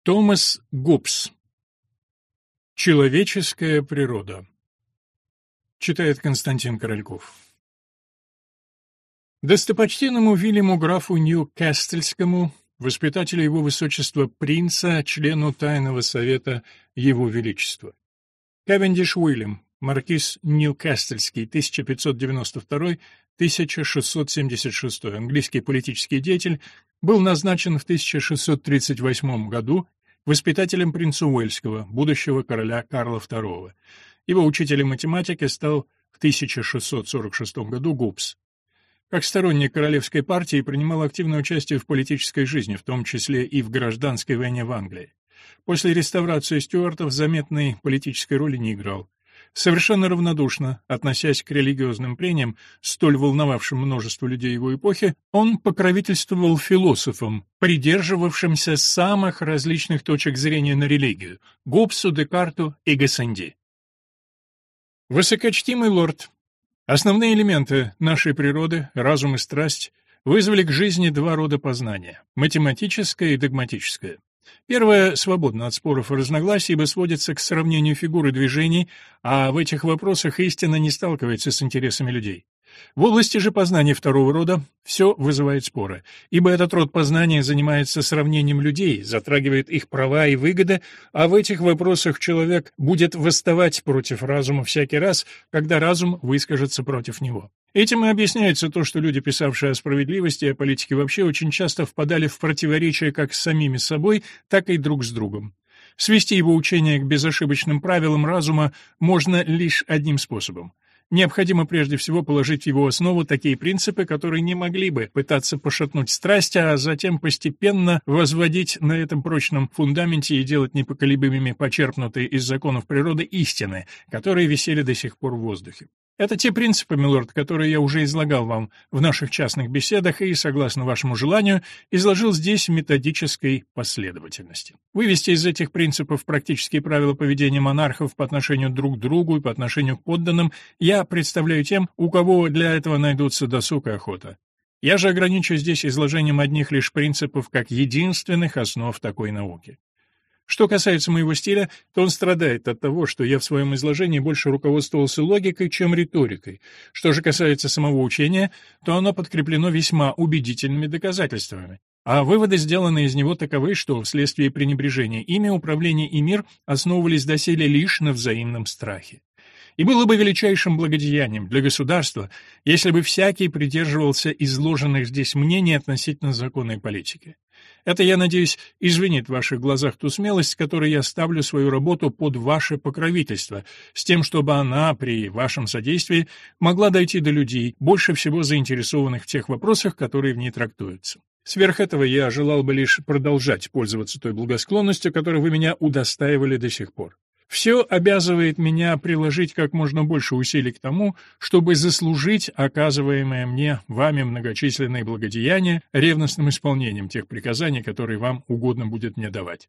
Томас Гоббс. Человеческая природа. Читает Константин Корольков. Достопочтенному Вильяму графу Ньюкассельскому, воспитателю его высочества принца, члену Тайного совета его величества. Кавендиш Уильям, маркиз Ньюкассельский, 1592-1676, английский политический деятель, был назначен в 1638 году воспитателем принца Уэльского, будущего короля Карла II. Его учителем математики стал в 1646 году Гоббс. Как сторонник королевской партии принимал активное участие в политической жизни, в том числе и в гражданской войне в Англии. После реставрации Стюартов заметной политической роли не играл. Совершенно равнодушно, относясь к религиозным прениям, столь волновавшим множество людей его эпохи, он покровительствовал философам, придерживавшимся самых различных точек зрения на религию – Гоббсу, Декарту и Гассенди. Высокочтимый лорд, основные элементы нашей природы, разум и страсть, вызвали к жизни два рода познания – математическое и догматическое. Первое свободно от споров и разногласий, ибо сводится к сравнению фигур и движений, а в этих вопросах истина не сталкивается с интересами людей. В области же познания второго рода все вызывает споры, ибо этот род познания занимается сравнением людей, затрагивает их права и выгоды, а в этих вопросах человек будет восставать против разума всякий раз, когда разум выскажется против него. Этим и объясняется то, что люди, писавшие о справедливости и о политике вообще, очень часто впадали в противоречия как с самими собой, так и друг с другом. Свести его учение к безошибочным правилам разума можно лишь одним способом. Необходимо прежде всего положить в его основу такие принципы, которые не могли бы пытаться пошатнуть страсть, а затем постепенно возводить на этом прочном фундаменте и делать непоколебимыми почерпнутые из законов природы истины, которые висели до сих пор в воздухе. Это те принципы, милорд, которые я уже излагал вам в наших частных беседах и, согласно вашему желанию, изложил здесь в методической последовательности. Вывести из этих принципов практические правила поведения монархов по отношению друг к другу и по отношению к подданным я представляю тем, у кого для этого найдутся досуг и охота. Я же ограничу здесь изложением одних лишь принципов как единственных основ такой науки. Что касается моего стиля, то он страдает от того, что я в своем изложении больше руководствовался логикой, чем риторикой. Что же касается самого учения, то оно подкреплено весьма убедительными доказательствами. А выводы, сделанные из него, таковы, что вследствие пренебрежения ими управление и мир основывались доселе лишь на взаимном страхе. И было бы величайшим благодеянием для государства, если бы всякий придерживался изложенных здесь мнений относительно закона и политики. Это, я надеюсь, извинит в ваших глазах ту смелость, с которой я ставлю свою работу под ваше покровительство, с тем, чтобы она, при вашем содействии, могла дойти до людей, больше всего заинтересованных в тех вопросах, которые в ней трактуются. Сверх этого я желал бы лишь продолжать пользоваться той благосклонностью, которой вы меня удостаивали до сих пор. Все обязывает меня приложить как можно больше усилий к тому, чтобы заслужить оказываемое мне вами многочисленные благодеяния ревностным исполнением тех приказаний, которые вам угодно будет мне давать.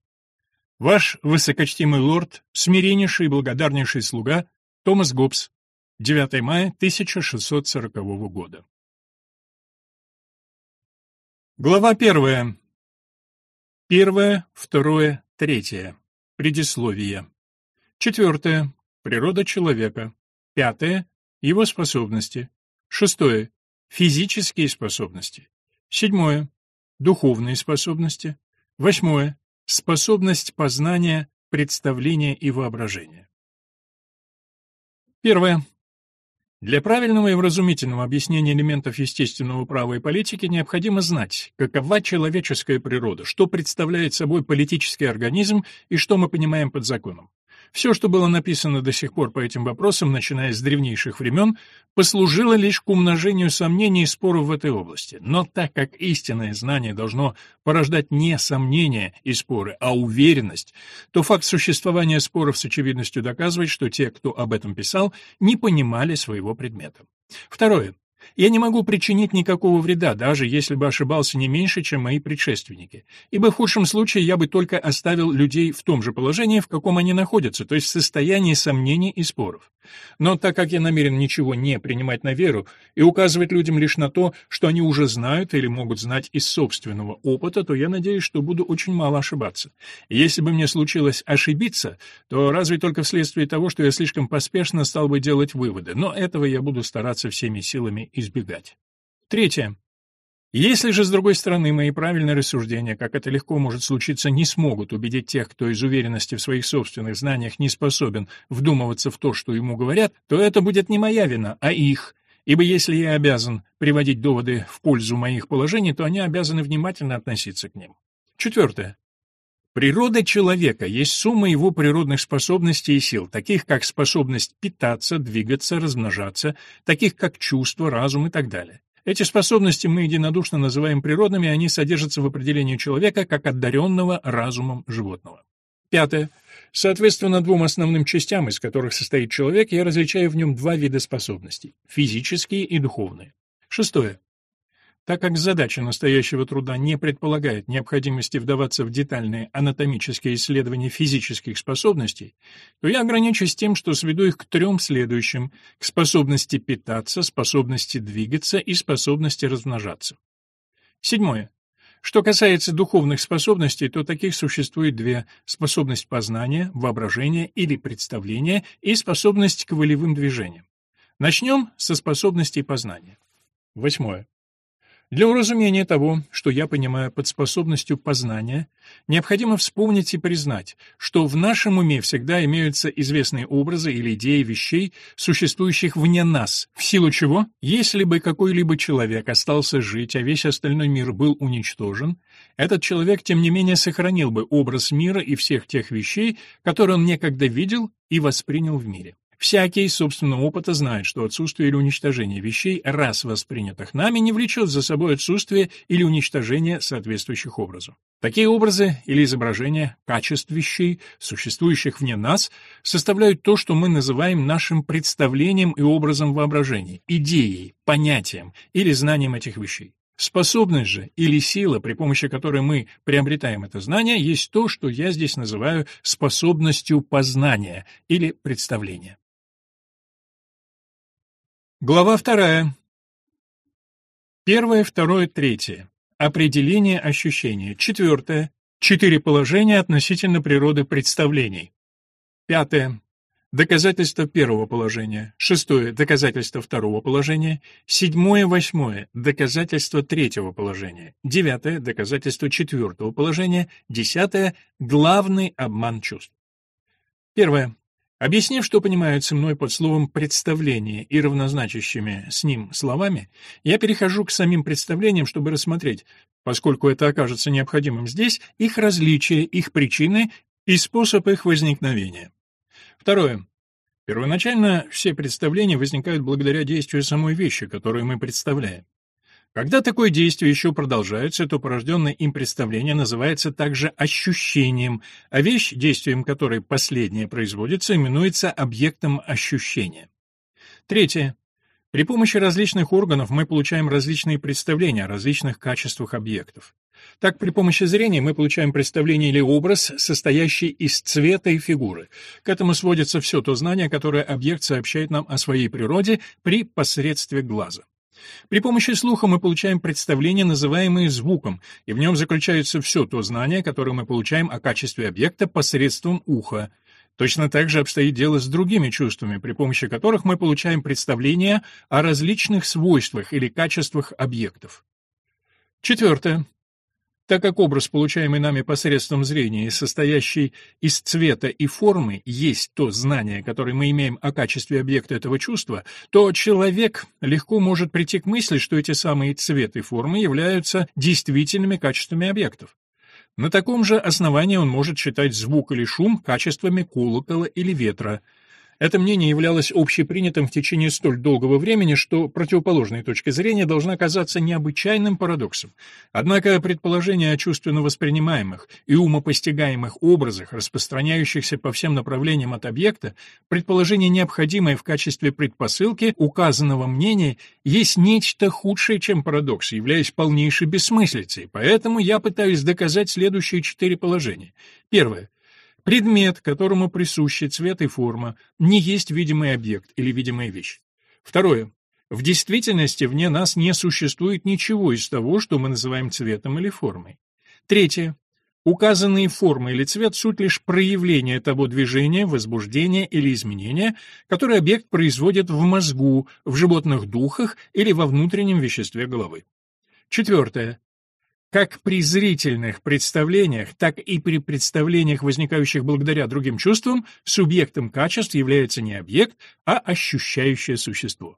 Ваш высокочтимый лорд, смиреннейший и благодарнейший слуга Томас Гоббс, 9 мая 1640 года. Глава 1. 1, 2, 3. Предисловие. 4. Природа человека. 5. Его способности. 6. Физические способности. 7. Духовные способности. 8. Способность познания, представления и воображения. 1. Для правильного и вразумительного объяснения элементов естественного права и политики необходимо знать, какова человеческая природа, что представляет собой политический организм и что мы понимаем под законом. Все, что было написано до сих пор по этим вопросам, начиная с древнейших времен, послужило лишь к умножению сомнений и споров в этой области. Но так как истинное знание должно порождать не сомнения и споры, а уверенность, то факт существования споров с очевидностью доказывает, что те, кто об этом писал, не понимали своего предмета. 2. Я не могу причинить никакого вреда, даже если бы ошибался не меньше, чем мои предшественники, ибо в худшем случае я бы только оставил людей в том же положении, в каком они находятся, то есть в состоянии сомнений и споров. Но так как я намерен ничего не принимать на веру и указывать людям лишь на то, что они уже знают или могут знать из собственного опыта, то я надеюсь, что буду очень мало ошибаться. И если бы мне случилось ошибиться, то разве только вследствие того, что я слишком поспешно стал бы делать выводы, но этого я буду стараться всеми силами избегать. Третье. Если же, с другой стороны, мои правильные рассуждения, как это легко может случиться, не смогут убедить тех, кто из уверенности в своих собственных знаниях не способен вдумываться в то, что ему говорят, то это будет не моя вина, а их, ибо если я обязан приводить доводы в пользу моих положений, то они обязаны внимательно относиться к ним. Четвертое. Природа человека есть сумма его природных способностей и сил, таких как способность питаться, двигаться, размножаться, таких как чувство, разум и так далее. Эти способности мы единодушно называем природными, и они содержатся в определении человека как одаренного разумом животного. Пятое. Соответственно двум основным частям, из которых состоит человек, я различаю в нем два вида способностей – физические и духовные. Шестое. Так как задача настоящего труда не предполагает необходимости вдаваться в детальные анатомические исследования физических способностей, то я ограничусь тем, что сведу их к трем следующим: к способности питаться, способности двигаться и способности размножаться. Седьмое. Что касается духовных способностей, то таких существует две: способность познания, воображения или представления и способность к волевым движениям. Начнем со способностей познания. Восьмое. Для уразумения того, что я понимаю под способностью познания, необходимо вспомнить и признать, что в нашем уме всегда имеются известные образы или идеи вещей, существующих вне нас, в силу чего, если бы какой-либо человек остался жить, а весь остальной мир был уничтожен, этот человек, тем не менее, сохранил бы образ мира и всех тех вещей, которые он некогда видел и воспринял в мире. Всякий из собственного опыта знает, что отсутствие или уничтожение вещей, раз воспринятых нами, не влечет за собой отсутствие или уничтожение соответствующих образов. Такие образы или изображения качеств вещей, существующих вне нас, составляют то, что мы называем нашим представлением и образом воображения, идеей, понятием или знанием этих вещей. Способность же или сила, при помощи которой мы приобретаем это знание, есть то, что я здесь называю способностью познания или представления. Глава 2. Первое, второе, третье. Определение ощущения. Четвертое. 4 положения относительно природы представлений. Пятое. Доказательство первого положения. Шестое. Доказательство второго положения. Седьмое, восьмое. Доказательство третьего положения. Девятое. Доказательство четвертого положения. Десятое. Главный обман чувств. Первое. Объяснив, что понимается мной под словом «представление» и равнозначащими с ним словами, я перехожу к самим представлениям, чтобы рассмотреть, поскольку это окажется необходимым здесь, их различия, их причины и способ их возникновения. Второе. Первоначально все представления возникают благодаря действию самой вещи, которую мы представляем. Когда такое действие еще продолжается, то порожденное им представление называется также ощущением, а вещь, действием которой последнее производится, именуется объектом ощущения. Третье. При помощи различных органов мы получаем различные представления о различных качествах объектов. Так, при помощи зрения мы получаем представление или образ, состоящий из цвета и фигуры. К этому сводится все то знание, которое объект сообщает нам о своей природе при посредстве глаза. При помощи слуха мы получаем представление, называемое звуком, и в нем заключается все то знание, которое мы получаем о качестве объекта посредством уха. Точно так же обстоит дело с другими чувствами, при помощи которых мы получаем представление о различных свойствах или качествах объектов. Четвертое. Так как образ, получаемый нами посредством зрения, состоящий из цвета и формы, есть то знание, которое мы имеем о качестве объекта этого чувства, то человек легко может прийти к мысли, что эти самые цвет и формы являются действительными качествами объектов. На таком же основании он может считать звук или шум качествами колокола или ветра. Это мнение являлось общепринятым в течение столь долгого времени, что противоположная точка зрения должна казаться необычайным парадоксом. Однако предположение о чувственно воспринимаемых и умопостигаемых образах, распространяющихся по всем направлениям от объекта, предположение, необходимое в качестве предпосылки указанного мнения, есть нечто худшее, чем парадокс, являясь полнейшей бессмыслицей. Поэтому я пытаюсь доказать следующие 4 положения. Первое. Предмет, которому присущи цвет и форма, не есть видимый объект или видимая вещь. Второе. В действительности вне нас не существует ничего из того, что мы называем цветом или формой. Третье. Указанные формы или цвет — суть лишь проявление того движения, возбуждения или изменения, которое объект производит в мозгу, в животных духах или во внутреннем веществе головы. Четвертое. Как при зрительных представлениях, так и при представлениях, возникающих благодаря другим чувствам, субъектом качеств является не объект, а ощущающее существо.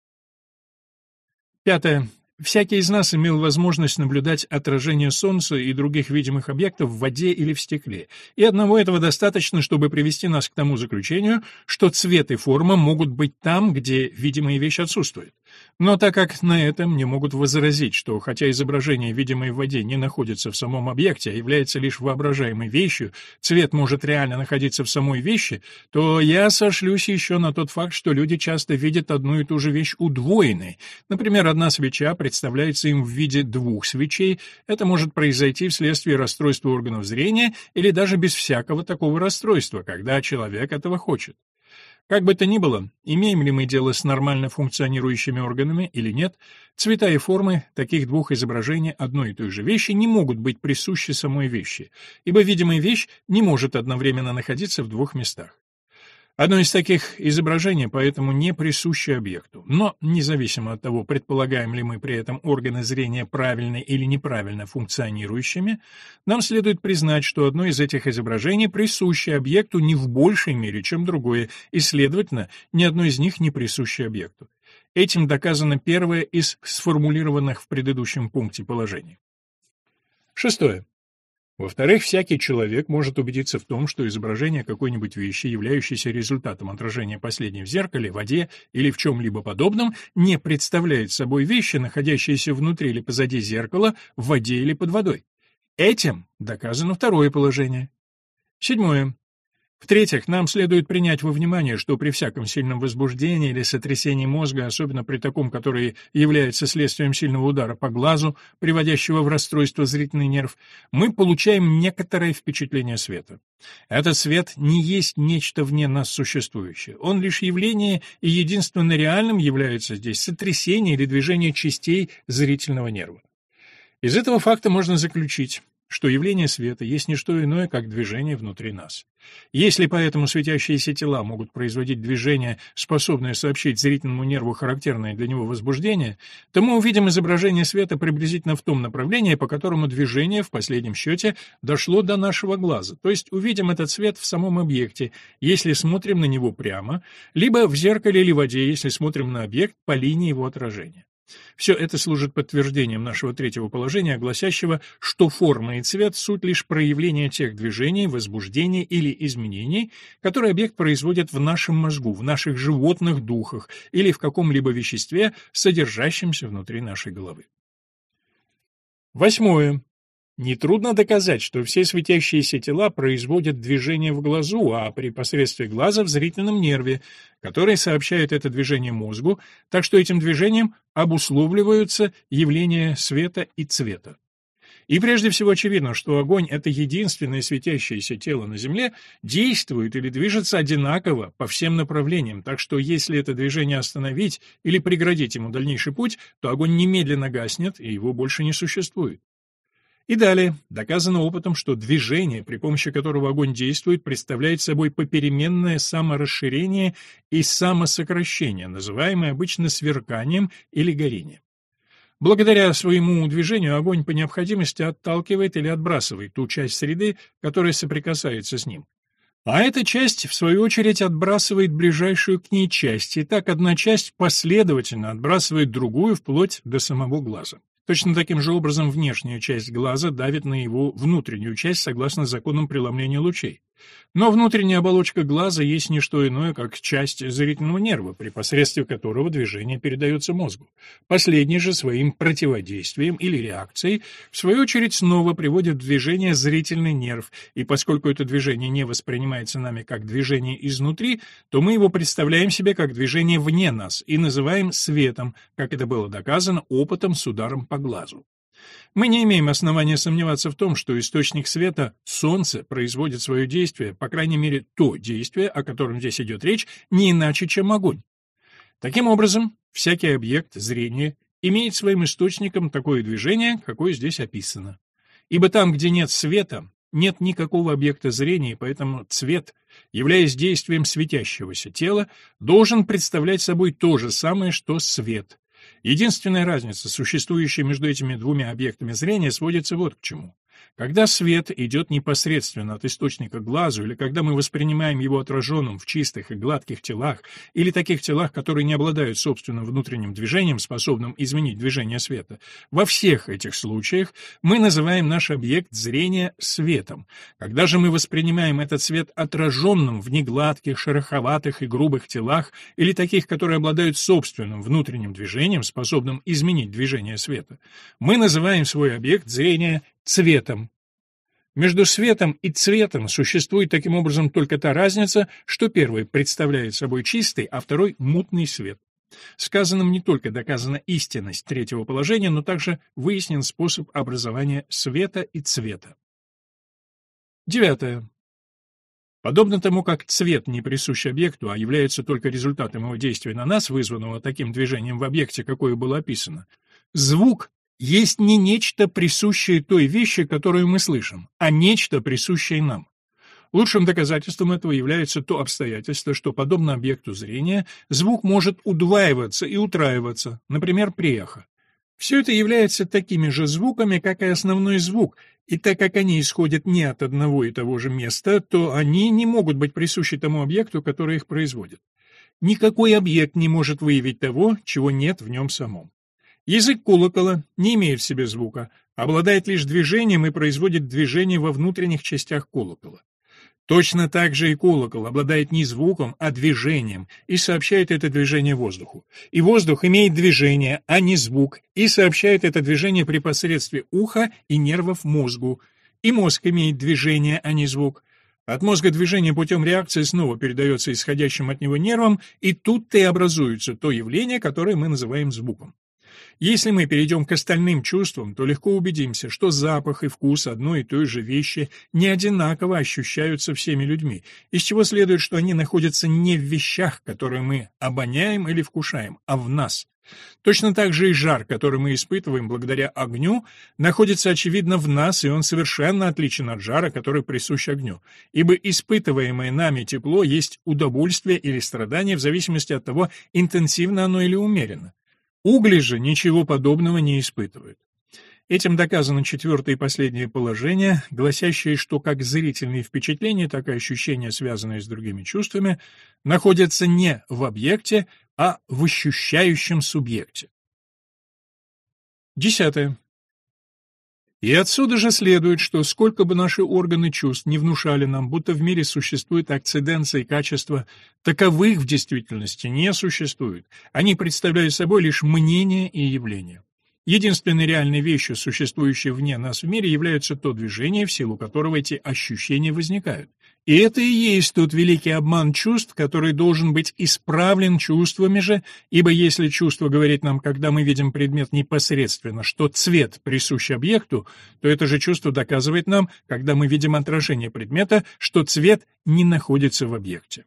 Пятое. Всякий из нас имел возможность наблюдать отражение солнца и других видимых объектов в воде или в стекле, и одного этого достаточно, чтобы привести нас к тому заключению, что цвет и форма могут быть там, где видимая вещь отсутствует. Но так как на это мне могут возразить, что хотя изображение, видимое в воде, не находится в самом объекте, а является лишь воображаемой вещью, цвет может реально находиться в самой вещи, то я сошлюсь еще на тот факт, что люди часто видят одну и ту же вещь удвоенной. Например, одна свеча представляется им в виде 2 свечей. Это может произойти вследствие расстройства органов зрения или даже без всякого такого расстройства, когда человек этого хочет. Как бы то ни было, имеем ли мы дело с нормально функционирующими органами или нет, цвета и формы таких 2 изображений одной и той же вещи не могут быть присущи самой вещи, ибо видимая вещь не может одновременно находиться в 2 местах. Одно из таких изображений поэтому не присуще объекту, но, независимо от того, предполагаем ли мы при этом органы зрения правильно или неправильно функционирующими, нам следует признать, что одно из этих изображений присуще объекту не в большей мере, чем другое, и, следовательно, ни одно из них не присуще объекту. Этим доказано первое из сформулированных в предыдущем пункте положений. Шестое. Во-вторых, всякий человек может убедиться в том, что изображение какой-нибудь вещи, являющейся результатом отражения последней в зеркале, воде или в чем-либо подобном, не представляет собой вещи, находящиеся внутри или позади зеркала, в воде или под водой. Этим доказано второе положение. Седьмое. В-третьих, нам следует принять во внимание, что при всяком сильном возбуждении или сотрясении мозга, особенно при таком, которое является следствием сильного удара по глазу, приводящего в расстройство зрительный нерв, мы получаем некоторое впечатление света. Этот свет не есть нечто вне нас существующее, он лишь явление, и единственно реальным является здесь сотрясение или движение частей зрительного нерва. Из этого факта можно заключить, что явление света есть не что иное, как движение внутри нас. Если поэтому светящиеся тела могут производить движение, способное сообщить зрительному нерву характерное для него возбуждение, то мы увидим изображение света приблизительно в том направлении, по которому движение в последнем счете дошло до нашего глаза, то есть увидим этот свет в самом объекте, если смотрим на него прямо, либо в зеркале или воде, если смотрим на объект по линии его отражения. Все это служит подтверждением нашего третьего положения, гласящего, что форма и цвет — суть лишь проявления тех движений, возбуждений или изменений, которые объект производит в нашем мозгу, в наших животных духах или в каком-либо веществе, содержащемся внутри нашей головы. Восьмое. Нетрудно доказать, что все светящиеся тела производят движение в глазу, а при посредстве глаза в зрительном нерве, который сообщает это движение мозгу, так что этим движением обусловливаются явления света и цвета. И прежде всего очевидно, что огонь — это единственное светящееся тело на Земле, действует или движется одинаково по всем направлениям, так что если это движение остановить или преградить ему дальнейший путь, то огонь немедленно гаснет, и его больше не существует. И далее, доказано опытом, что движение, при помощи которого огонь действует, представляет собой попеременное саморасширение и самосокращение, называемое обычно сверканием или горением. Благодаря своему движению огонь по необходимости отталкивает или отбрасывает ту часть среды, которая соприкасается с ним. А эта часть, в свою очередь, отбрасывает ближайшую к ней часть, и так одна часть последовательно отбрасывает другую вплоть до самого глаза. Точно таким же образом внешняя часть глаза давит на его внутреннюю часть согласно законам преломления лучей. Но внутренняя оболочка глаза есть не что иное, как часть зрительного нерва, при посредстве которого движение передается мозгу. Последний же своим противодействием или реакцией, в свою очередь, снова приводит в движение зрительный нерв, и поскольку это движение не воспринимается нами как движение изнутри, то мы его представляем себе как движение вне нас и называем светом, как это было доказано опытом с ударом по глазу. Мы не имеем основания сомневаться в том, что источник света, Солнце, производит свое действие, по крайней мере, то действие, о котором здесь идет речь, не иначе, чем огонь. Таким образом, всякий объект зрения имеет своим источником такое движение, какое здесь описано. Ибо там, где нет света, нет никакого объекта зрения, и поэтому цвет, являясь действием светящегося тела, должен представлять собой то же самое, что свет. Единственная разница, существующая между этими двумя объектами зрения, сводится вот к чему. Когда свет идет непосредственно от источника к глазу, или когда мы воспринимаем его отраженным в чистых и гладких телах, или таких телах, которые не обладают собственным внутренним движением, способным изменить движение света, во всех этих случаях мы называем наш объект зрения светом. Когда же мы воспринимаем этот свет отраженным в негладких, шероховатых и грубых телах, или таких, которые обладают собственным внутренним движением, способным изменить движение света, мы называем свой объект зрения цветом. Между светом и цветом существует таким образом только та разница, что первый представляет собой чистый, а второй — мутный свет. Сказанным не только доказана истинность третьего положения, но также выяснен способ образования света и цвета. 9. Подобно тому, как цвет не присущ объекту, а является только результатом его действия на нас, вызванного таким движением в объекте, какое было описано, звук есть не нечто, присущее той вещи, которую мы слышим, а нечто, присущее нам. Лучшим доказательством этого является то обстоятельство, что, подобно объекту зрения, звук может удваиваться и утраиваться, например, при эхо. Все это является такими же звуками, как и основной звук, и так как они исходят не от одного и того же места, то они не могут быть присущи тому объекту, который их производит. Никакой объект не может выявить того, чего нет в нем самом. Язык колокола не имеет в себе звука, обладает лишь движением и производит движение во внутренних частях колокола. Точно так же и колокол обладает не звуком, а движением, и сообщает это движение воздуху. И воздух имеет движение, а не звук, и сообщает это движение при посредстве уха и нервов мозгу. И мозг имеет движение, а не звук. От мозга движение путем реакции снова передается исходящим от него нервам, и тут-то и образуется то явление, которое мы называем звуком. Если мы перейдем к остальным чувствам, то легко убедимся, что запах и вкус одной и той же вещи не одинаково ощущаются всеми людьми, из чего следует, что они находятся не в вещах, которые мы обоняем или вкушаем, а в нас. Точно так же и жар, который мы испытываем благодаря огню, находится, очевидно, в нас, и он совершенно отличен от жара, который присущ огню, ибо испытываемое нами тепло есть удовольствие или страдание в зависимости от того, интенсивно оно или умеренно. Угли же ничего подобного не испытывают. Этим доказано четвертое и последнее положение, гласящее, что как зрительные впечатления, так и ощущения, связанные с другими чувствами, находятся не в объекте, а в ощущающем субъекте. 10. И отсюда же следует, что сколько бы наши органы чувств не внушали нам, будто в мире существуют акциденции и качества, таковых в действительности не существует. Они представляют собой лишь мнения и явления. Единственной реальной вещью, существующей вне нас в мире, является то движение, в силу которого эти ощущения возникают. И это и есть тот великий обман чувств, который должен быть исправлен чувствами же, ибо если чувство говорит нам, когда мы видим предмет непосредственно, что цвет присущ объекту, то это же чувство доказывает нам, когда мы видим отражение предмета, что цвет не находится в объекте.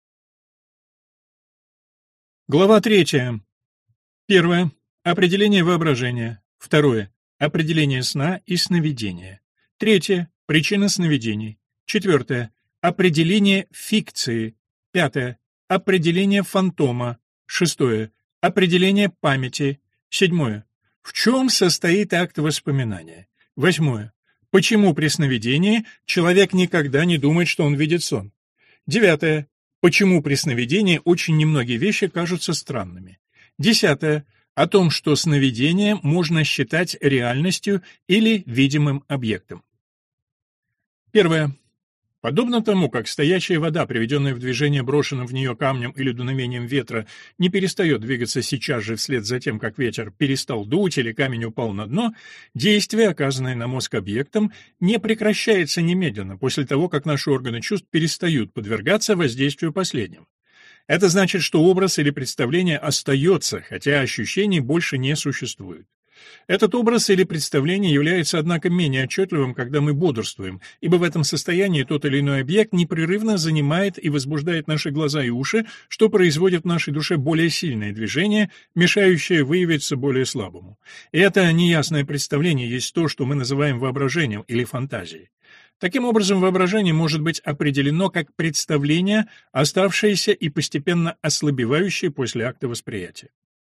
Глава 3. 1. Определение воображения. 2. Определение сна и сновидения. 3. Причина сновидений. 4. Определение фикции. 5. Определение фантома. 6. Определение памяти. 7. В чем состоит акт воспоминания? 8. Почему при сновидении человек никогда не думает, что он видит сон? 9. Почему при сновидении очень немногие вещи кажутся странными? 10. О том, что сновидение можно считать реальностью или видимым объектом. 1. Подобно тому, как стоячая вода, приведенная в движение брошенным в нее камнем или дуновением ветра, не перестает двигаться сейчас же вслед за тем, как ветер перестал дуть или камень упал на дно, действие, оказанное на мозг объектом, не прекращается немедленно после того, как наши органы чувств перестают подвергаться воздействию последнего. Это значит, что образ или представление остается, хотя ощущений больше не существует. Этот образ или представление является, однако, менее отчетливым, когда мы бодрствуем, ибо в этом состоянии тот или иной объект непрерывно занимает и возбуждает наши глаза и уши, что производит в нашей душе более сильное движение, мешающее выявиться более слабому. И это неясное представление есть то, что мы называем воображением или фантазией. Таким образом, воображение может быть определено как представление, оставшееся и постепенно ослабевающее после акта восприятия.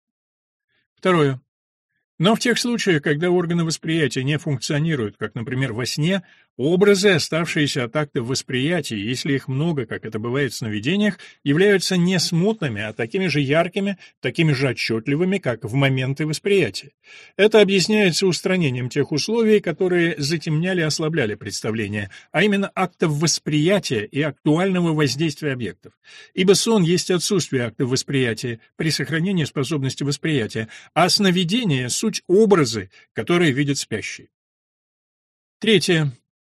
Второе. Но в тех случаях, когда органы восприятия не функционируют, как, например, во сне, образы, оставшиеся от акта восприятия, если их много, как это бывает в сновидениях, являются не смутными, а такими же яркими, такими же отчетливыми, как в моменты восприятия. Это объясняется устранением тех условий, которые затемняли и ослабляли представление, а именно актов восприятия и актуального воздействия объектов. Ибо сон есть отсутствие актов восприятия при сохранении способности восприятия, а сновидение — суть образы, которые видят спящий. Третье.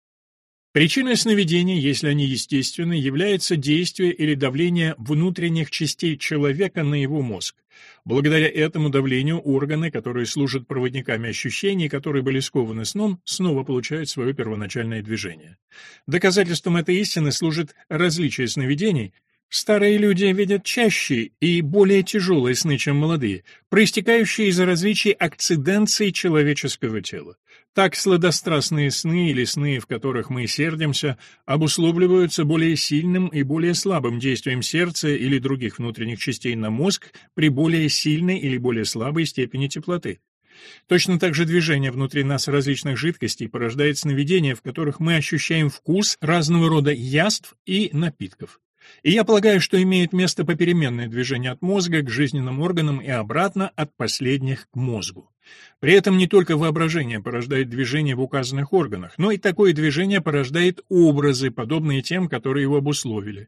Причиной сновидений, если они естественны, является действие или давление внутренних частей человека на его мозг. Благодаря этому давлению органы, которые служат проводниками ощущений, которые были скованы сном, снова получают свое первоначальное движение. Доказательством этой истины служит различие сновидений. Старые люди видят чаще и более тяжелые сны, чем молодые, проистекающие из различий акциденций человеческого тела. Так сладострастные сны или сны, в которых мы сердимся, обусловливаются более сильным и более слабым действием сердца или других внутренних частей на мозг при более сильной или более слабой степени теплоты. Точно так же движение внутри нас различных жидкостей порождает сновидения, в которых мы ощущаем вкус разного рода яств и напитков. И я полагаю, что имеет место попеременное движение от мозга к жизненным органам и обратно от последних к мозгу. При этом не только воображение порождает движение в указанных органах, но и такое движение порождает образы, подобные тем, которые его обусловили.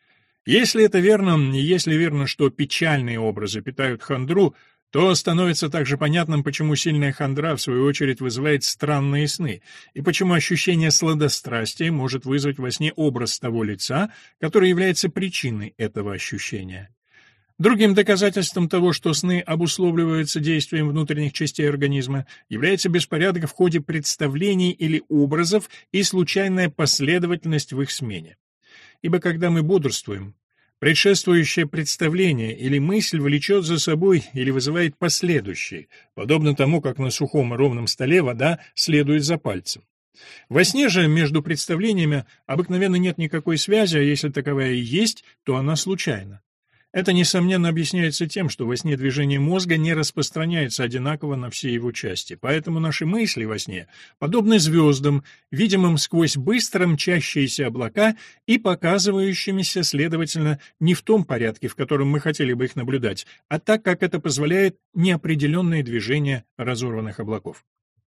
Если это верно, и если верно, что печальные образы питают хандру, то становится также понятным, почему сильная хандра, в свою очередь, вызывает странные сны, и почему ощущение сладострастия может вызвать во сне образ того лица, который является причиной этого ощущения. Другим доказательством того, что сны обусловливаются действием внутренних частей организма, является беспорядок в ходе представлений или образов и случайная последовательность в их смене. Ибо когда мы бодрствуем, предшествующее представление или мысль влечет за собой или вызывает последующие, подобно тому, как на сухом и ровном столе вода следует за пальцем. Во сне же между представлениями обыкновенно нет никакой связи, а если таковая и есть, то она случайна. Это, несомненно, объясняется тем, что во сне движение мозга не распространяется одинаково на все его части, поэтому наши мысли во сне подобны звездам, видимым сквозь быстро мчащиеся облака и показывающимися, следовательно, не в том порядке, в котором мы хотели бы их наблюдать, а так, как это позволяет неопределенное движение разорванных облаков.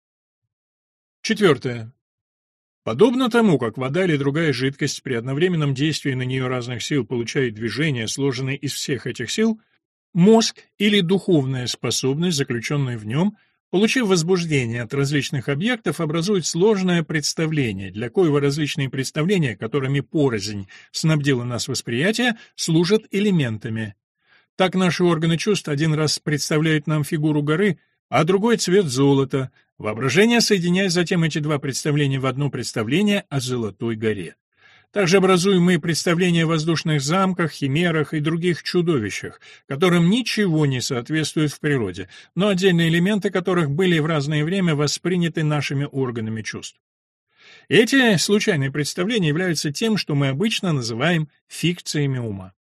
Четвертое. Подобно тому, как вода или другая жидкость при одновременном действии на нее разных сил получает движение, сложенное из всех этих сил, мозг или духовная способность, заключенная в нем, получив возбуждение от различных объектов, образует сложное представление, для коего различные представления, которыми порознь снабдило нас восприятие, служат элементами. Так наши органы чувств один раз представляют нам фигуру горы, а другой — цвет золота. Воображение соединяет затем эти два представления в одно представление о Золотой горе. Также образуем мы представления о воздушных замках, химерах и других чудовищах, которым ничего не соответствует в природе, но отдельные элементы которых были в разное время восприняты нашими органами чувств. Эти случайные представления являются тем, что мы обычно называем фикциями ума.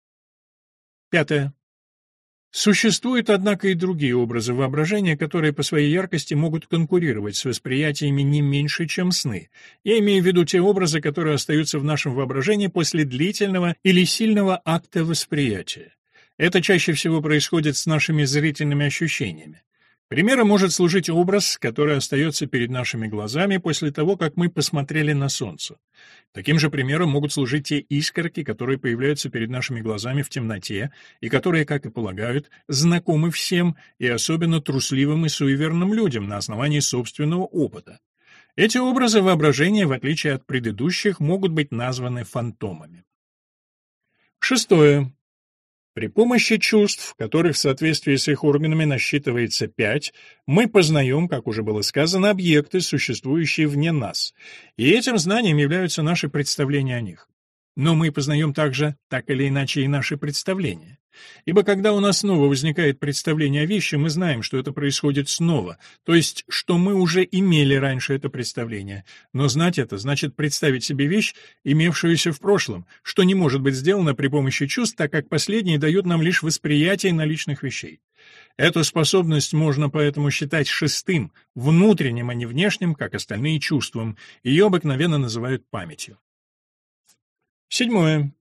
Пятое. Существуют, однако, и другие образы воображения, которые по своей яркости могут конкурировать с восприятиями не меньше, чем сны. Я имею в виду те образы, которые остаются в нашем воображении после длительного или сильного акта восприятия. Это чаще всего происходит с нашими зрительными ощущениями. Примером может служить образ, который остается перед нашими глазами после того, как мы посмотрели на солнце. Таким же примером могут служить те искорки, которые появляются перед нашими глазами в темноте, и которые, как и полагают, знакомы всем, и особенно трусливым и суеверным людям на основании собственного опыта. Эти образы воображения, в отличие от предыдущих, могут быть названы фантомами. Шестое. При помощи чувств, которых в соответствии с их органами насчитывается 5, мы познаем, как уже было сказано, объекты, существующие вне нас, и этим знанием являются наши представления о них. Но мы познаем также, так или иначе, и наши представления. Ибо когда у нас снова возникает представление о вещи, мы знаем, что это происходит снова, то есть, что мы уже имели раньше это представление. Но знать это значит представить себе вещь, имевшуюся в прошлом, что не может быть сделано при помощи чувств, так как последние дают нам лишь восприятие наличных вещей. Эту способность можно поэтому считать шестым, внутренним, а не внешним, как остальные чувством. Ее обыкновенно называют памятью. Седьмое.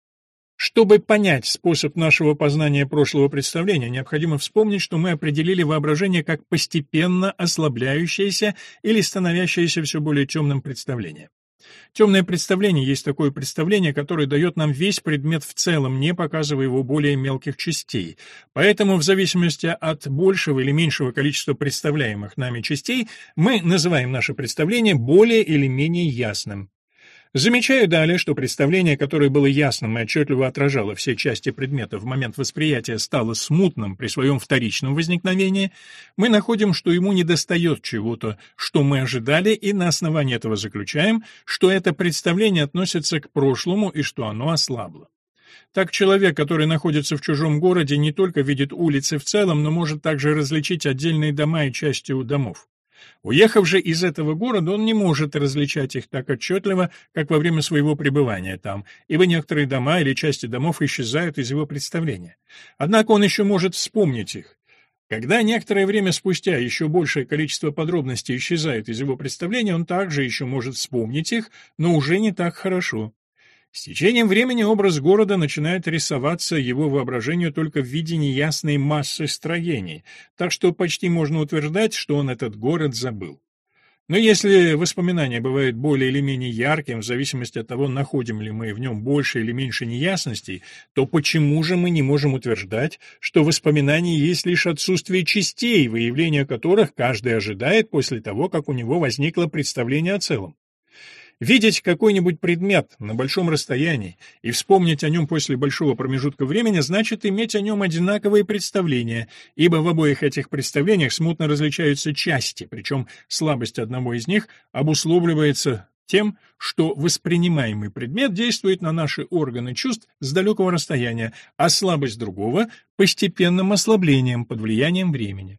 Чтобы понять способ нашего познания прошлого представления, необходимо вспомнить, что мы определили воображение как постепенно ослабляющееся или становящееся все более темным представление. Темное представление есть такое представление, которое дает нам весь предмет в целом, не показывая его более мелких частей. Поэтому, в зависимости от большего или меньшего количества представляемых нами частей, мы называем наше представление более или менее ясным. Замечаю далее, что представление, которое было ясным и отчетливо отражало все части предмета в момент восприятия, стало смутным при своем вторичном возникновении, мы находим, что ему недостает чего-то, что мы ожидали, и на основании этого заключаем, что это представление относится к прошлому и что оно ослабло. Так человек, который находится в чужом городе, не только видит улицы в целом, но может также различить отдельные дома и части у домов. Уехав же из этого города, он не может различать их так отчетливо, как во время своего пребывания там, ибо некоторые дома или части домов исчезают из его представления. Однако он еще может вспомнить их. Когда некоторое время спустя еще большее количество подробностей исчезает из его представления, он также еще может вспомнить их, но уже не так хорошо. С течением времени образ города начинает рисоваться его воображению только в виде неясной массы строений, так что почти можно утверждать, что он этот город забыл. Но если воспоминание бывает более или менее ярким, в зависимости от того, находим ли мы в нем больше или меньше неясностей, то почему же мы не можем утверждать, что воспоминание есть лишь отсутствие частей, выявление которых каждый ожидает после того, как у него возникло представление о целом? Видеть какой-нибудь предмет на большом расстоянии и вспомнить о нем после большого промежутка времени значит иметь о нем одинаковые представления, ибо в обоих этих представлениях смутно различаются части, причем слабость одного из них обусловливается тем, что воспринимаемый предмет действует на наши органы чувств с далекого расстояния, а слабость другого — постепенным ослаблением под влиянием времени.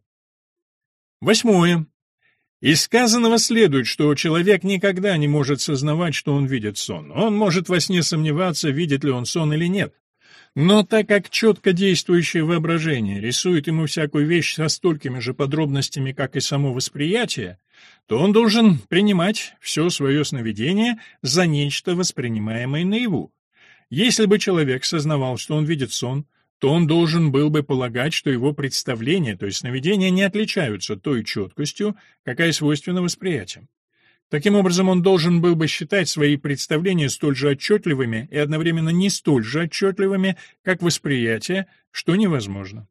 Восьмое. Из сказанного следует, что человек никогда не может сознавать, что он видит сон. Он может во сне сомневаться, видит ли он сон или нет. Но так как четко действующее воображение рисует ему всякую вещь со столькими же подробностями, как и само восприятие, то он должен принимать все свое сновидение за нечто, воспринимаемое наяву. Если бы человек сознавал, что он видит сон, то он должен был бы полагать, что его представления, то есть сновидения, не отличаются той четкостью, какая свойственна восприятию. Таким образом, он должен был бы считать свои представления столь же отчетливыми и одновременно не столь же отчетливыми, как восприятие, что невозможно.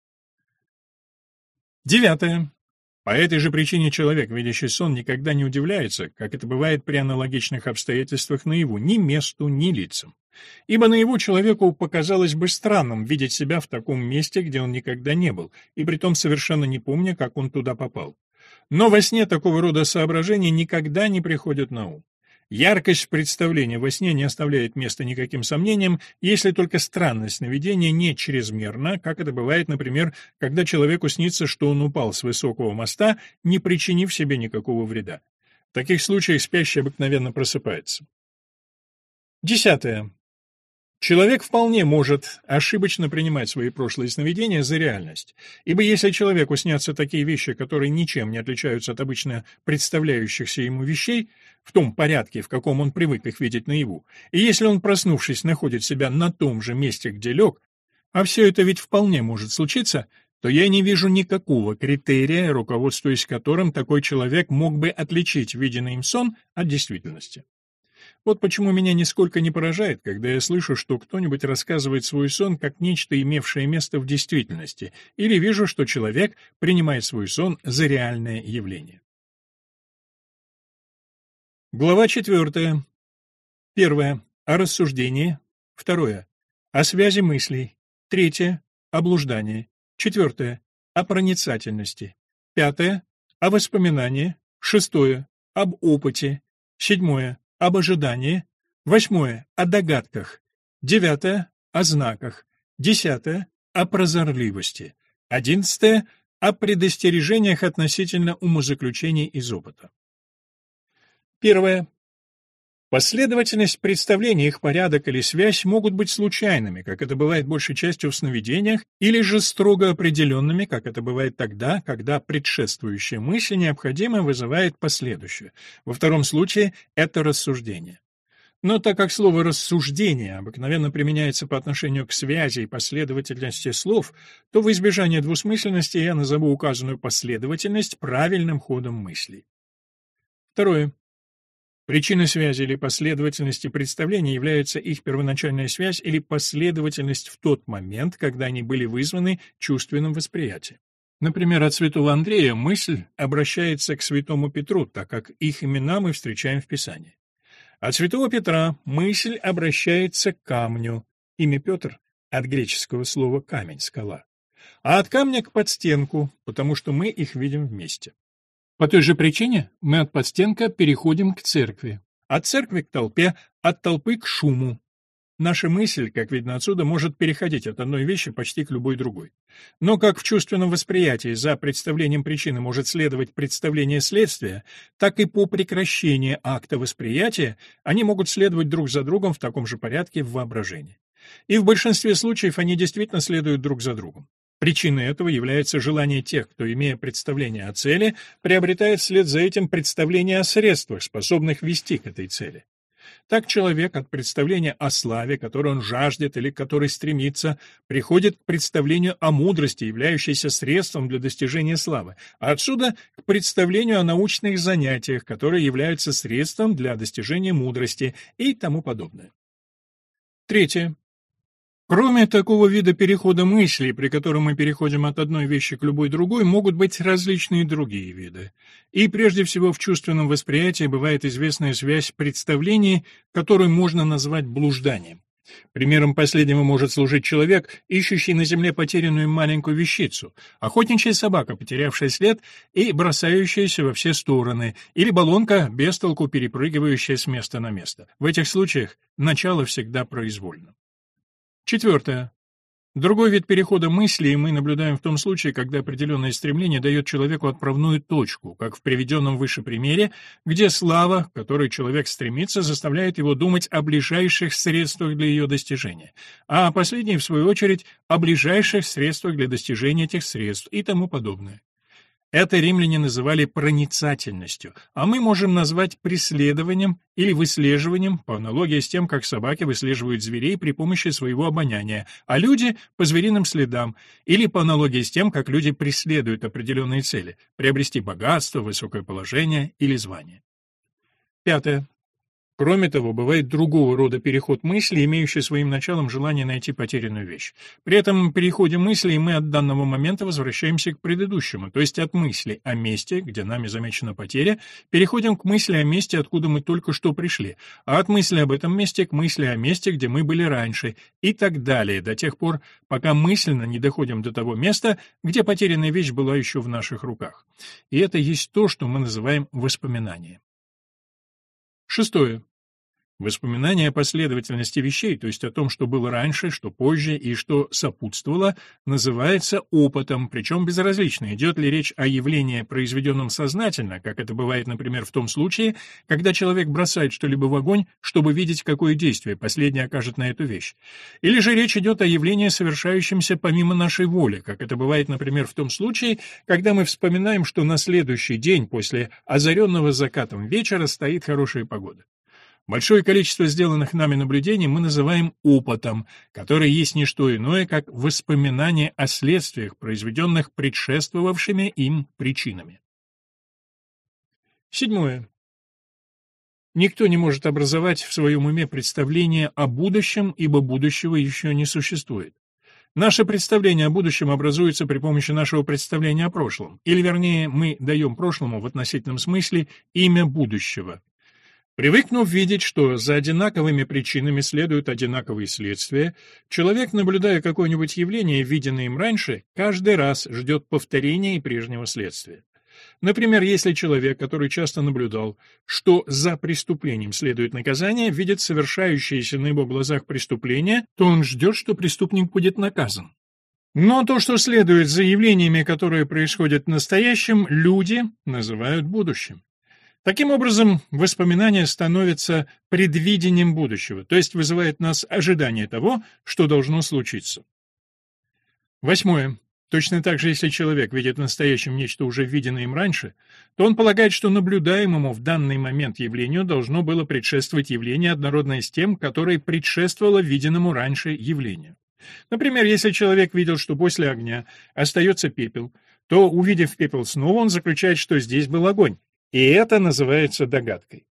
Девятое. По этой же причине человек, видящий сон, никогда не удивляется, как это бывает при аналогичных обстоятельствах наяву, ни месту, ни лицам. Ибо наяву человеку показалось бы странным видеть себя в таком месте, где он никогда не был, и притом совершенно не помня, как он туда попал. Но во сне такого рода соображения никогда не приходят на ум. Яркость представления во сне не оставляет места никаким сомнениям, если только странность сновидения не чрезмерна, как это бывает, например, когда человеку снится, что он упал с высокого моста, не причинив себе никакого вреда. В таких случаях спящий обыкновенно просыпается. Десятое. Человек вполне может ошибочно принимать свои прошлые сновидения за реальность, ибо если человеку снятся такие вещи, которые ничем не отличаются от обычно представляющихся ему вещей, в том порядке, в каком он привык их видеть наяву, и если он, проснувшись, находит себя на том же месте, где лег, а все это ведь вполне может случиться, то я не вижу никакого критерия, руководствуясь которым такой человек мог бы отличить виденный им сон от действительности. Вот почему меня нисколько не поражает, когда я слышу, что кто-нибудь рассказывает свой сон как нечто, имевшее место в действительности, или вижу, что человек принимает свой сон за реальное явление. Глава 4. 1. О рассуждении. 2. О связи мыслей. 3. О блуждании. 4. О проницательности. 5. О воспоминании. 6. Об опыте. 7. Об ожидании. 8. О догадках. 9. О знаках. 10. О прозорливости. 11. О предостережениях относительно умозаключений из опыта. 1. Последовательность представлений, их порядок или связь могут быть случайными, как это бывает большей частью в сновидениях, или же строго определенными, как это бывает тогда, когда предшествующая мысль необходимо вызывает последующую. Во втором случае это рассуждение. Но так как слово «рассуждение» обыкновенно применяется по отношению к связи и последовательности слов, то в избежание двусмысленности я назову указанную последовательность правильным ходом мыслей. 2. Причиной связи или последовательности представлений является их первоначальная связь или последовательность в тот момент, когда они были вызваны чувственным восприятием. Например, от святого Андрея мысль обращается к святому Петру, так как их имена мы встречаем в Писании. От святого Петра мысль обращается к камню, имя Петр от греческого слова «камень», «скала», а от камня к подстенку, потому что мы их видим вместе. По той же причине мы от подстенка переходим к церкви, от церкви к толпе, от толпы к шуму. Наша мысль, как видно отсюда, может переходить от одной вещи почти к любой другой. Но как в чувственном восприятии за представлением причины может следовать представление следствия, так и по прекращении акта восприятия они могут следовать друг за другом в таком же порядке в воображении. И в большинстве случаев они действительно следуют друг за другом. Причиной этого является желание тех, кто, имея представление о цели, приобретает вслед за этим представление о средствах, способных вести к этой цели. Так человек от представления о славе, которой он жаждет или к которой стремится, приходит к представлению о мудрости, являющейся средством для достижения славы, а отсюда к представлению о научных занятиях, которые являются средством для достижения мудрости и тому подобное. 3. Кроме такого вида перехода мыслей, при котором мы переходим от одной вещи к любой другой, могут быть различные другие виды. И прежде всего в чувственном восприятии бывает известная связь представлений, которую можно назвать блужданием. Примером последнего может служить человек, ищущий на земле потерянную маленькую вещицу, охотничья собака, потерявшая след и бросающаяся во все стороны, или баллонка, без толку перепрыгивающая с места на место. В этих случаях начало всегда произвольно. 4. Другой вид перехода мысли мы наблюдаем в том случае, когда определенное стремление дает человеку отправную точку, как в приведенном выше примере, где слава, к которой человек стремится, заставляет его думать о ближайших средствах для ее достижения, а последний, в свою очередь, о ближайших средствах для достижения этих средств и тому подобное. Это римляне называли проницательностью, а мы можем назвать преследованием или выслеживанием, по аналогии с тем, как собаки выслеживают зверей при помощи своего обоняния, а люди — по звериным следам, или по аналогии с тем, как люди преследуют определенные цели — приобрести богатство, высокое положение или звание. 5. Кроме того, бывает другого рода переход мысли, имеющий своим началом желание найти потерянную вещь. При этом переходе мысли мы от данного момента возвращаемся к предыдущему, то есть от мысли о месте, где нами замечена потеря, переходим к мысли о месте, откуда мы только что пришли, а от мысли об этом месте к мысли о месте, где мы были раньше, и так далее, до тех пор, пока мысленно не доходим до того места, где потерянная вещь была еще в наших руках. И это есть то, что мы называем воспоминанием. 6. Воспоминание о последовательности вещей, то есть о том, что было раньше, что позже и что сопутствовало, называется опытом, причем безразлично, идет ли речь о явлении, произведенном сознательно, как это бывает, например, в том случае, когда человек бросает что-либо в огонь, чтобы видеть, какое действие последнее окажет на эту вещь. Или же речь идет о явлении, совершающемся помимо нашей воли, как это бывает, например, в том случае, когда мы вспоминаем, что на следующий день после озаренного закатом вечера стоит хорошая погода. Большое количество сделанных нами наблюдений мы называем опытом, который есть не что иное, как воспоминание о следствиях, произведенных предшествовавшими им причинами. Седьмое. Никто не может образовать в своем уме представление о будущем, ибо будущего еще не существует. Наше представление о будущем образуется при помощи нашего представления о прошлом, или вернее, мы даем прошлому в относительном смысле имя будущего. Привыкнув видеть, что за одинаковыми причинами следуют одинаковые следствия, человек, наблюдая какое-нибудь явление, виденное им раньше, каждый раз ждет повторения и прежнего следствия. Например, если человек, который часто наблюдал, что за преступлением следует наказание, видит совершающееся на его глазах преступление, то он ждет, что преступник будет наказан. Но то, что следует за явлениями, которые происходят в настоящем, люди называют будущим. Таким образом, воспоминание становится предвидением будущего, то есть вызывает в нас ожидание того, что должно случиться. Восьмое. Точно так же, если человек видит в настоящем нечто уже виденное им раньше, то он полагает, что наблюдаемому в данный момент явлению должно было предшествовать явление, однородное с тем, которое предшествовало виденному раньше явлению. Например, если человек видел, что после огня остается пепел, то, увидев пепел снова, он заключает, что здесь был огонь. И это называется догадкой.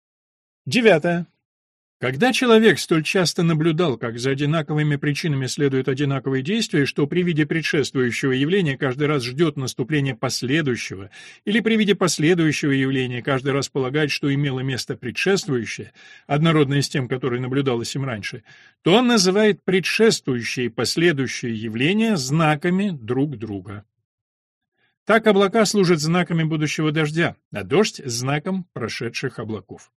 Девятое. Когда человек столь часто наблюдал, как за одинаковыми причинами следуют одинаковые действия, что при виде предшествующего явления каждый раз ждет наступления последующего, или при виде последующего явления каждый раз полагает, что имело место предшествующее, однородное с тем, которое наблюдалось им раньше, то он называет предшествующие и последующие явления знаками друг друга. Так облака служат знаками будущего дождя, а дождь — знаком прошедших облаков.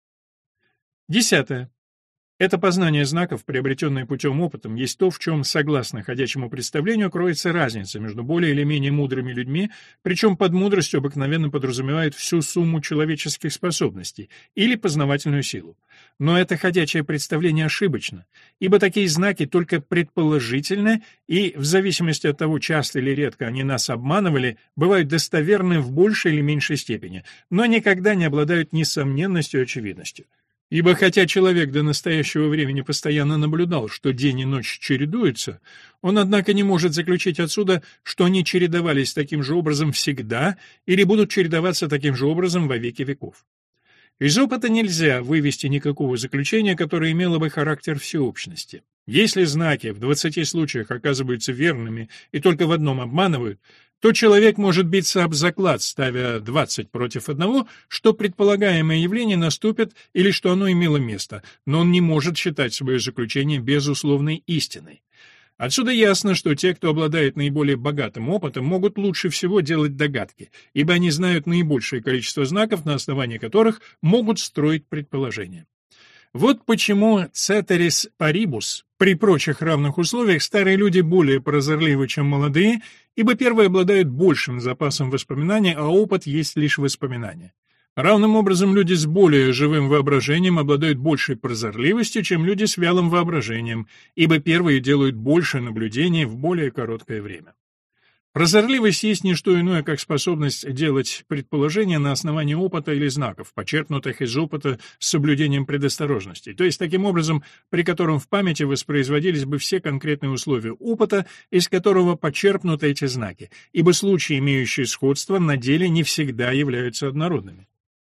Десятое. Это познание знаков, приобретенное путем опытом, есть то, в чем, согласно ходячему представлению, кроется разница между более или менее мудрыми людьми, причем под мудростью обыкновенно подразумевают всю сумму человеческих способностей или познавательную силу. Но это ходячее представление ошибочно, ибо такие знаки только предположительны и, в зависимости от того, часто или редко они нас обманывали, бывают достоверны в большей или меньшей степени, но никогда не обладают несомненностью и очевидностью. Ибо хотя человек до настоящего времени постоянно наблюдал, что день и ночь чередуются, он, однако, не может заключить отсюда, что они чередовались таким же образом всегда или будут чередоваться таким же образом во веки веков. Из опыта нельзя вывести никакого заключения, которое имело бы характер всеобщности. Если знаки в 20 случаях оказываются верными и только в одном обманывают, то человек может биться об заклад, ставя 20 против одного, что предполагаемое явление наступит или что оно имело место, но он не может считать свое заключение безусловной истиной. Отсюда ясно, что те, кто обладает наиболее богатым опытом, могут лучше всего делать догадки, ибо они знают наибольшее количество знаков, на основании которых могут строить предположения. Вот почему ceteris paribus, при прочих равных условиях, старые люди более прозорливы, чем молодые, ибо первые обладают большим запасом воспоминаний, а опыт есть лишь воспоминания. Равным образом люди с более живым воображением обладают большей прозорливостью, чем люди с вялым воображением, ибо первые делают больше наблюдений в более короткое время. Прозорливость есть не что иное, как способность делать предположения на основании опыта или знаков, почерпнутых из опыта с соблюдением предосторожностей, то есть таким образом, при котором в памяти воспроизводились бы все конкретные условия опыта, из которого почерпнуты эти знаки, ибо случаи, имеющие сходство, на деле не всегда являются однородными.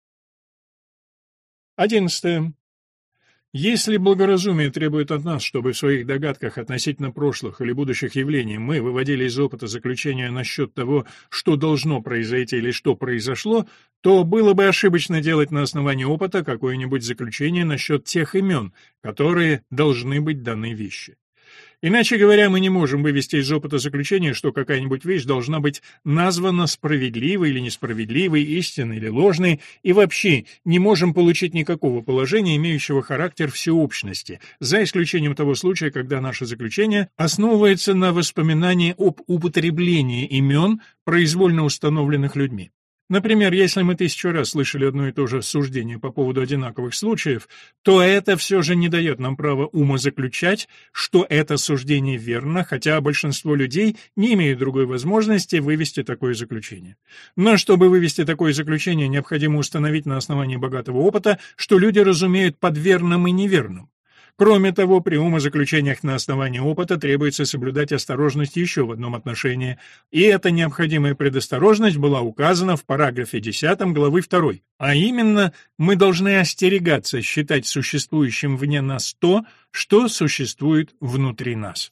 11. Если благоразумие требует от нас, чтобы в своих догадках относительно прошлых или будущих явлений мы выводили из опыта заключения насчет того, что должно произойти или что произошло, то было бы ошибочно делать на основании опыта какое-нибудь заключение насчет тех имен, которые должны быть даны вещи. Иначе говоря, мы не можем вывести из опыта заключение, что какая-нибудь вещь должна быть названа справедливой или несправедливой, истинной или ложной, и вообще не можем получить никакого положения, имеющего характер всеобщности, за исключением того случая, когда наше заключение основывается на воспоминании об употреблении имен, произвольно установленных людьми. Например, если мы 1000 раз слышали одно и то же суждение по поводу одинаковых случаев, то это все же не дает нам права умозаключать, что это суждение верно, хотя большинство людей не имеют другой возможности вывести такое заключение. Но чтобы вывести такое заключение, необходимо установить на основании богатого опыта, что люди разумеют под верным и неверным. Кроме того, при умозаключениях на основании опыта требуется соблюдать осторожность еще в одном отношении, и эта необходимая предосторожность была указана в параграфе 10 главы 2, а именно, мы должны остерегаться считать существующим вне нас то, что существует внутри нас.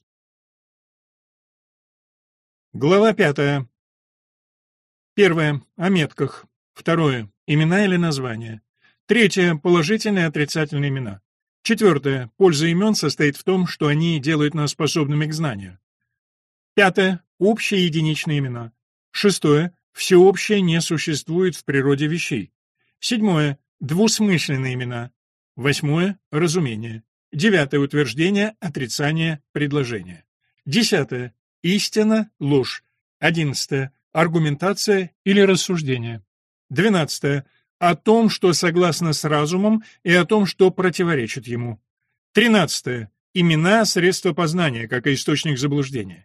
Глава 5. Первое. О метках. Второе. Имена или названия. Третье. Положительные и отрицательные имена. Четвертое. Польза имен состоит в том, что они делают нас способными к знанию. Пятое. Общие единичные имена. Шестое. Всеобщее не существует в природе вещей. Седьмое. Двусмысленные имена. Восьмое. Разумение. Девятое. Утверждение, отрицание, предложение. Десятое. Истина, ложь. Одиннадцатое. Аргументация или рассуждение. 12. О том, что согласно с разумом, и о том, что противоречит ему. 13. Имена, средства познания, как и источник заблуждения.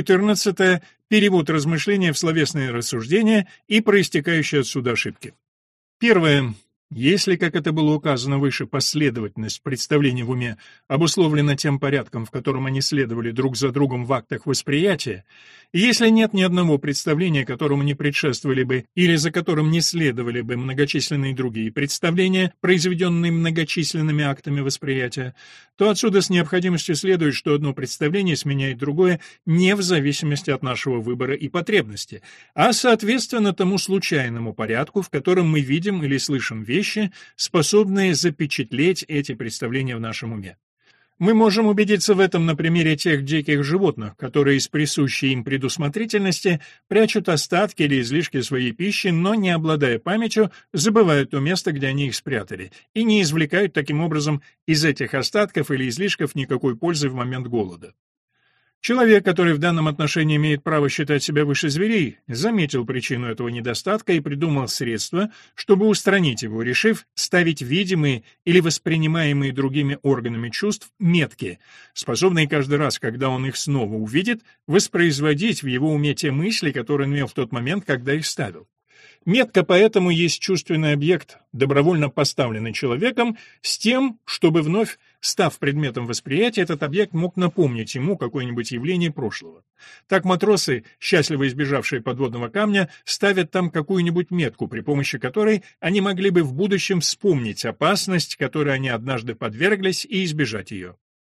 14. Перевод размышления в словесные рассуждения и проистекающие отсюда ошибки. Первое. Если, как это было указано выше, последовательность представлений в уме обусловлена тем порядком, в котором они следовали друг за другом в актах восприятия, и если нет ни одного представления, которому не предшествовали бы или за которым не следовали бы многочисленные другие представления, произведенные многочисленными актами восприятия, то отсюда с необходимостью следует, что одно представление сменяет другое не в зависимости от нашего выбора и потребности, а соответственно тому случайному порядку, в котором мы видим или слышим вещи, способные запечатлеть эти представления в нашем уме. Мы можем убедиться в этом на примере тех диких животных, которые из присущей им предусмотрительности прячут остатки или излишки своей пищи, но, не обладая памятью, забывают то место, где они их спрятали, и не извлекают таким образом из этих остатков или излишков никакой пользы в момент голода. Человек, который в данном отношении имеет право считать себя выше зверей, заметил причину этого недостатка и придумал средства, чтобы устранить его, решив ставить видимые или воспринимаемые другими органами чувств метки, способные каждый раз, когда он их снова увидит, воспроизводить в его уме те мысли, которые он имел в тот момент, когда их ставил. Метка поэтому есть чувственный объект, добровольно поставленный человеком, с тем, чтобы вновь, став предметом восприятия, этот объект мог напомнить ему какое-нибудь явление прошлого. Так матросы, счастливо избежавшие подводного камня, ставят там какую-нибудь метку, при помощи которой они могли бы в будущем вспомнить опасность, которой они однажды подверглись, и избежать ее.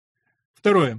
Второе.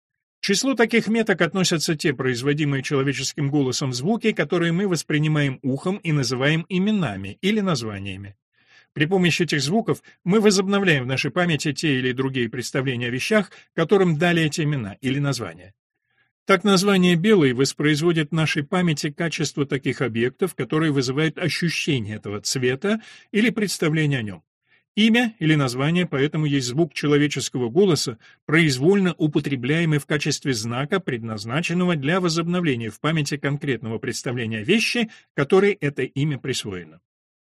К числу таких меток относятся те производимые человеческим голосом звуки, которые мы воспринимаем ухом и называем именами или названиями. При помощи этих звуков мы возобновляем в нашей памяти те или другие представления о вещах, которым дали эти имена или названия. Так название «белый» воспроизводит в нашей памяти качество таких объектов, которые вызывают ощущение этого цвета или представление о нем. Имя или название поэтому есть звук человеческого голоса, произвольно употребляемый в качестве знака, предназначенного для возобновления в памяти конкретного представления о вещи, которой это имя присвоено.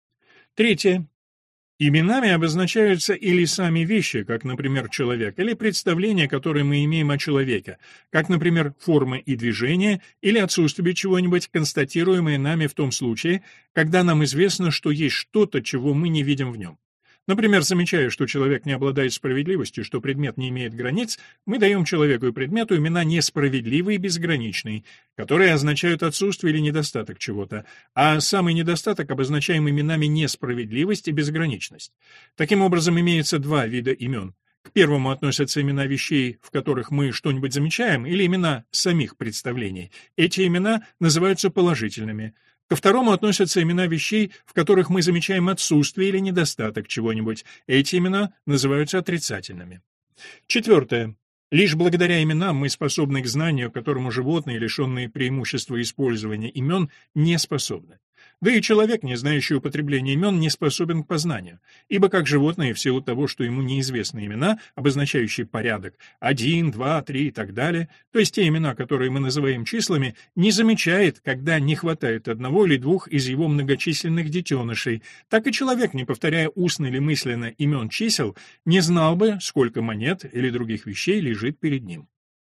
Третье. Именами обозначаются или сами вещи, как, например, человек, или представления, которые мы имеем о человеке, как, например, формы и движения, или отсутствие чего-нибудь, констатируемое нами в том случае, когда нам известно, что есть что-то, чего мы не видим в нем. Например, замечая, что человек не обладает справедливостью, что предмет не имеет границ, мы даем человеку и предмету имена несправедливый и безграничный, которые означают отсутствие или недостаток чего-то, а самый недостаток обозначаем именами несправедливость и безграничность. Таким образом, имеется два вида имен. К первому относятся имена вещей, в которых мы что-нибудь замечаем, или имена самих представлений. Эти имена называются положительными. Ко второму относятся имена вещей, в которых мы замечаем отсутствие или недостаток чего-нибудь. Эти имена называются отрицательными. Четвертое. Лишь благодаря именам мы способны к знанию, которому животные, лишенные преимущества использования имен, не способны. Да и человек, не знающий употребления имен, не способен к познанию, ибо как животное, в силу того, что ему неизвестны имена, обозначающие порядок, 1, 2, 3 и так далее, то есть те имена, которые мы называем числами, не замечает, когда не хватает одного или двух из его многочисленных детенышей, так и человек, не повторяя устно или мысленно имен чисел, не знал бы, сколько монет или других вещей лежит перед ним.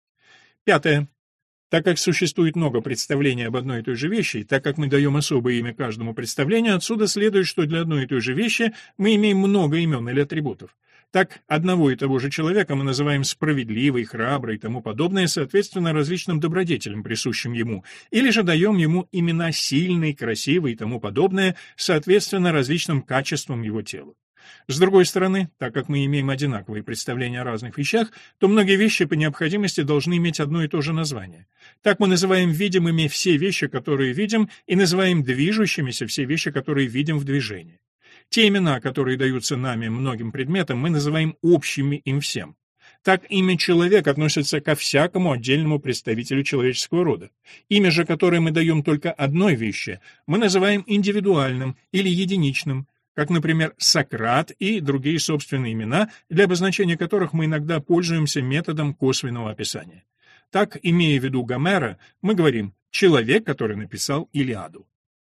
Пятое. Так как существует много представлений об одной и той же вещи, и так как мы даем особое имя каждому представлению, отсюда следует, что для одной и той же вещи мы имеем много имен или атрибутов. Так, одного и того же человека мы называем справедливый, храбрый и тому подобное, соответственно различным добродетелям, присущим ему, или же даем ему имена сильный, красивый и тому подобное, соответственно различным качествам его тела. С другой стороны, так как мы имеем одинаковые представления о разных вещах, то многие вещи по необходимости должны иметь одно и то же название. Так мы называем видимыми все вещи, которые видим, и называем движущимися все вещи, которые видим в движении. Те имена, которые даются нами многим предметам, мы называем общими им всем. Так имя «человек» относится ко всякому отдельному представителю человеческого рода. Имя же, которое мы даем только одной вещи, мы называем индивидуальным или единичным, как, например, Сократ и другие собственные имена, для обозначения которых мы иногда пользуемся методом косвенного описания. Так, имея в виду Гомера, мы говорим «человек, который написал Илиаду».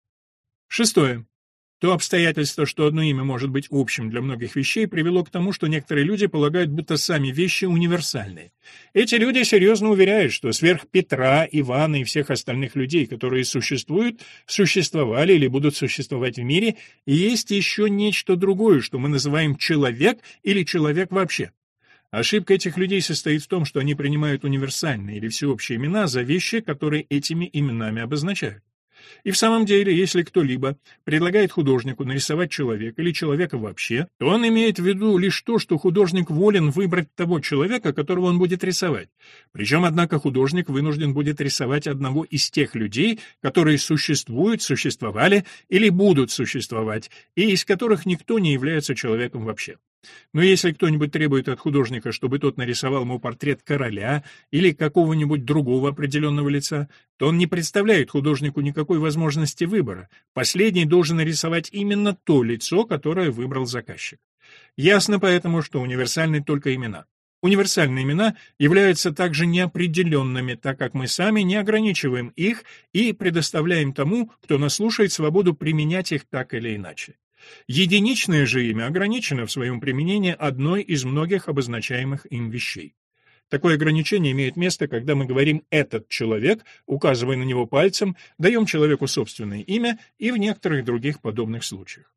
Шестое. То обстоятельство, что одно имя может быть общим для многих вещей, привело к тому, что некоторые люди полагают, будто сами вещи универсальны. Эти люди серьезно уверяют, что сверх Петра, Ивана и всех остальных людей, которые существуют, существовали или будут существовать в мире, есть еще нечто другое, что мы называем человек или человек вообще. Ошибка этих людей состоит в том, что они принимают универсальные или всеобщие имена за вещи, которые этими именами обозначают. И в самом деле, если кто-либо предлагает художнику нарисовать человека или человека вообще, то он имеет в виду лишь то, что художник волен выбрать того человека, которого он будет рисовать. Причем, однако, художник вынужден будет рисовать одного из тех людей, которые существуют, существовали или будут существовать, и из которых никто не является человеком вообще. Но если кто-нибудь требует от художника, чтобы тот нарисовал ему портрет короля или какого-нибудь другого определенного лица, то он не представляет художнику никакой возможности выбора. Последний должен нарисовать именно то лицо, которое выбрал заказчик. Ясно поэтому, что универсальны только имена. Универсальные имена являются также неопределенными, так как мы сами не ограничиваем их и предоставляем тому, кто нас слушает, свободу применять их так или иначе. Единичное же имя ограничено в своем применении одной из многих обозначаемых им вещей. Такое ограничение имеет место, когда мы говорим «этот человек», указывая на него пальцем, даем человеку собственное имя и в некоторых других подобных случаях.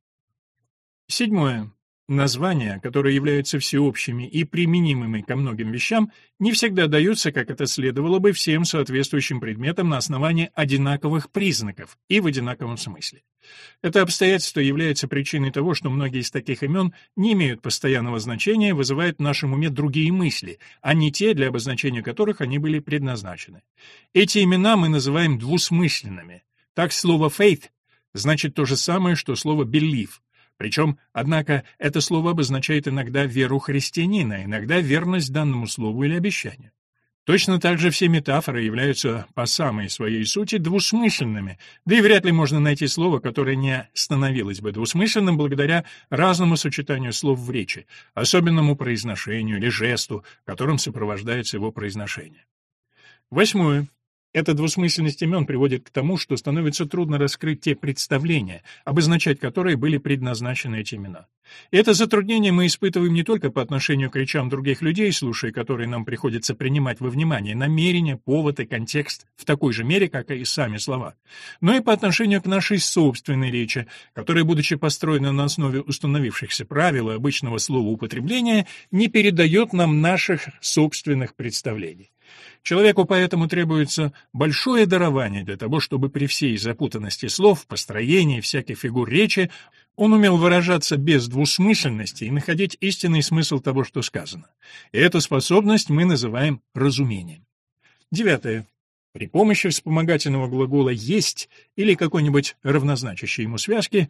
Седьмое. Названия, которые являются всеобщими и применимыми ко многим вещам, не всегда даются, как это следовало бы, всем соответствующим предметам на основании одинаковых признаков и в одинаковом смысле. Это обстоятельство является причиной того, что многие из таких имен не имеют постоянного значения и вызывают в нашем уме другие мысли, а не те, для обозначения которых они были предназначены. Эти имена мы называем двусмысленными. Так слово «faith» значит то же самое, что слово «believe». Причем, однако, это слово обозначает иногда веру христианина, иногда верность данному слову или обещанию. Точно так же все метафоры являются по самой своей сути двусмысленными, да и вряд ли можно найти слово, которое не становилось бы двусмысленным благодаря разному сочетанию слов в речи, особенному произношению или жесту, которым сопровождается его произношение. Восьмое. Эта двусмысленность имен приводит к тому, что становится трудно раскрыть те представления, обозначать которые были предназначены эти имена. И это затруднение мы испытываем не только по отношению к речам других людей, слушая которые нам приходится принимать во внимание намерение, повод и контекст в такой же мере, как и сами слова, но и по отношению к нашей собственной речи, которая, будучи построена на основе установившихся правил и обычного слова употребления, не передает нам наших собственных представлений. Человеку поэтому требуется большое дарование для того, чтобы при всей запутанности слов, построении всяких фигур речи он умел выражаться без двусмысленности и находить истинный смысл того, что сказано. И эту способность мы называем разумением. Девятое. При помощи вспомогательного глагола «есть» или какой-нибудь равнозначащей ему связки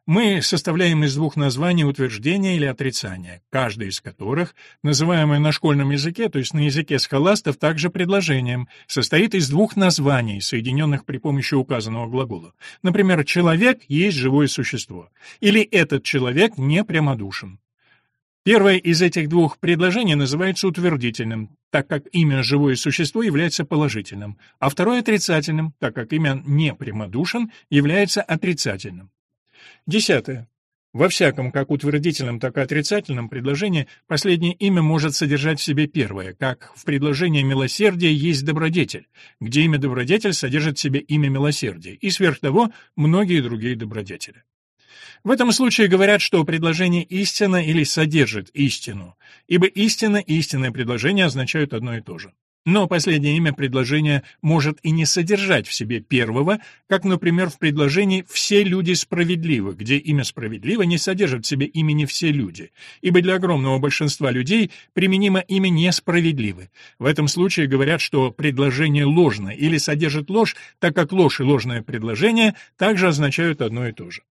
Мы составляем из двух названий утверждения или отрицания, каждое из которых, называемое на школьном языке, то есть на языке схоластов, также предложением, состоит из двух названий, соединенных при помощи указанного глагола. Например, «человек есть живое существо» или «этот человек не прямодушен». Первое из этих двух предложений называется утвердительным, так как имя «живое существо» является положительным, а второе — отрицательным, так как имя «не прямодушен» является отрицательным. 10. Во всяком, как утвердительном, так и отрицательном предложении, последнее имя может содержать в себе первое, как в предложении «милосердие есть добродетель», где имя добродетель содержит в себе имя милосердие, и сверх того многие другие добродетели. В этом случае говорят, что предложение «истина» или «содержит истину», ибо «истина» и «истинное предложение» означают одно и то же. Но последнее имя предложения может и не содержать в себе первого, как, например, в предложении «все люди справедливы», где имя «справедливо» не содержит в себе имени «все люди», ибо для огромного большинства людей применимо имя «несправедливы». В этом случае говорят, что предложение ложно или содержит ложь, так как ложь и ложное предложение также означают одно и то же.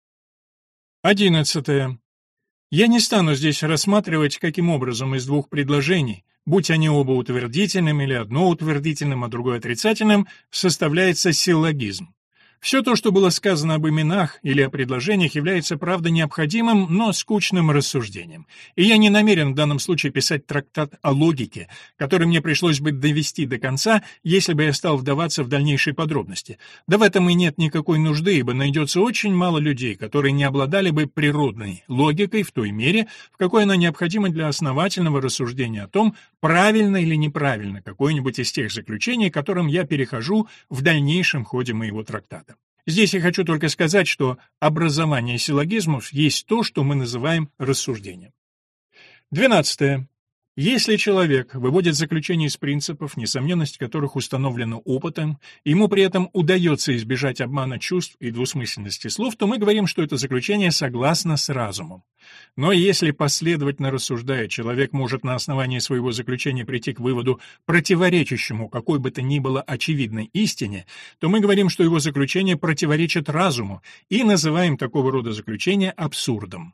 11. Я не стану здесь рассматривать, каким образом из двух предложений, будь они оба утвердительным или одно утвердительным, а другое отрицательным, составляется силлогизм. Все то, что было сказано об именах или о предложениях, является, правда, необходимым, но скучным рассуждением. И я не намерен в данном случае писать трактат о логике, который мне пришлось бы довести до конца, если бы я стал вдаваться в дальнейшие подробности. Да в этом и нет никакой нужды, ибо найдется очень мало людей, которые не обладали бы природной логикой в той мере, в какой она необходима для основательного рассуждения о том, правильно или неправильно какое-нибудь из тех заключений, к которым я перехожу в дальнейшем ходе моего трактата. Здесь я хочу только сказать, что образование силлогизмов есть то, что мы называем рассуждением. 12. Если человек выводит заключение из принципов, несомненность которых установлена опытом, и ему при этом удается избежать обмана чувств и двусмысленности слов, то мы говорим, что это заключение согласно с разумом. Но если последовательно рассуждая, человек может на основании своего заключения прийти к выводу, противоречащему какой бы то ни было очевидной истине, то мы говорим, что его заключение противоречит разуму, и называем такого рода заключение абсурдом.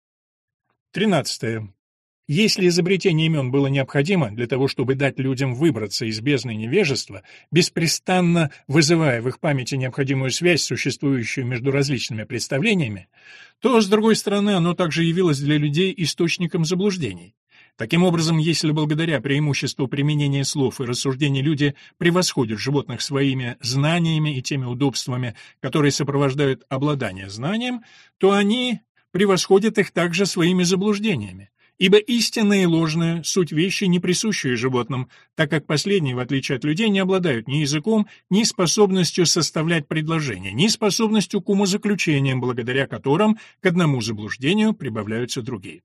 13. Если изобретение имен было необходимо для того, чтобы дать людям выбраться из бездны невежества, беспрестанно вызывая в их памяти необходимую связь, существующую между различными представлениями, то, с другой стороны, оно также явилось для людей источником заблуждений. Таким образом, если благодаря преимуществу применения слов и рассуждений люди превосходят животных своими знаниями и теми удобствами, которые сопровождают обладание знанием, то они превосходят их также своими заблуждениями. Ибо истинное и ложное — суть вещи, не присущие животным, так как последние, в отличие от людей, не обладают ни языком, ни способностью составлять предложения, ни способностью к умозаключениям, благодаря которым к одному заблуждению прибавляются другие.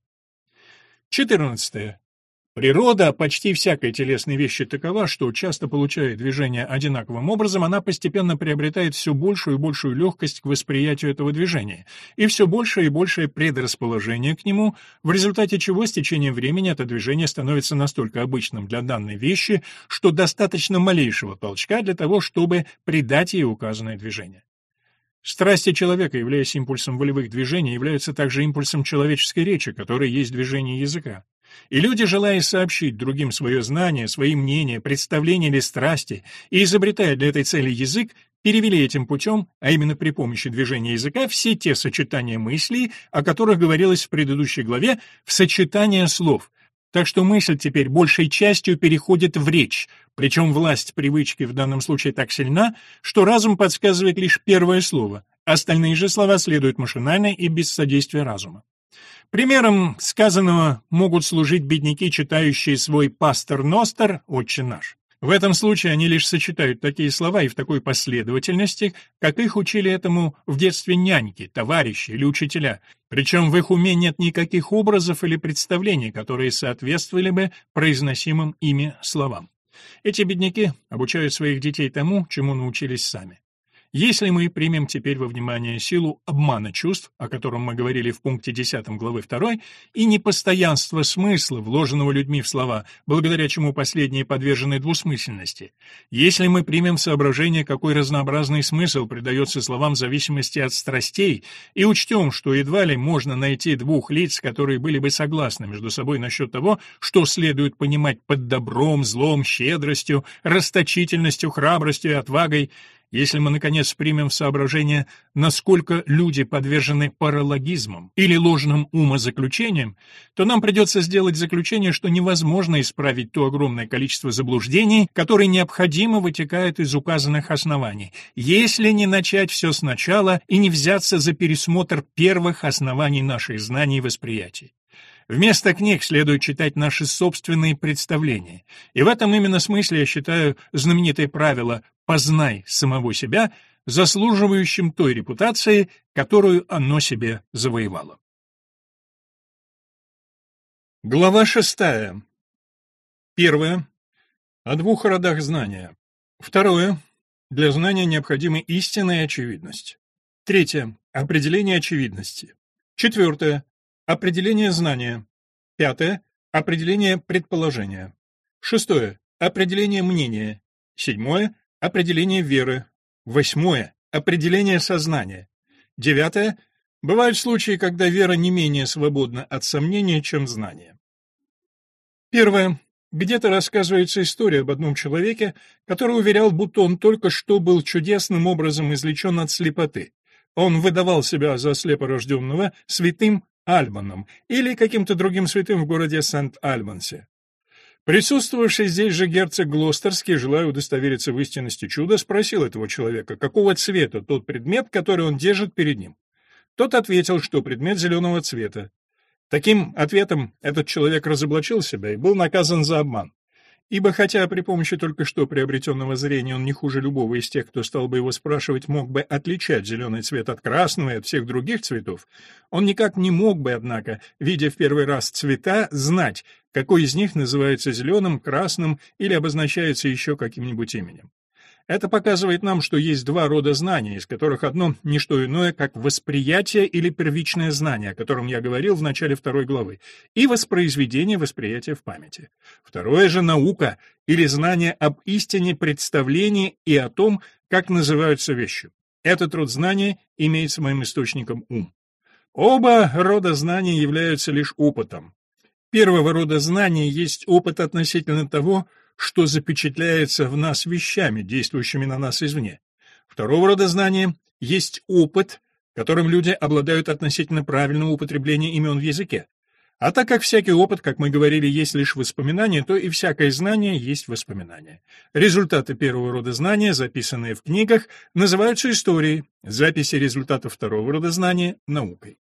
14. Природа почти всякой телесной вещи такова, что, часто получая движение одинаковым образом, она постепенно приобретает все большую и большую легкость к восприятию этого движения, и все большее и большее предрасположение к нему, в результате чего с течением времени это движение становится настолько обычным для данной вещи, что достаточно малейшего толчка для того, чтобы придать ей указанное движение. Страсти человека, являясь импульсом волевых движений, являются также импульсом человеческой речи, которая есть движение языка. И люди, желая сообщить другим свое знание, свои мнения, представления или страсти, и изобретая для этой цели язык, перевели этим путем, а именно при помощи движения языка, все те сочетания мыслей, о которых говорилось в предыдущей главе, в сочетание слов. Так что мысль теперь большей частью переходит в речь, причем власть привычки в данном случае так сильна, что разум подсказывает лишь первое слово, остальные же слова следуют машинально и без содействия разума. Примером сказанного могут служить бедняки, читающие свой «Пастер Ностер» «Отче наш». В этом случае они лишь сочетают такие слова и в такой последовательности, как их учили этому в детстве няньки, товарищи или учителя, причем в их уме нет никаких образов или представлений, которые соответствовали бы произносимым ими словам. Эти бедняки обучают своих детей тому, чему научились сами. Если мы примем теперь во внимание силу обмана чувств, о котором мы говорили в пункте 10 главы 2, и непостоянство смысла, вложенного людьми в слова, благодаря чему последние подвержены двусмысленности, если мы примем в соображение, какой разнообразный смысл придается словам в зависимости от страстей, и учтем, что едва ли можно найти двух лиц, которые были бы согласны между собой насчет того, что следует понимать под добром, злом, щедростью, расточительностью, храбростью и отвагой, если мы, наконец, примем в соображение, насколько люди подвержены паралогизмам или ложным умозаключениям, то нам придется сделать заключение, что невозможно исправить то огромное количество заблуждений, которые необходимо вытекают из указанных оснований, если не начать все сначала и не взяться за пересмотр первых оснований наших знаний и восприятий. Вместо книг следует читать наши собственные представления. И в этом именно смысле я считаю знаменитое правило «познай самого себя» заслуживающим той репутации, которую оно себе завоевало. Глава 6. Первое. О двух родах знания. Второе. Для знания необходимы истина и очевидность. Третье. Определение очевидности. Четвертое. Определение знания. Пятое. Определение предположения. Шестое. Определение мнения. Седьмое. Определение веры. Восьмое. Определение сознания. Девятое. Бывают случаи, когда вера не менее свободна от сомнения, чем знание. Первое. Где-то рассказывается история об одном человеке, который уверял, будто он только что был чудесным образом излечен от слепоты. Он выдавал себя за слепорожденного святым Альбаном или каким-то другим святым в городе Сент-Альбансе. Присутствовавший здесь же герцог Глостерский, желая удостовериться в истинности чуда, спросил этого человека, какого цвета тот предмет, который он держит перед ним. Тот ответил, что предмет зеленого цвета. Таким ответом этот человек разоблачил себя и был наказан за обман. Ибо хотя при помощи только что приобретенного зрения он не хуже любого из тех, кто стал бы его спрашивать, мог бы отличать зеленый цвет от красного и от всех других цветов, он никак не мог бы, однако, видя в первый раз цвета, знать, какой из них называется зеленым, красным или обозначается еще каким-нибудь именем. Это показывает нам, что есть два рода знаний, из которых одно — не что иное, как восприятие или первичное знание, о котором я говорил в начале второй главы, и воспроизведение восприятия в памяти. Второе же — наука, или знание об истине представления и о том, как называются вещи. Этот род знания имеет своим источником ум. Оба рода знаний являются лишь опытом. Первого рода знания есть опыт относительно того, что запечатляется в нас вещами, действующими на нас извне. Второго рода знания есть опыт, которым люди обладают относительно правильного употребления имен в языке. А так как всякий опыт, как мы говорили, есть лишь воспоминание, то и всякое знание есть воспоминание. Результаты первого рода знания, записанные в книгах, называются историей, записи результатов второго рода знания — наукой.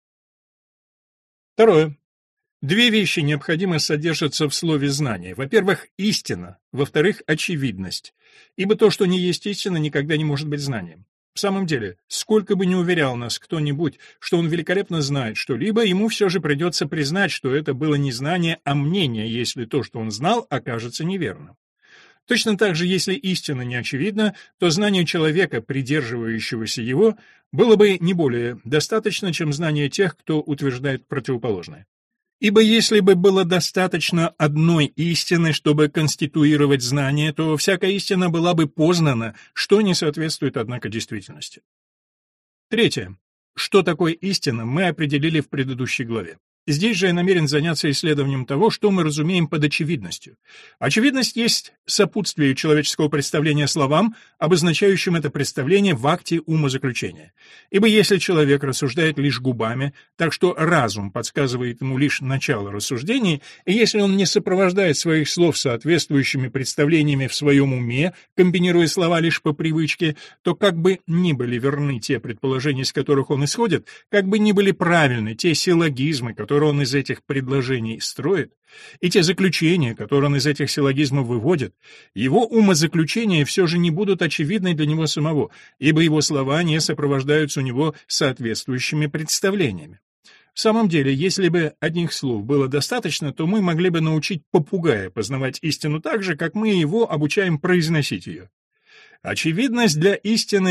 Второе. Две вещи необходимо содержатся в слове «знание». Во-первых, истина, во-вторых, очевидность. Ибо то, что не есть истина, никогда не может быть знанием. В самом деле, сколько бы ни уверял нас кто-нибудь, что он великолепно знает что-либо, ему все же придется признать, что это было не знание, а мнение, если то, что он знал, окажется неверным. Точно так же, если истина не очевидна, то знание человека, придерживающегося его, было бы не более достаточно, чем знание тех, кто утверждает противоположное. Ибо если бы было достаточно одной истины, чтобы конституировать знание, то всякая истина была бы познана, что не соответствует, однако, действительности. Третье. Что такое истина, мы определили в предыдущей главе. Здесь же я намерен заняться исследованием того, что мы разумеем под очевидностью. Очевидность есть сопутствие человеческого представления словам, обозначающим это представление в акте умозаключения. Ибо если человек рассуждает лишь губами, так что разум подсказывает ему лишь начало рассуждений, и если он не сопровождает своих слов соответствующими представлениями в своем уме, комбинируя слова лишь по привычке, то как бы ни были верны те предположения, из которых он исходит, как бы ни были правильны те силлогизмы, которые он из этих предложений строит, и те заключения, которые он из этих силлогизмов выводит, его умозаключения все же не будут очевидны для него самого, ибо его слова не сопровождаются у него соответствующими представлениями. В самом деле, если бы одних слов было достаточно, то мы могли бы научить попугая познавать истину так же, как мы его обучаем произносить ее. Очевидность для истины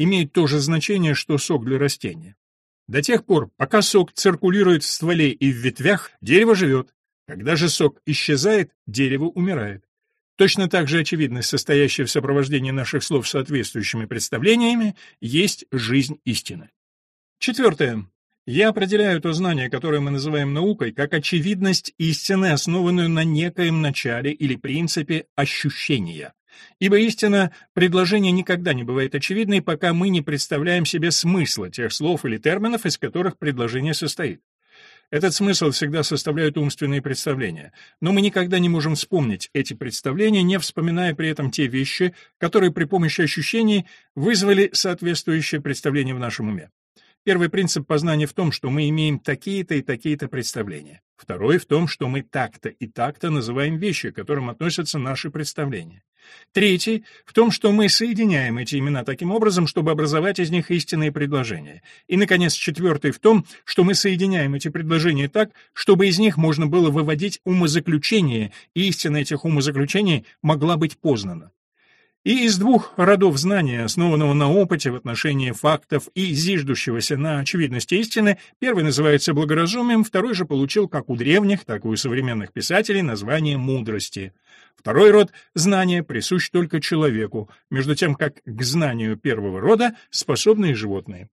имеет то же значение, что сок для растения. До тех пор, пока сок циркулирует в стволе и в ветвях, дерево живет. Когда же сок исчезает, дерево умирает. Точно так же очевидность, состоящая в сопровождении наших слов соответствующими представлениями, есть жизнь истины. Четвертое. Я определяю то знание, которое мы называем наукой, как очевидность истины, основанную на некоем начале или принципе ощущения. Ибо истина предложения никогда не бывает очевидной, пока мы не представляем себе смысла тех слов или терминов, из которых предложение состоит. Этот смысл всегда составляют умственные представления, но мы никогда не можем вспомнить эти представления, не вспоминая при этом те вещи, которые при помощи ощущений вызвали соответствующее представление в нашем уме. Первый принцип познания в том, что мы имеем такие-то и такие-то представления. Второй в том, что мы так-то и так-то называем вещи, к которым относятся наши представления. Третий в том, что мы соединяем эти имена таким образом, чтобы образовать из них истинные предложения. И, наконец, четвертый в том, что мы соединяем эти предложения так, чтобы из них можно было выводить умозаключения, и истина этих умозаключений могла быть познана. И из двух родов знания, основанного на опыте в отношении фактов и зиждущегося на очевидности истины, первый называется благоразумием, второй же получил как у древних, так и у современных писателей название мудрости. Второй род знания присущ только человеку, между тем как к знанию первого рода способны и животные.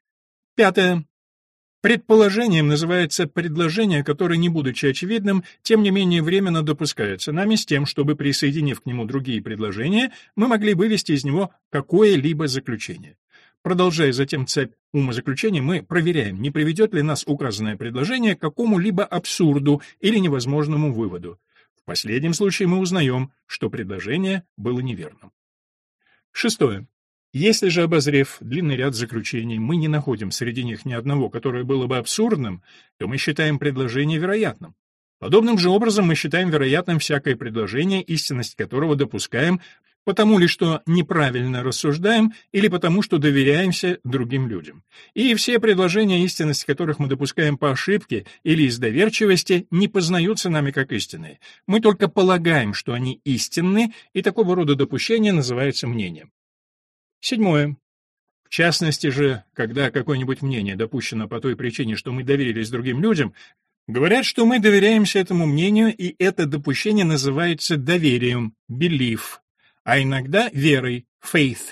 Пятое. Предположением называется предложение, которое, не будучи очевидным, тем не менее временно допускается нами с тем, чтобы, присоединив к нему другие предложения, мы могли вывести из него какое-либо заключение. Продолжая затем цепь умозаключений, мы проверяем, не приведет ли нас указанное предложение к какому-либо абсурду или невозможному выводу. В последнем случае мы узнаем, что предложение было неверным. Шестое. Если же, обозрев длинный ряд заключений, мы не находим среди них ни одного, которое было бы абсурдным, то мы считаем предложение вероятным. Подобным же образом мы считаем вероятным всякое предложение, истинность которого допускаем, потому ли что неправильно рассуждаем или потому что доверяемся другим людям. И все предложения, истинность которых мы допускаем по ошибке или из доверчивости, не познаются нами как истинные. Мы только полагаем, что они истинны, и такого рода допущение называется мнением. Седьмое. В частности же, когда какое-нибудь мнение допущено по той причине, что мы доверились другим людям, говорят, что мы доверяемся этому мнению, и это допущение называется доверием, belief, а иногда верой, faith.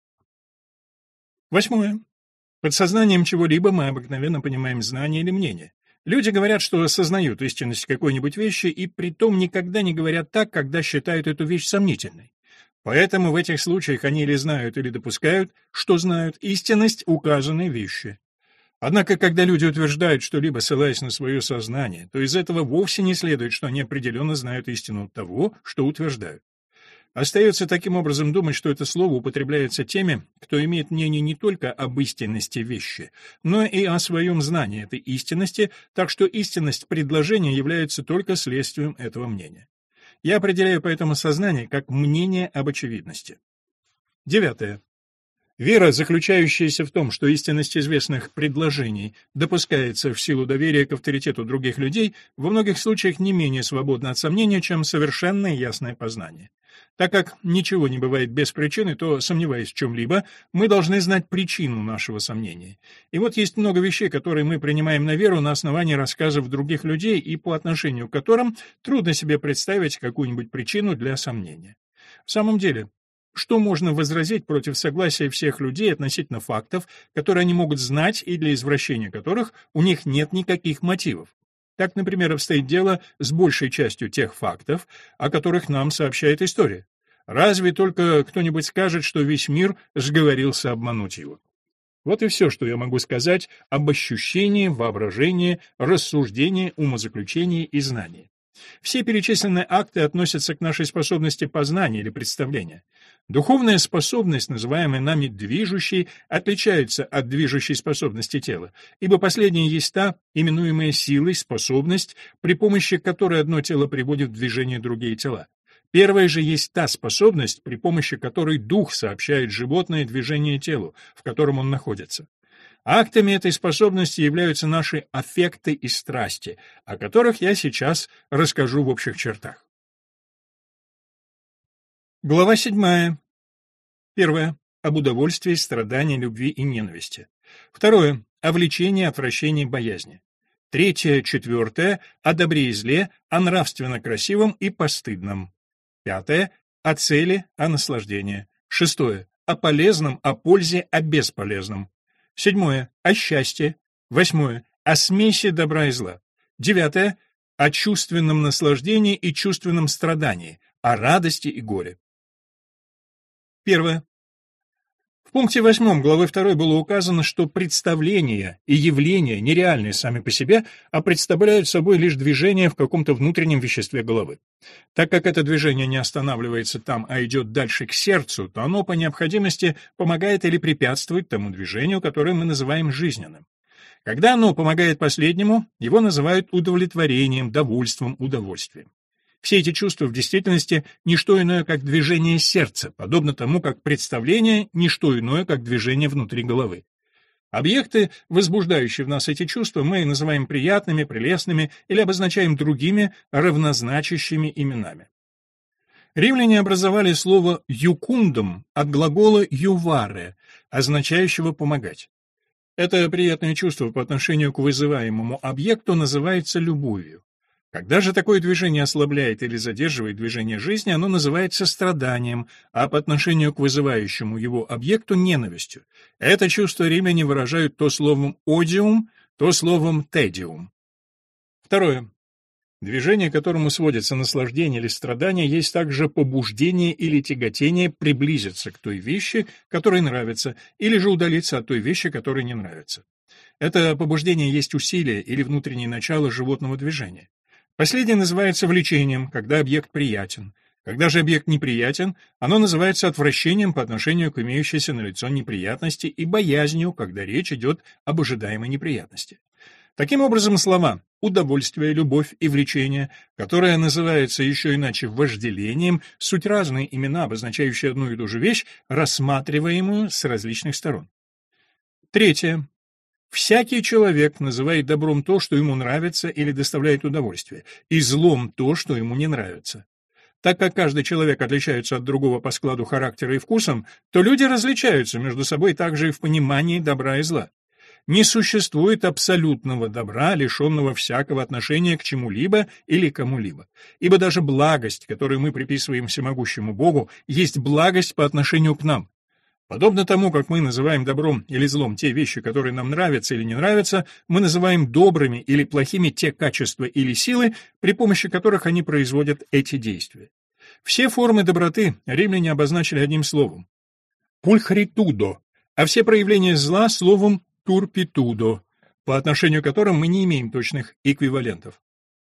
Восьмое. Под сознанием чего-либо мы обыкновенно понимаем знание или мнение. Люди говорят, что осознают истинность какой-нибудь вещи, и притом никогда не говорят так, когда считают эту вещь сомнительной. Поэтому в этих случаях они или знают, или допускают, что знают истинность указанной вещи. Однако, когда люди утверждают что-либо, ссылаясь на свое сознание, то из этого вовсе не следует, что они определенно знают истину того, что утверждают. Остается таким образом думать, что это слово употребляется теми, кто имеет мнение не только об истинности вещи, но и о своем знании этой истинности, так что истинность предложения является только следствием этого мнения. Я определяю поэтому сознание как мнение об очевидности. Девятое. Вера, заключающаяся в том, что истинность известных предложений допускается в силу доверия к авторитету других людей, во многих случаях не менее свободна от сомнения, чем совершенное ясное познание. Так как ничего не бывает без причины, то, сомневаясь в чем-либо, мы должны знать причину нашего сомнения. И вот есть много вещей, которые мы принимаем на веру на основании рассказов других людей и по отношению к которым трудно себе представить какую-нибудь причину для сомнения. В самом деле, что можно возразить против согласия всех людей относительно фактов, которые они могут знать и для извращения которых у них нет никаких мотивов? Так, например, обстоит дело с большей частью тех фактов, о которых нам сообщает история. Разве только кто-нибудь скажет, что весь мир сговорился обмануть его? Вот и все, что я могу сказать об ощущении, воображении, рассуждении, умозаключении и знании. Все перечисленные акты относятся к нашей способности познания или представления. Духовная способность, называемая нами движущей, отличается от движущей способности тела, ибо последняя есть та, именуемая силой, способность, при помощи которой одно тело приводит в движение другие тела. Первая же есть та способность, при помощи которой дух сообщает животное движение телу, в котором он находится. Актами этой способности являются наши аффекты и страсти, о которых я сейчас расскажу в общих чертах. Глава 7. Первое. об удовольствии, страдании, любви и ненависти. Второе — о влечении, отвращении, боязни. Третье, четвертое — о добре и зле, о нравственно красивом и постыдном. Пятое — о цели, о наслаждении. Шестое — о полезном, о пользе, о бесполезном. Седьмое — о счастье. Восьмое — о смеси добра и зла. Девятое — о чувственном наслаждении и чувственном страдании, о радости и горе. Первое. В пункте 8 главы 2 было указано, что представления и явления нереальны сами по себе, а представляют собой лишь движение в каком-то внутреннем веществе головы. Так как это движение не останавливается там, а идет дальше к сердцу, то оно по необходимости помогает или препятствует тому движению, которое мы называем жизненным. Когда оно помогает последнему, его называют удовлетворением, довольством, удовольствием. Все эти чувства в действительности не что иное, как движение сердца, подобно тому, как представление — не что иное, как движение внутри головы. Объекты, возбуждающие в нас эти чувства, мы называем приятными, прелестными или обозначаем другими, равнозначащими именами. Римляне образовали слово «юкундум» от глагола «юваре», означающего «помогать». Это приятное чувство по отношению к вызываемому объекту называется любовью. Когда же такое движение ослабляет или задерживает движение жизни, оно называется страданием, а по отношению к вызывающему его объекту — ненавистью. Это чувство римляне выражают то словом «одиум», то словом «тедиум». Второе. Движение, к которому сводится наслаждение или страдание, есть также побуждение или тяготение приблизиться к той вещи, которая нравится, или же удалиться от той вещи, которая не нравится. Это побуждение есть усилие или внутреннее начало животного движения. Последнее называется влечением, когда объект приятен. Когда же объект неприятен, оно называется отвращением по отношению к имеющейся налицо неприятности и боязнью, когда речь идет об ожидаемой неприятности. Таким образом, слова «удовольствие», «любовь» и «влечение», которое называется еще иначе вожделением, суть разные имена, обозначающие одну и ту же вещь, рассматриваемую с различных сторон. Третье. Всякий человек называет добром то, что ему нравится или доставляет удовольствие, и злом то, что ему не нравится. Так как каждый человек отличается от другого по складу характера и вкусам, то люди различаются между собой также и в понимании добра и зла. Не существует абсолютного добра, лишенного всякого отношения к чему-либо или кому-либо. Ибо даже благость, которую мы приписываем всемогущему Богу, есть благость по отношению к нам. Подобно тому, как мы называем добром или злом те вещи, которые нам нравятся или не нравятся, мы называем добрыми или плохими те качества или силы, при помощи которых они производят эти действия. Все формы доброты римляне обозначили одним словом — «пульхритудо», а все проявления зла — словом «турпитудо», по отношению к которым мы не имеем точных эквивалентов.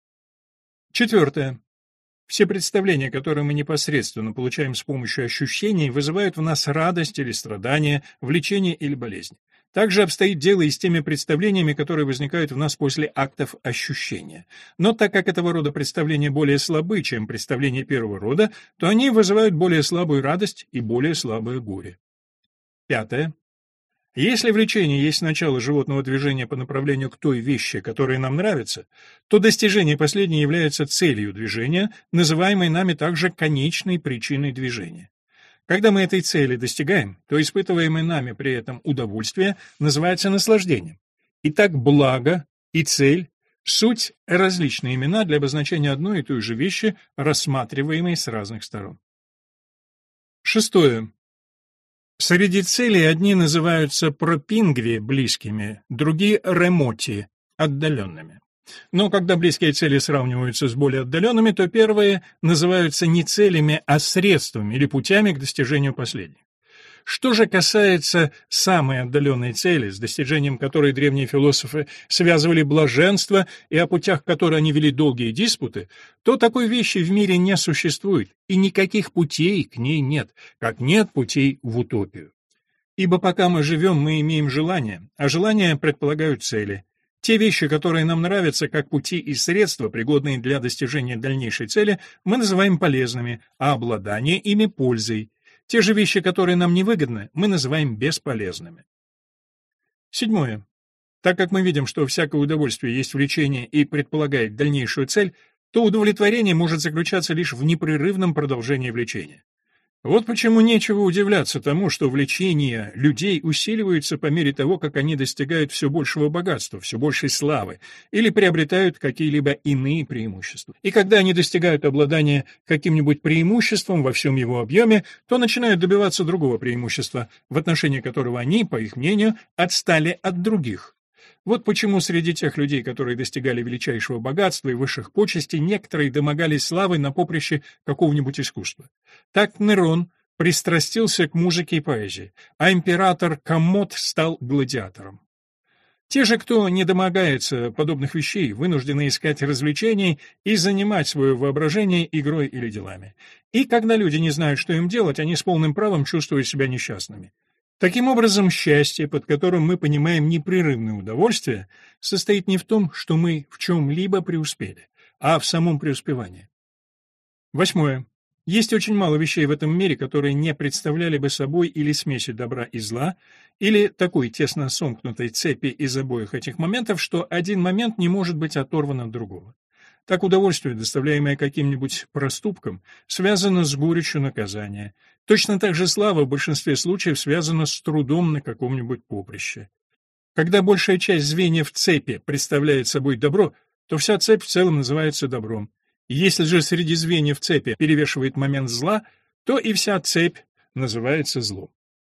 Четвертое. Все представления, которые мы непосредственно получаем с помощью ощущений, вызывают в нас радость или страдание, влечение или болезнь. Также обстоит дело и с теми представлениями, которые возникают в нас после актов ощущения. Но так как этого рода представления более слабы, чем представления первого рода, то они вызывают более слабую радость и более слабое горе. Пятое. Если влечение есть начало животного движения по направлению к той вещи, которая нам нравится, то достижение последней является целью движения, называемой нами также конечной причиной движения. Когда мы этой цели достигаем, то испытываемое нами при этом удовольствие называется наслаждением. Итак, благо и цель — суть различные имена для обозначения одной и той же вещи, рассматриваемой с разных сторон. Шестое. Среди целей одни называются пропингви — близкими, другие — ремоти — отдаленными. Но когда близкие цели сравниваются с более отдаленными, то первые называются не целями, а средствами или путями к достижению последних. Что же касается самой отдаленной цели, с достижением которой древние философы связывали блаженство и о путях которой они вели долгие диспуты, то такой вещи в мире не существует, и никаких путей к ней нет, как нет путей в утопию. Ибо пока мы живем, мы имеем желания, а желания предполагают цели. Те вещи, которые нам нравятся, как пути и средства, пригодные для достижения дальнейшей цели, мы называем полезными, а обладание ими — пользой. Те же вещи, которые нам невыгодны, мы называем бесполезными. Седьмое. Так как мы видим, что всякое удовольствие есть влечение и предполагает дальнейшую цель, то удовлетворение может заключаться лишь в непрерывном продолжении влечения. Вот почему нечего удивляться тому, что влечения людей усиливаются по мере того, как они достигают все большего богатства, все большей славы или приобретают какие-либо иные преимущества. И когда они достигают обладания каким-нибудь преимуществом во всем его объеме, то начинают добиваться другого преимущества, в отношении которого они, по их мнению, отстали от других. Вот почему среди тех людей, которые достигали величайшего богатства и высших почестей, некоторые домогались славы на поприще какого-нибудь искусства. Так Нерон пристрастился к музыке и поэзии, а император Коммод стал гладиатором. Те же, кто не домогается подобных вещей, вынуждены искать развлечений и занимать свое воображение игрой или делами. И когда люди не знают, что им делать, они с полным правом чувствуют себя несчастными. Таким образом, счастье, под которым мы понимаем непрерывное удовольствие, состоит не в том, что мы в чем-либо преуспели, а в самом преуспевании. 8. Есть очень мало вещей в этом мире, которые не представляли бы собой или смеси добра и зла, или такой тесно сомкнутой цепи из обоих этих моментов, что один момент не может быть оторван от другого. Так удовольствие, доставляемое каким-нибудь проступком, связано с горечью наказания. Точно так же слава в большинстве случаев связана с трудом на каком-нибудь поприще. Когда большая часть звеньев цепи представляет собой добро, то вся цепь в целом называется добром. Если же среди звеньев цепи перевешивает момент зла, то и вся цепь называется злом.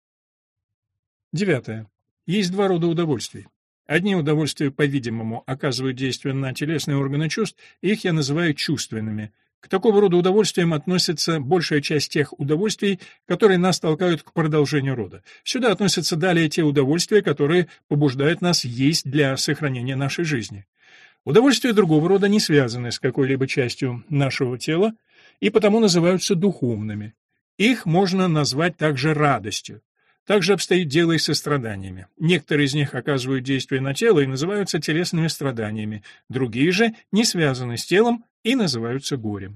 9. Есть два рода удовольствий. Одни удовольствия, по-видимому, оказывают действие на телесные органы чувств, их я называю чувственными. К такого рода удовольствиям относится большая часть тех удовольствий, которые нас толкают к продолжению рода. Сюда относятся далее те удовольствия, которые побуждают нас есть для сохранения нашей жизни. Удовольствия другого рода не связаны с какой-либо частью нашего тела и потому называются духовными. Их можно назвать также радостью. Также обстоит дело и со страданиями. Некоторые из них оказывают действие на тело и называются телесными страданиями, другие же не связаны с телом и называются горем.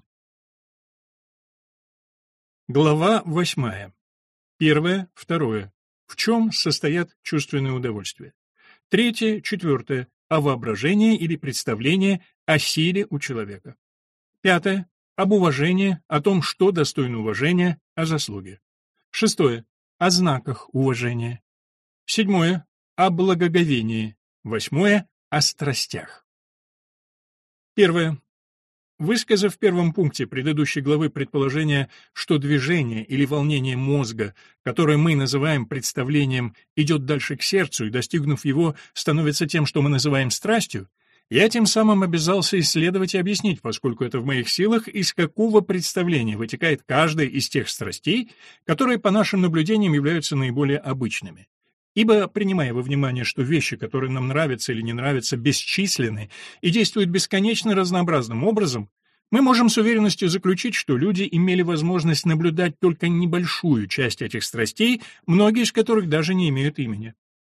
Глава 8. 1, 2. В чем состоят чувственные удовольствия? 3, 4. О воображении или представлении о силе у человека. 5. Об уважении, о том, что достойно уважения, о заслуге. 6. О знаках уважения. 7. О благоговении. 8. О страстях. 1. Высказав в первом пункте предыдущей главы предположение, что движение или волнение мозга, которое мы называем представлением, идет дальше к сердцу и, достигнув его, становится тем, что мы называем страстью, я тем самым обязался исследовать и объяснить, поскольку это в моих силах, из какого представления вытекает каждая из тех страстей, которые, по нашим наблюдениям, являются наиболее обычными. Ибо, принимая во внимание, что вещи, которые нам нравятся или не нравятся, бесчисленны и действуют бесконечно разнообразным образом, мы можем с уверенностью заключить, что люди имели возможность наблюдать только небольшую часть этих страстей, многие из которых даже не имеют имени.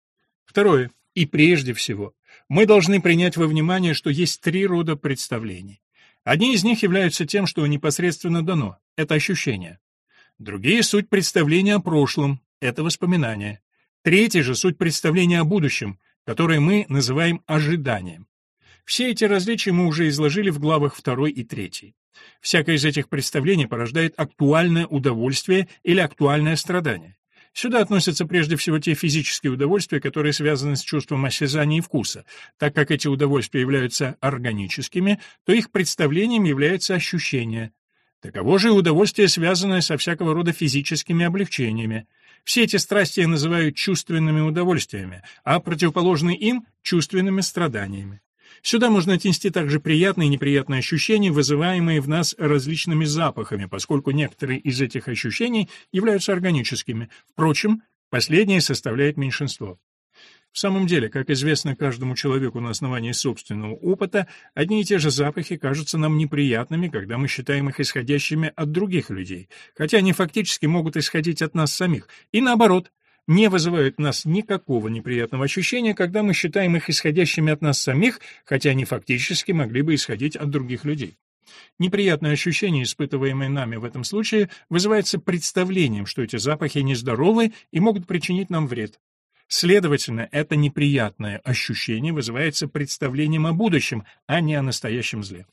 2. И прежде всего, мы должны принять во внимание, что есть три рода представлений. Одни из них являются тем, что непосредственно дано — это ощущение. Другие — суть представления о прошлом — это воспоминания. Третий же — суть представления о будущем, которое мы называем ожиданием. Все эти различия мы уже изложили в главах 2 и 3. Всякое из этих представлений порождает актуальное удовольствие или актуальное страдание. Сюда относятся прежде всего те физические удовольствия, которые связаны с чувством осязания и вкуса. Так как эти удовольствия являются органическими, то их представлением является ощущение. Таково же и удовольствие, связанное со всякого рода физическими облегчениями. Все эти страсти называют чувственными удовольствиями, а противоположные им — чувственными страданиями. Сюда можно отнести также приятные и неприятные ощущения, вызываемые в нас различными запахами, поскольку некоторые из этих ощущений являются органическими. Впрочем, последние составляют меньшинство. В самом деле, как известно каждому человеку на основании собственного опыта, одни и те же запахи кажутся нам неприятными, когда мы считаем их исходящими от других людей, хотя они фактически могут исходить от нас самих, и наоборот, не вызывают в нас никакого неприятного ощущения, когда мы считаем их исходящими от нас самих, хотя они фактически могли бы исходить от других людей. Неприятное ощущение, испытываемое нами в этом случае, вызывается представлением, что эти запахи нездоровы и могут причинить нам вред. Следовательно, это неприятное ощущение вызывается представлением о будущем, а не о настоящем зле.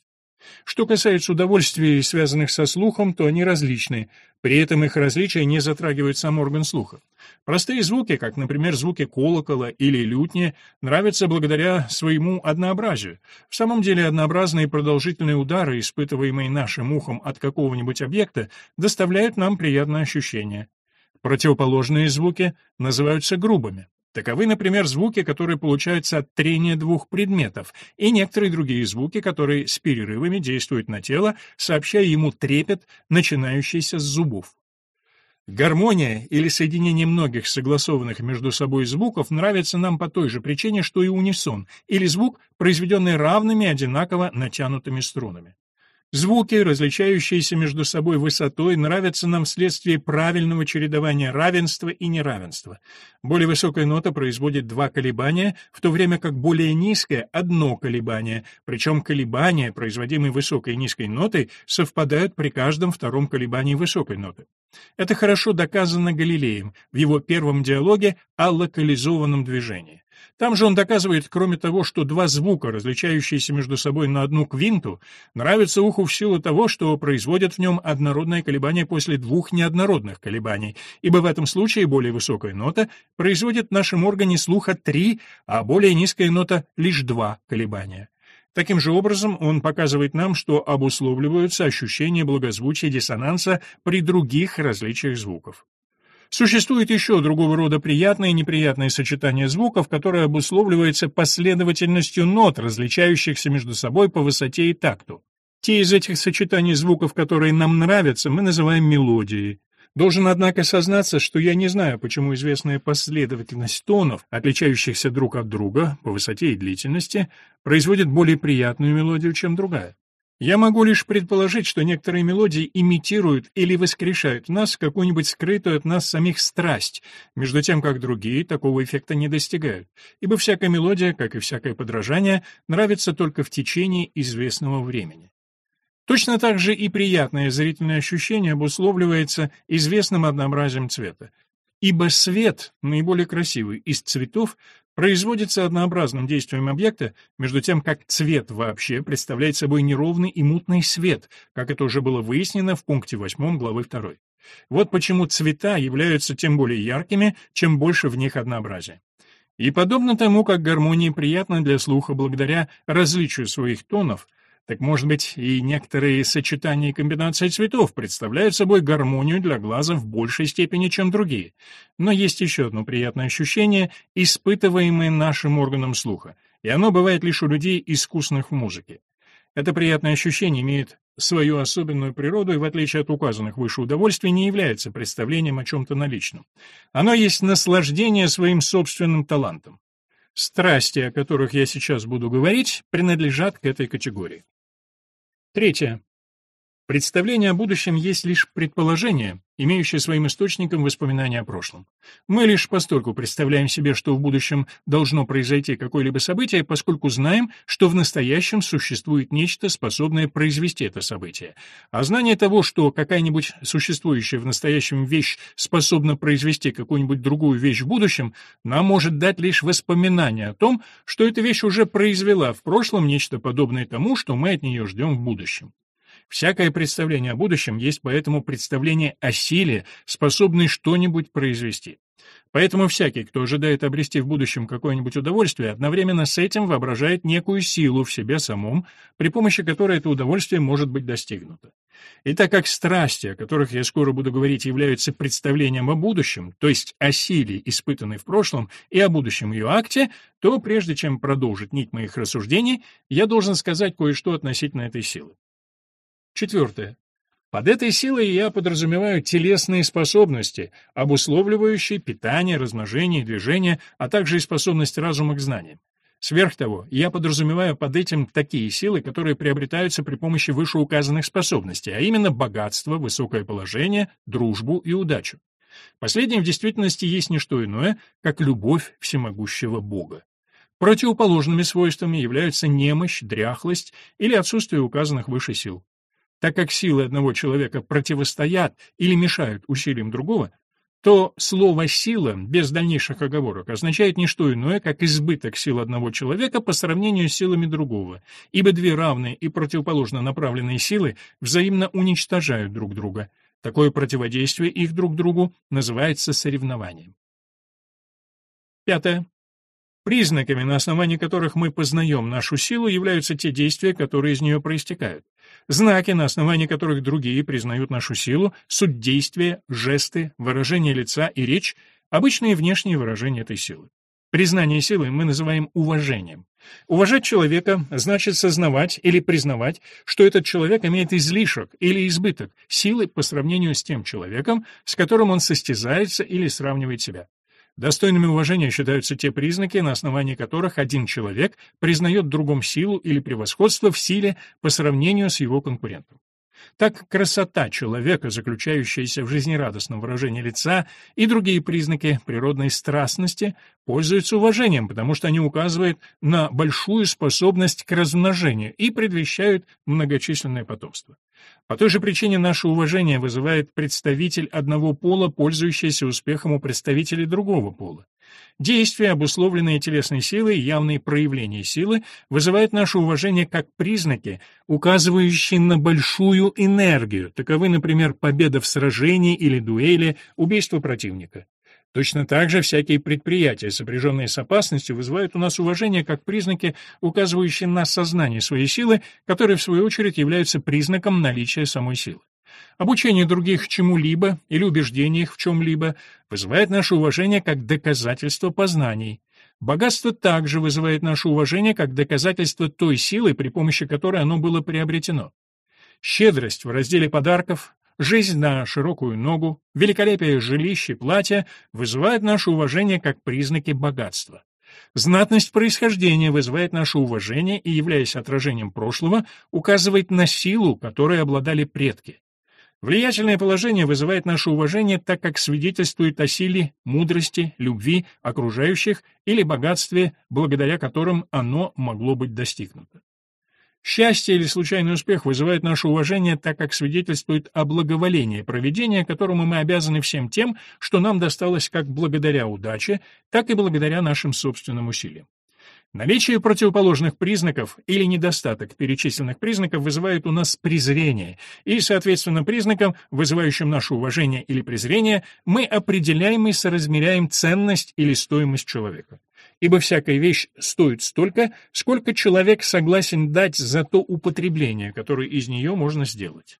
Что касается удовольствий, связанных со слухом, то они различны. При этом их различия не затрагивают сам орган слуха. Простые звуки, как, например, звуки колокола или лютни, нравятся благодаря своему однообразию. В самом деле однообразные продолжительные удары, испытываемые нашим ухом от какого-нибудь объекта, доставляют нам приятное ощущение. Противоположные звуки называются грубыми. Таковы, например, звуки, которые получаются от трения двух предметов, и некоторые другие звуки, которые с перерывами действуют на тело, сообщая ему трепет, начинающийся с зубов. Гармония или соединение многих согласованных между собой звуков нравится нам по той же причине, что и унисон, или звук, произведенный равными одинаково натянутыми струнами. Звуки, различающиеся между собой высотой, нравятся нам вследствие правильного чередования равенства и неравенства. Более высокая нота производит два колебания, в то время как более низкая — одно колебание, причем колебания, производимые высокой и низкой нотой, совпадают при каждом втором колебании высокой ноты. Это хорошо доказано Галилеем в его первом диалоге о локализованном движении. Там же он доказывает, кроме того, что два звука, различающиеся между собой на одну квинту, нравятся уху в силу того, что производят в нем однородное колебание после двух неоднородных колебаний, ибо в этом случае более высокая нота производит в нашем органе слуха три, а более низкая нота — лишь два колебания. Таким же образом, он показывает нам, что обусловливаются ощущения благозвучия диссонанса при других различиях звуков. Существует еще другого рода приятные и неприятные сочетания звуков, которые обусловливаются последовательностью нот, различающихся между собой по высоте и такту. Те из этих сочетаний звуков, которые нам нравятся, мы называем мелодией. Должен, однако, сознаться, что я не знаю, почему известная последовательность тонов, отличающихся друг от друга по высоте и длительности, производит более приятную мелодию, чем другая. Я могу лишь предположить, что некоторые мелодии имитируют или воскрешают в нас какую-нибудь скрытую от нас самих страсть, между тем как другие такого эффекта не достигают, ибо всякая мелодия, как и всякое подражание, нравится только в течение известного времени. Точно так же и приятное зрительное ощущение обусловливается известным однообразием цвета. Ибо свет, наиболее красивый из цветов, производится однообразным действием объекта, между тем как цвет вообще представляет собой неровный и мутный свет, как это уже было выяснено в пункте 8 главы 2. Вот почему цвета являются тем более яркими, чем больше в них однообразия. И подобно тому, как гармония приятна для слуха благодаря различию своих тонов, так, может быть, и некоторые сочетания и комбинации цветов представляют собой гармонию для глаза в большей степени, чем другие. Но есть еще одно приятное ощущение, испытываемое нашим органом слуха, и оно бывает лишь у людей, искусных в музыке. Это приятное ощущение имеет свою особенную природу и, в отличие от указанных выше удовольствий, не является представлением о чем-то наличном. Оно есть наслаждение своим собственным талантом. Страсти, о которых я сейчас буду говорить, принадлежат к этой категории. Третье. Представление о будущем есть лишь предположение, имеющее своим источником воспоминания о прошлом. Мы лишь постольку представляем себе, что в будущем должно произойти какое-либо событие, поскольку знаем, что в настоящем существует нечто, способное произвести это событие. А знание того, что какая-нибудь существующая в настоящем вещь способна произвести какую-нибудь другую вещь в будущем, нам может дать лишь воспоминание о том, что эта вещь уже произвела в прошлом нечто подобное тому, что мы от нее ждем в будущем. Всякое представление о будущем есть поэтому представление о силе, способной что-нибудь произвести. Поэтому всякий, кто ожидает обрести в будущем какое-нибудь удовольствие, одновременно с этим воображает некую силу в себе самом, при помощи которой это удовольствие может быть достигнуто. И так как страсти, о которых я скоро буду говорить, являются представлением о будущем, то есть о силе, испытанной в прошлом, и о будущем ее акте, то прежде чем продолжить нить моих рассуждений, я должен сказать кое-что относительно этой силы. Четвертое. Под этой силой я подразумеваю телесные способности, обусловливающие питание, размножение и движение, а также и способность разума к знаниям. Сверх того, я подразумеваю под этим такие силы, которые приобретаются при помощи вышеуказанных способностей, а именно богатство, высокое положение, дружбу и удачу. Последнее в действительности есть не что иное, как любовь всемогущего Бога. Противоположными свойствами являются немощь, дряхлость или отсутствие указанных выше сил. Так как силы одного человека противостоят или мешают усилиям другого, то слово «сила» без дальнейших оговорок означает не что иное, как избыток сил одного человека по сравнению с силами другого, ибо две равные и противоположно направленные силы взаимно уничтожают друг друга. Такое противодействие их друг другу называется соревнованием. Пятое. Признаками, на основании которых мы познаем нашу силу, являются те действия, которые из нее проистекают. Знаки, на основании которых другие признают нашу силу, суть действия, жесты, выражение лица и речь, обычные внешние выражения этой силы. Признание силы мы называем уважением. Уважать человека значит сознавать или признавать, что этот человек имеет излишек или избыток силы по сравнению с тем человеком, с которым он состязается или сравнивает себя. Достойными уважения считаются те признаки, на основании которых один человек признает в другом силу или превосходство в силе по сравнению с его конкурентом. Так красота человека, заключающаяся в жизнерадостном выражении лица, и другие признаки природной страстности пользуются уважением, потому что они указывают на большую способность к размножению и предвещают многочисленное потомство. По той же причине наше уважение вызывает представитель одного пола, пользующийся успехом у представителей другого пола. Действия, обусловленные телесной силой, явные проявления силы, вызывают наше уважение как признаки, указывающие на большую энергию. Таковы, например, победа в сражении или дуэли, убийство противника. Точно так же всякие предприятия, сопряженные с опасностью, вызывают у нас уважение как признаки, указывающие на сознание своей силы, которые, в свою очередь, являются признаком наличия самой силы. Обучение других чему-либо или убеждение их в чем-либо вызывает наше уважение как доказательство познаний. Богатство также вызывает наше уважение как доказательство той силы, при помощи которой оно было приобретено. Щедрость в разделе подарков, жизнь на широкую ногу, великолепие жилища и платья вызывают наше уважение как признаки богатства. Знатность происхождения вызывает наше уважение и, являясь отражением прошлого, указывает на силу, которой обладали предки. Влиятельное положение вызывает наше уважение, так как свидетельствует о силе, мудрости, любви окружающих или богатстве, благодаря которым оно могло быть достигнуто. Счастье или случайный успех вызывает наше уважение, так как свидетельствует о благоволении провидения, которому мы обязаны всем тем, что нам досталось как благодаря удаче, так и благодаря нашим собственным усилиям. Наличие противоположных признаков или недостаток перечисленных признаков вызывает у нас презрение, и, соответственно, признакам, вызывающим наше уважение или презрение, мы определяем и соразмеряем ценность или стоимость человека. Ибо всякая вещь стоит столько, сколько человек согласен дать за то употребление, которое из нее можно сделать.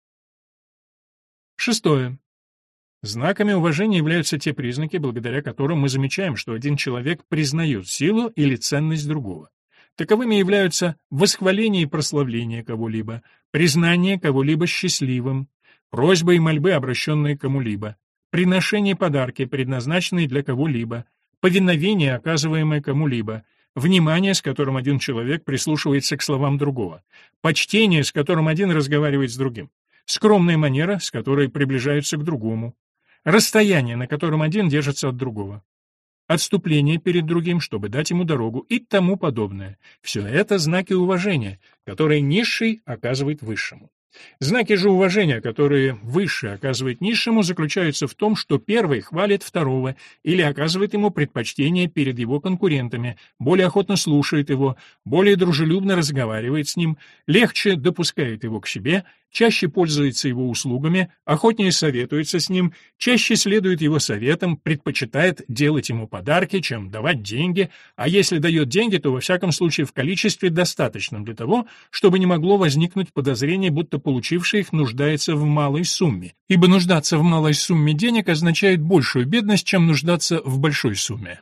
Шестое. Знаками уважения являются те признаки, благодаря которым мы замечаем, что один человек признает силу или ценность другого. Таковыми являются восхваление и прославление кого-либо, признание кого-либо счастливым, просьбы и мольбы, обращенные к кому-либо, приношение подарки, предназначенные для кого-либо, повиновение, оказываемое кому-либо, внимание, с которым один человек прислушивается к словам другого, почтение, с которым один разговаривает с другим, скромная манера, с которой приближаются к другому, расстояние, на котором один держится от другого, отступление перед другим, чтобы дать ему дорогу и тому подобное. Все это знаки уважения, которые низший оказывает высшему. Знаки же уважения, которые высший оказывает низшему, заключаются в том, что первый хвалит второго или оказывает ему предпочтение перед его конкурентами, более охотно слушает его, более дружелюбно разговаривает с ним, легче допускает его к себе, чаще пользуется его услугами, охотнее советуется с ним, чаще следует его советам, предпочитает делать ему подарки, чем давать деньги, а если дает деньги, то во всяком случае в количестве достаточном для того, чтобы не могло возникнуть подозрение, будто получивший их нуждается в малой сумме, ибо нуждаться в малой сумме денег означает большую бедность, чем нуждаться в большой сумме.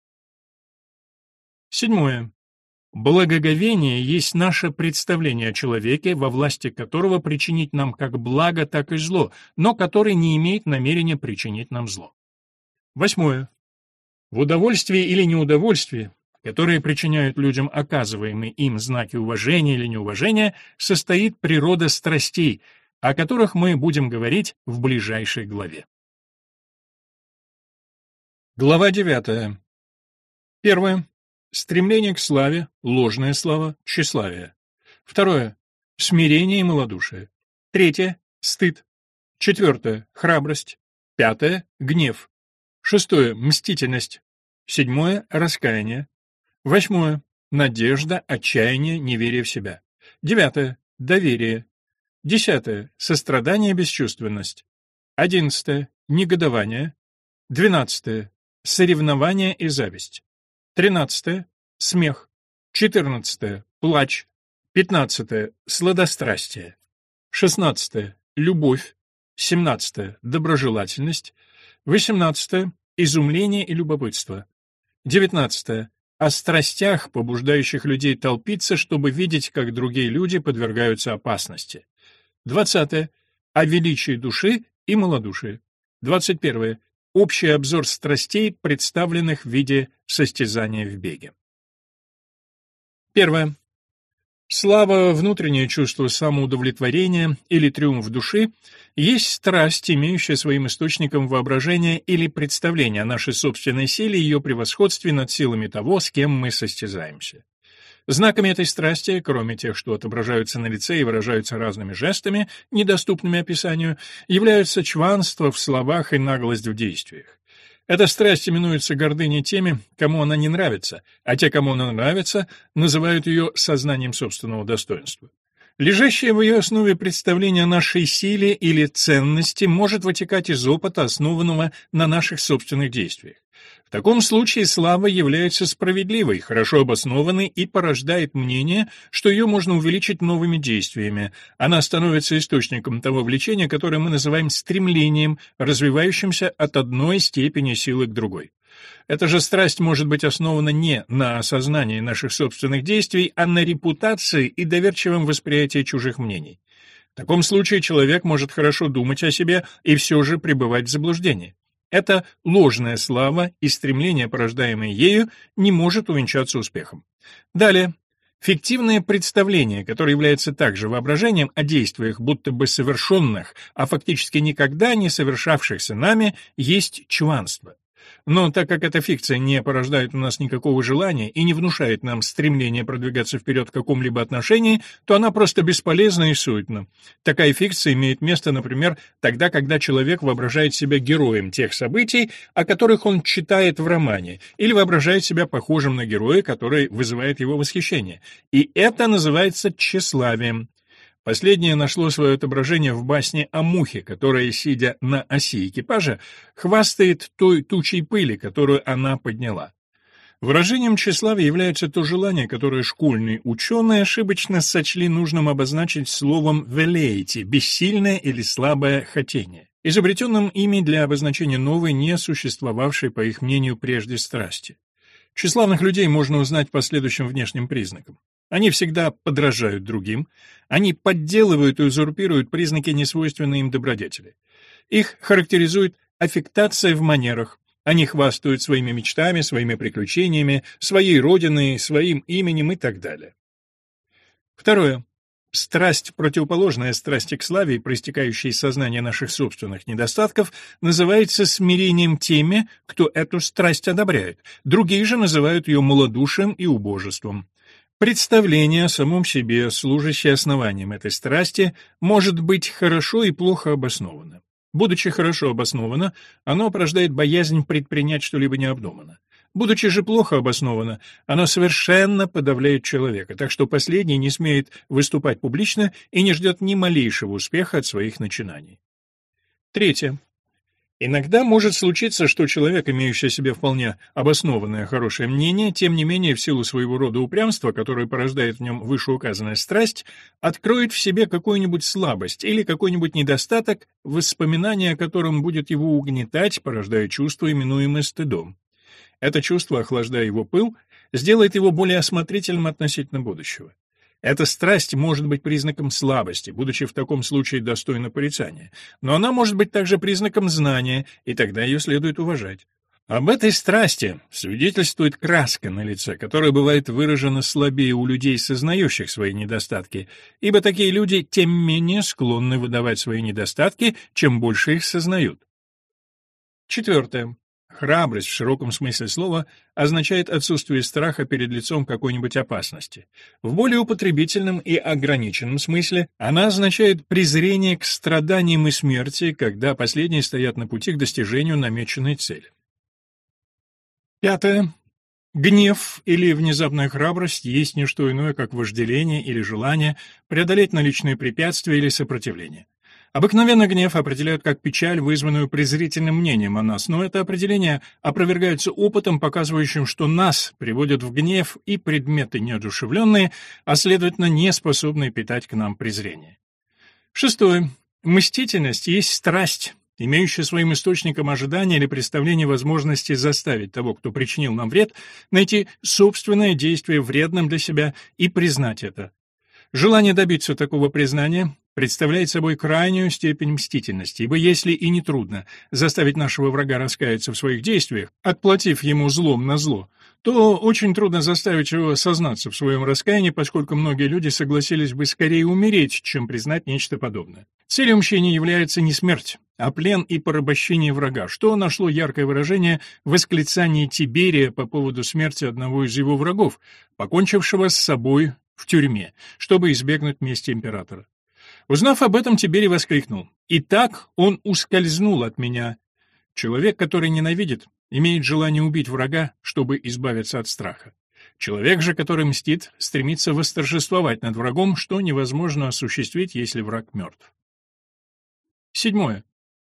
Седьмое. Благоговение есть наше представление о человеке, во власти которого причинить нам как благо, так и зло, но который не имеет намерения причинить нам зло. Восьмое. В удовольствии или неудовольствии, которые причиняют людям оказываемые им знаки уважения или неуважения, состоит природа страстей, о которых мы будем говорить в ближайшей главе. Глава 9. Первое. Стремление к славе, ложная слава, тщеславие. Второе. Смирение и малодушие. Третье. Стыд. Четвертое. Храбрость. Пятое. Гнев. Шестое — мстительность. Седьмое — раскаяние. Восьмое — надежда, отчаяние, неверие в себя. Девятое — доверие. Десятое — сострадание, бесчувственность. Одиннадцатое — негодование. Двенадцатое — соревнование и зависть. Тринадцатое — смех. Четырнадцатое — плач. Пятнадцатое — сладострастие. Шестнадцатое — любовь. Семнадцатое — доброжелательность. Восемнадцатое — изумление и любопытство. Девятнадцатое — о страстях, побуждающих людей толпиться, чтобы видеть, как другие люди подвергаются опасности. Двадцатое — о величии души и малодушии. 21. Общий обзор страстей, представленных в виде состязания в беге. Первое. Слава, внутреннее чувство самоудовлетворения или триумф души, есть страсть, имеющая своим источником воображение или представление о нашей собственной силе и ее превосходстве над силами того, с кем мы состязаемся. Знаками этой страсти, кроме тех, что отображаются на лице и выражаются разными жестами, недоступными описанию, являются чванство в словах и наглость в действиях. Эта страсть именуется гордыней теми, кому она не нравится, а те, кому она нравится, называют ее сознанием собственного достоинства. Лежащее в ее основе представление о нашей силе или ценности может вытекать из опыта, основанного на наших собственных действиях. В таком случае слава является справедливой, хорошо обоснованной и порождает мнение, что ее можно увеличить новыми действиями. Она становится источником того влечения, которое мы называем стремлением, развивающимся от одной степени силы к другой. Эта же страсть может быть основана не на осознании наших собственных действий, а на репутации и доверчивом восприятии чужих мнений. В таком случае человек может хорошо думать о себе и все же пребывать в заблуждении. Эта ложная слава и стремление, порождаемое ею, не может увенчаться успехом. Далее. Фиктивное представление, которое является также воображением о действиях, будто бы совершенных, а фактически никогда не совершавшихся нами, есть чванство. Но так как эта фикция не порождает у нас никакого желания и не внушает нам стремления продвигаться вперед в каком-либо отношении, то она просто бесполезна и суетна. Такая фикция имеет место, например, тогда, когда человек воображает себя героем тех событий, о которых он читает в романе, или воображает себя похожим на героя, который вызывает его восхищение. И это называется тщеславием. Последнее нашло свое отображение в басне о мухе, которая, сидя на оси экипажа, хвастает той тучей пыли, которую она подняла. Выражением тщеславия является то желание, которое школьные ученые ошибочно сочли нужным обозначить словом «velleity» — бессильное или слабое хотение, изобретенным ими для обозначения новой, не существовавшей, по их мнению, прежде страсти. Тщеславных людей можно узнать по следующим внешним признакам. Они всегда подражают другим, они подделывают и узурпируют признаки, несвойственные им добродетели. Их характеризует аффектация в манерах, они хвастают своими мечтами, своими приключениями, своей родиной, своим именем и так далее. Второе. Страсть, противоположная страсти к славе, проистекающей из сознания наших собственных недостатков, называется смирением теми, кто эту страсть одобряет, другие же называют ее малодушием и убожеством. Представление о самом себе, служащее основанием этой страсти, может быть хорошо и плохо обосновано. Будучи хорошо обосновано, оно порождает боязнь предпринять что-либо необдуманно. Будучи же плохо обосновано, оно совершенно подавляет человека, так что последний не смеет выступать публично и не ждет ни малейшего успеха от своих начинаний. Третье. Иногда может случиться, что человек, имеющий о себе вполне обоснованное хорошее мнение, тем не менее в силу своего рода упрямства, которое порождает в нем вышеуказанная страсть, откроет в себе какую-нибудь слабость или какой-нибудь недостаток, воспоминание о котором будет его угнетать, порождая чувство, именуемое стыдом. Это чувство, охлаждая его пыл, сделает его более осмотрительным относительно будущего. Эта страсть может быть признаком слабости, будучи в таком случае достойна порицания, но она может быть также признаком знания, и тогда ее следует уважать. Об этой страсти свидетельствует краска на лице, которая бывает выражена слабее у людей, сознающих свои недостатки, ибо такие люди тем менее склонны выдавать свои недостатки, чем больше их сознают. Четвертое. Храбрость в широком смысле слова означает отсутствие страха перед лицом какой-нибудь опасности. В более употребительном и ограниченном смысле она означает презрение к страданиям и смерти, когда последние стоят на пути к достижению намеченной цели. Пятое. Гнев или внезапная храбрость есть не что иное, как вожделение или желание преодолеть наличные препятствия или сопротивление. Обыкновенно гнев определяют как печаль, вызванную презрительным мнением о нас, но это определение опровергается опытом, показывающим, что нас приводят в гнев и предметы неодушевленные, а следовательно не способные питать к нам презрение. Шестое. Мстительность есть страсть, имеющая своим источником ожидание или представление возможности заставить того, кто причинил нам вред, найти собственное действие вредным для себя и признать это. Желание добиться такого признания представляет собой крайнюю степень мстительности, ибо если и нетрудно заставить нашего врага раскаяться в своих действиях, отплатив ему злом на зло, то очень трудно заставить его сознаться в своем раскаянии, поскольку многие люди согласились бы скорее умереть, чем признать нечто подобное. Целью мщения является не смерть, а плен и порабощение врага, что нашло яркое выражение в восклицании Тиберия по поводу смерти одного из его врагов, покончившего с собой в тюрьме, чтобы избегнуть мести императора. Узнав об этом, Тиберий воскликнул: «Итак, он ускользнул от меня». Человек, который ненавидит, имеет желание убить врага, чтобы избавиться от страха. Человек же, который мстит, стремится восторжествовать над врагом, что невозможно осуществить, если враг мертв. Седьмое.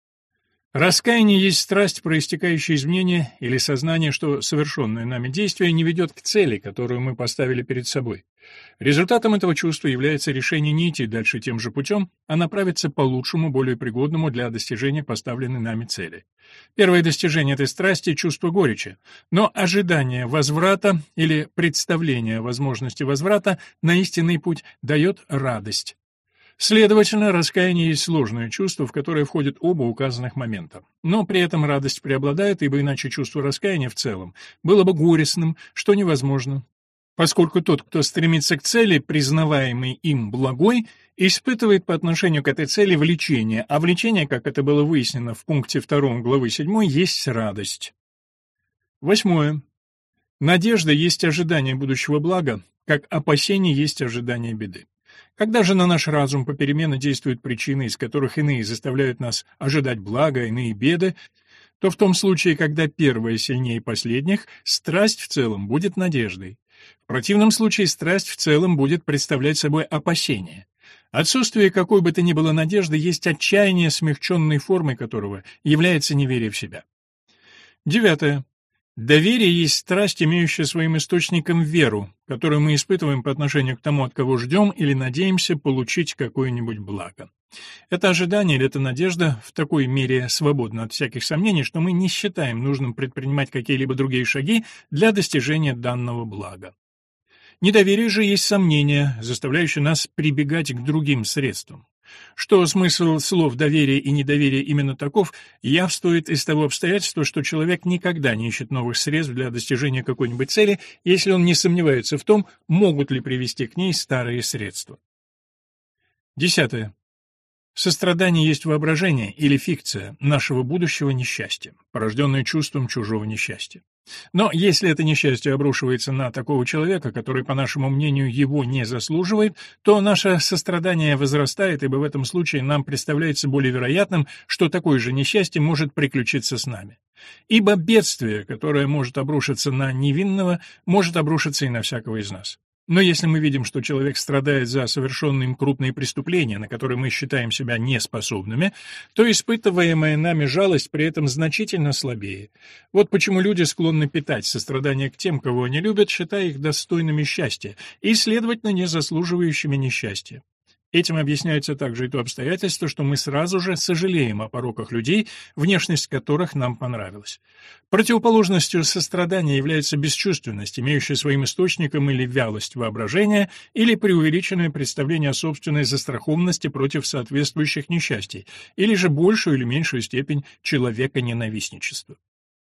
Раскаяние есть страсть, проистекающая из мнения или сознания, что совершенное нами действие не ведет к цели, которую мы поставили перед собой. Результатом этого чувства является решение не идти дальше тем же путем, а направиться по лучшему, более пригодному для достижения поставленной нами цели. Первое достижение этой страсти — чувство горечи, но ожидание возврата или представление возможности возврата на истинный путь дает радость. Следовательно, раскаяние есть сложное чувство, в которое входят оба указанных момента. Но при этом радость преобладает, ибо иначе чувство раскаяния в целом было бы горестным, что невозможно, поскольку тот, кто стремится к цели, признаваемой им благой, испытывает по отношению к этой цели влечение, а влечение, как это было выяснено в пункте 2 главы 7, есть радость. Восьмое. Надежда есть ожидание будущего блага, как опасение есть ожидание беды. Когда же на наш разум попеременно действуют причины, из которых иные заставляют нас ожидать блага, иные беды, то в том случае, когда первое сильнее последних, страсть в целом будет надеждой. В противном случае страсть в целом будет представлять собой опасение. Отсутствие какой бы то ни было надежды есть отчаяние, смягченной формой которого является неверие в себя. Девятое. Доверие есть страсть, имеющая своим источником веру, которую мы испытываем по отношению к тому, от кого ждем или надеемся получить какое-нибудь благо. Это ожидание или эта надежда в такой мере свободна от всяких сомнений, что мы не считаем нужным предпринимать какие-либо другие шаги для достижения данного блага. Недоверие же есть сомнение, заставляющее нас прибегать к другим средствам. Что смысл слов доверия и недоверия именно таков, явствует из того обстоятельства, что человек никогда не ищет новых средств для достижения какой-нибудь цели, если он не сомневается в том, могут ли привести к ней старые средства. Десятое. Сострадание есть воображение или фикция нашего будущего несчастья, порожденное чувством чужого несчастья. Но если это несчастье обрушивается на такого человека, который, по нашему мнению, его не заслуживает, то наше сострадание возрастает, ибо в этом случае нам представляется более вероятным, что такое же несчастье может приключиться с нами. Ибо бедствие, которое может обрушиться на невинного, может обрушиться и на всякого из нас. Но если мы видим, что человек страдает за совершенные им крупные преступления, на которые мы считаем себя неспособными, то испытываемая нами жалость при этом значительно слабее. Вот почему люди склонны питать сострадание к тем, кого они любят, считая их достойными счастья, и, следовательно, не заслуживающими несчастья. Этим объясняется также и то обстоятельство, что мы сразу же сожалеем о пороках людей, внешность которых нам понравилась. Противоположностью сострадания является бесчувственность, имеющая своим источником или вялость воображения, или преувеличенное представление о собственной застрахованности против соответствующих несчастий, или же большую или меньшую степень человека-ненавистничества.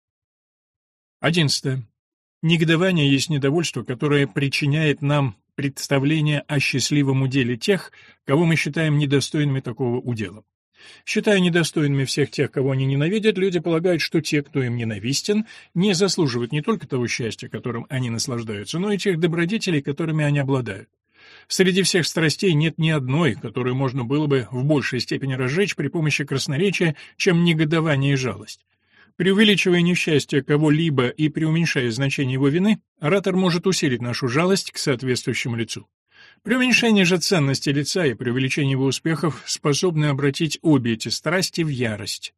11. Негодование есть недовольство, которое причиняет нам представление о счастливом уделе тех, кого мы считаем недостойными такого удела. Считая недостойными всех тех, кого они ненавидят, люди полагают, что те, кто им ненавистен, не заслуживают не только того счастья, которым они наслаждаются, но и тех добродетелей, которыми они обладают. Среди всех страстей нет ни одной, которую можно было бы в большей степени разжечь при помощи красноречия, чем негодование и жалость. Преувеличивая несчастье кого-либо и преуменьшая значение его вины, оратор может усилить нашу жалость к соответствующему лицу. Преуменьшение же ценности лица и преувеличение его успехов способны обратить обе эти страсти в ярость.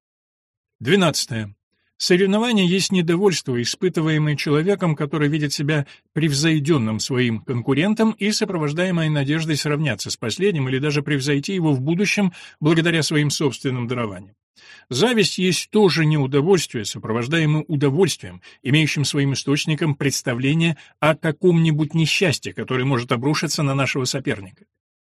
12. Соревнование есть недовольство, испытываемое человеком, который видит себя превзойденным своим конкурентом и сопровождаемое надеждой сравняться с последним или даже превзойти его в будущем благодаря своим собственным дарованиям. Зависть есть тоже неудовольствие, сопровождаемое удовольствием, имеющим своим источником представление о каком-нибудь несчастье, которое может обрушиться на нашего соперника.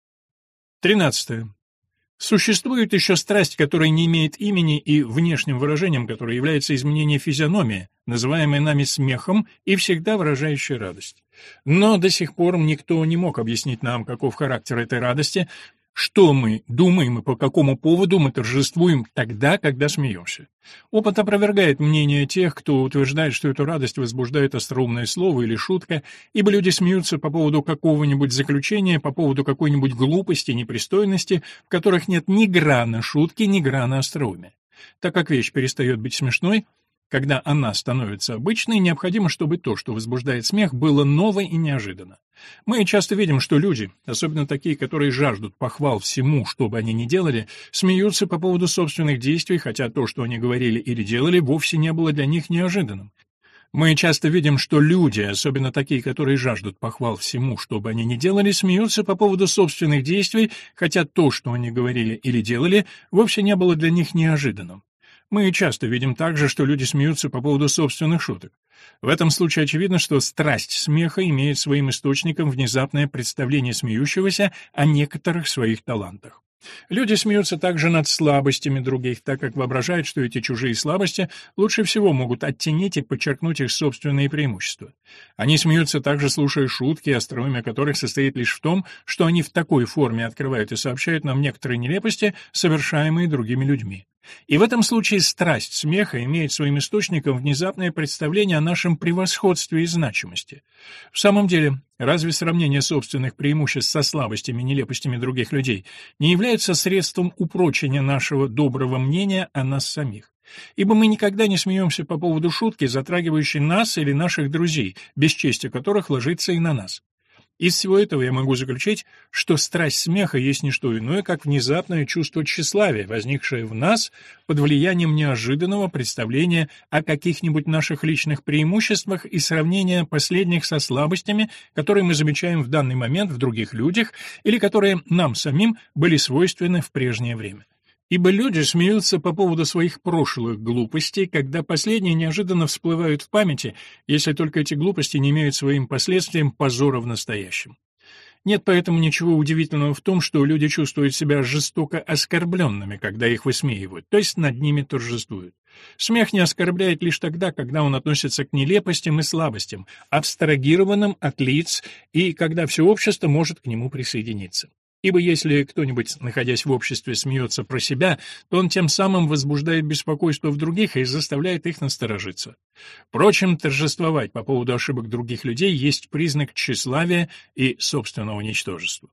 13. Существует еще страсть, которая не имеет имени и внешним выражением, которое является изменение физиономии, называемое нами смехом и всегда выражающая радость. Но до сих пор никто не мог объяснить нам, каков характер этой радости, что мы думаем и по какому поводу мы торжествуем тогда, когда смеемся. Опыт опровергает мнение тех, кто утверждает, что эту радость возбуждает остроумное слово или шутка, ибо люди смеются по поводу какого-нибудь заключения, по поводу какой-нибудь глупости, непристойности, в которых нет ни грана шутки, ни грана остроумия. Так как вещь перестает быть смешной, когда она становится обычной, необходимо, чтобы то, что возбуждает смех, было ново и неожиданно. Мы часто видим, что люди, особенно такие, которые жаждут похвал всему, что бы они ни делали, смеются по поводу собственных действий, хотя то, что они говорили или делали, вовсе не было для них неожиданным. Мы часто видим, что люди, особенно такие, которые жаждут похвал всему, что бы они ни делали, смеются по поводу собственных действий, хотя то, что они говорили или делали, вовсе не было для них неожиданным. Мы часто видим также, что люди смеются по поводу собственных шуток. В этом случае очевидно, что страсть смеха имеет своим источником внезапное представление смеющегося о некоторых своих талантах. Люди смеются также над слабостями других, так как воображают, что эти чужие слабости лучше всего могут оттенить и подчеркнуть их собственные преимущества. Они смеются также, слушая шутки, остроумие которых состоит лишь в том, что они в такой форме открывают и сообщают нам некоторые нелепости, совершаемые другими людьми. И в этом случае страсть смеха имеет своим источником внезапное представление о нашем превосходстве и значимости. В самом деле, разве сравнение собственных преимуществ со слабостями и нелепостями других людей не является средством упрочения нашего доброго мнения о нас самих? Ибо мы никогда не смеемся по поводу шутки, затрагивающей нас или наших друзей, бесчестие которых ложится и на нас. Из всего этого я могу заключить, что страсть смеха есть не что иное, как внезапное чувство тщеславия, возникшее в нас под влиянием неожиданного представления о каких-нибудь наших личных преимуществах и сравнения последних со слабостями, которые мы замечаем в данный момент в других людях или которые нам самим были свойственны в прежнее время. Ибо люди смеются по поводу своих прошлых глупостей, когда последние неожиданно всплывают в памяти, если только эти глупости не имеют своим последствием позора в настоящем. Нет поэтому ничего удивительного в том, что люди чувствуют себя жестоко оскорбленными, когда их высмеивают, то есть над ними торжествуют. Смех не оскорбляет лишь тогда, когда он относится к нелепостям и слабостям, абстрагированным от лиц, и когда все общество может к нему присоединиться. Ибо если кто-нибудь, находясь в обществе, смеется про себя, то он тем самым возбуждает беспокойство в других и заставляет их насторожиться. Впрочем, торжествовать по поводу ошибок других людей есть признак тщеславия и собственного ничтожества.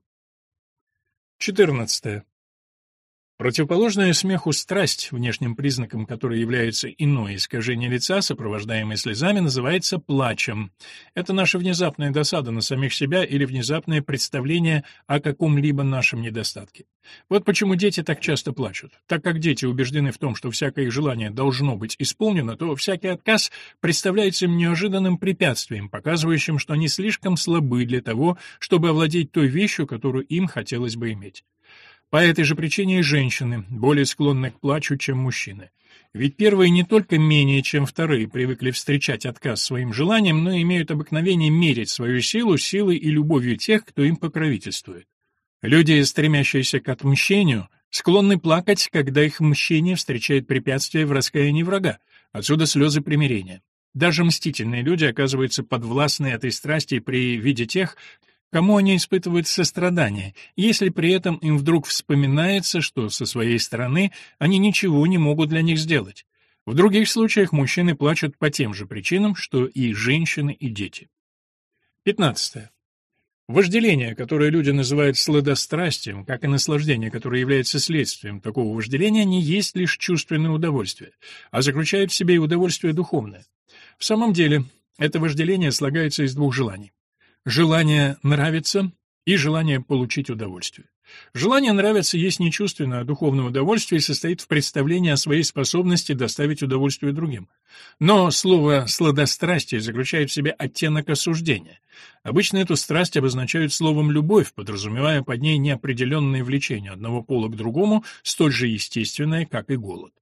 14. Противоположная смеху страсть, внешним признаком которой является иное искажение лица, сопровождаемое слезами, называется плачем. Это наша внезапная досада на самих себя или внезапное представление о каком-либо нашем недостатке. Вот почему дети так часто плачут. Так как дети убеждены в том, что всякое их желание должно быть исполнено, то всякий отказ представляется им неожиданным препятствием, показывающим, что они слишком слабы для того, чтобы овладеть той вещью, которую им хотелось бы иметь. По этой же причине и женщины более склонны к плачу, чем мужчины. Ведь первые не только менее, чем вторые, привыкли встречать отказ своим желаниям, но и имеют обыкновение мерить свою силу силой и любовью тех, кто им покровительствует. Люди, стремящиеся к отмщению, склонны плакать, когда их мщение встречает препятствия в раскаянии врага, отсюда слезы примирения. Даже мстительные люди оказываются подвластны этой страсти при виде тех, кому они испытывают сострадание, если при этом им вдруг вспоминается, что со своей стороны они ничего не могут для них сделать. В других случаях мужчины плачут по тем же причинам, что и женщины, и дети. 15. Вожделение, которое люди называют сладострастием, как и наслаждение, которое является следствием такого вожделения, не есть лишь чувственное удовольствие, а заключает в себе и удовольствие духовное. В самом деле, это вожделение слагается из двух желаний. Желание нравиться и желание получить удовольствие. Желание нравиться есть не чувственное, а духовное удовольствие и состоит в представлении о своей способности доставить удовольствие другим. Но слово «сладострастие» заключает в себе оттенок осуждения. Обычно эту страсть обозначают словом «любовь», подразумевая под ней неопределенное влечение одного пола к другому, столь же естественное, как и голод.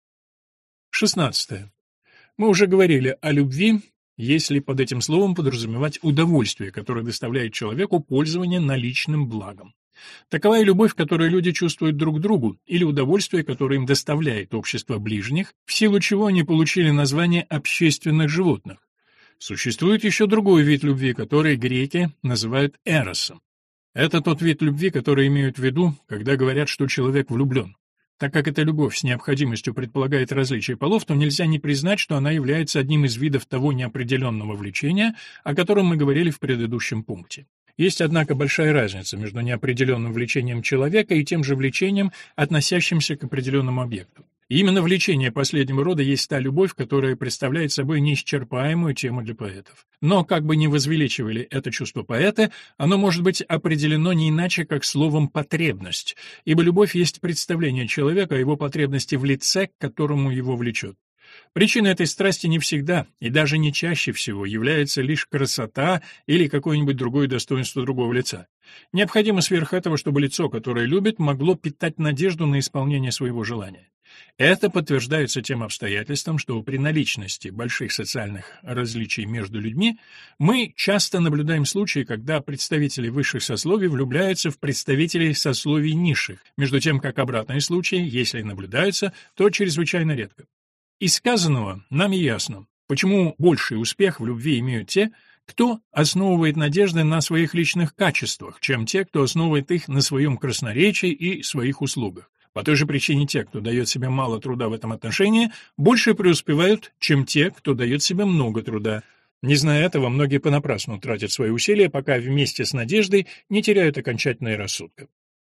16. Мы уже говорили о любви, если под этим словом подразумевать удовольствие, которое доставляет человеку пользование наличным благом. Такова и любовь, которую люди чувствуют друг к другу, или удовольствие, которое им доставляет общество ближних, в силу чего они получили название общественных животных. Существует еще другой вид любви, который греки называют эросом. Это тот вид любви, который имеют в виду, когда говорят, что человек влюблен. Так как эта любовь с необходимостью предполагает различие полов, то нельзя не признать, что она является одним из видов того неопределенного влечения, о котором мы говорили в предыдущем пункте. Есть, однако, большая разница между неопределенным влечением человека и тем же влечением, относящимся к определенному объекту. И именно влечение последнего рода есть та любовь, которая представляет собой неисчерпаемую тему для поэтов. Но, как бы ни возвеличивали это чувство поэты, оно может быть определено не иначе, как словом «потребность», ибо любовь есть представление человека о его потребности в лице, к которому его влечет. Причиной этой страсти не всегда, и даже не чаще всего, является лишь красота или какое-нибудь другое достоинство другого лица. Необходимо сверх этого, чтобы лицо, которое любит, могло питать надежду на исполнение своего желания. Это подтверждается тем обстоятельством, что при наличности больших социальных различий между людьми мы часто наблюдаем случаи, когда представители высших сословий влюбляются в представителей сословий низших, между тем как обратные случаи, если наблюдаются, то чрезвычайно редко. Из сказанного нам ясно, почему больший успех в любви имеют те, кто основывает надежды на своих личных качествах, чем те, кто основывает их на своем красноречии и своих услугах. По той же причине те, кто дает себе мало труда в этом отношении, больше преуспевают, чем те, кто дает себе много труда. Не зная этого, многие понапрасну тратят свои усилия, пока вместе с надеждой не теряют окончательное рассудка.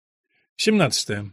17.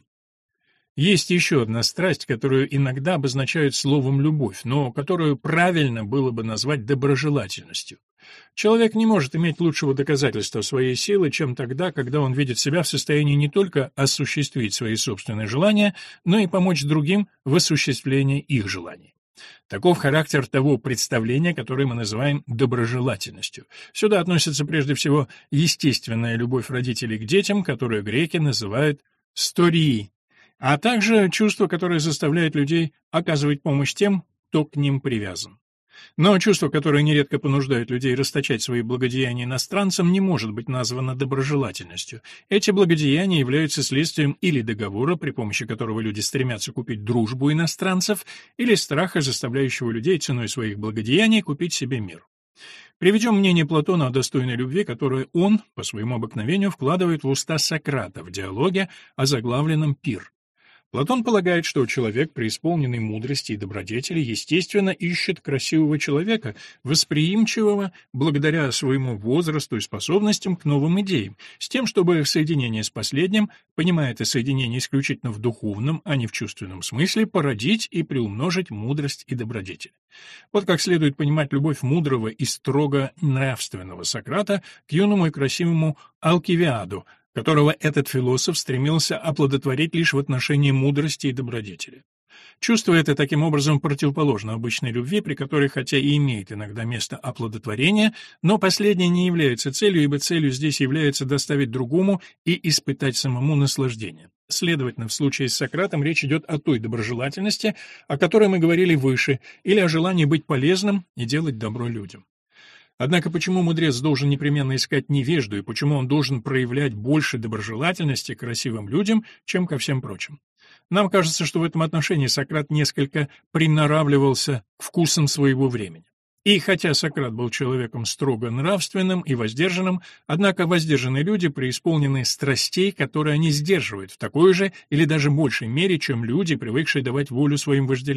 Есть еще одна страсть, которую иногда обозначают словом «любовь», но которую правильно было бы назвать доброжелательностью. Человек не может иметь лучшего доказательства своей силы, чем тогда, когда он видит себя в состоянии не только осуществить свои собственные желания, но и помочь другим в осуществлении их желаний. Таков характер того представления, которое мы называем доброжелательностью. Сюда относится прежде всего естественная любовь родителей к детям, которую греки называют «сторией», а также чувство, которое заставляет людей оказывать помощь тем, кто к ним привязан. Но чувство, которое нередко понуждает людей расточать свои благодеяния иностранцам, не может быть названо доброжелательностью. Эти благодеяния являются следствием или договора, при помощи которого люди стремятся купить дружбу иностранцев, или страха, заставляющего людей ценой своих благодеяний купить себе мир. Приведем мнение Платона о достойной любви, которое он, по своему обыкновению, вкладывает в уста Сократа в диалоге, озаглавленном «Пир». Платон полагает, что человек, преисполненный мудрости и добродетели, естественно ищет красивого человека, восприимчивого благодаря своему возрасту и способностям к новым идеям, с тем, чтобы в соединении с последним, понимая это соединение исключительно в духовном, а не в чувственном смысле, породить и приумножить мудрость и добродетель. Вот как следует понимать любовь мудрого и строго нравственного Сократа к юному и красивому Алкивиаду, которого этот философ стремился оплодотворить лишь в отношении мудрости и добродетели. Чувство это таким образом противоположно обычной любви, при которой хотя и имеет иногда место оплодотворение, но последнее не является целью, ибо целью здесь является доставить другому и испытать самому наслаждение. Следовательно, в случае с Сократом речь идет о той доброжелательности, о которой мы говорили выше, или о желании быть полезным и делать добро людям. Однако почему мудрец должен непременно искать невежду, и почему он должен проявлять больше доброжелательности к красивым людям, чем ко всем прочим? Нам кажется, что в этом отношении Сократ несколько приноравливался к вкусам своего времени. И хотя Сократ был человеком строго нравственным и воздержанным, однако воздержанные люди преисполнены страстей, которые они сдерживают в такой же или даже большей мере, чем люди, привыкшие давать волю своим вожделениям.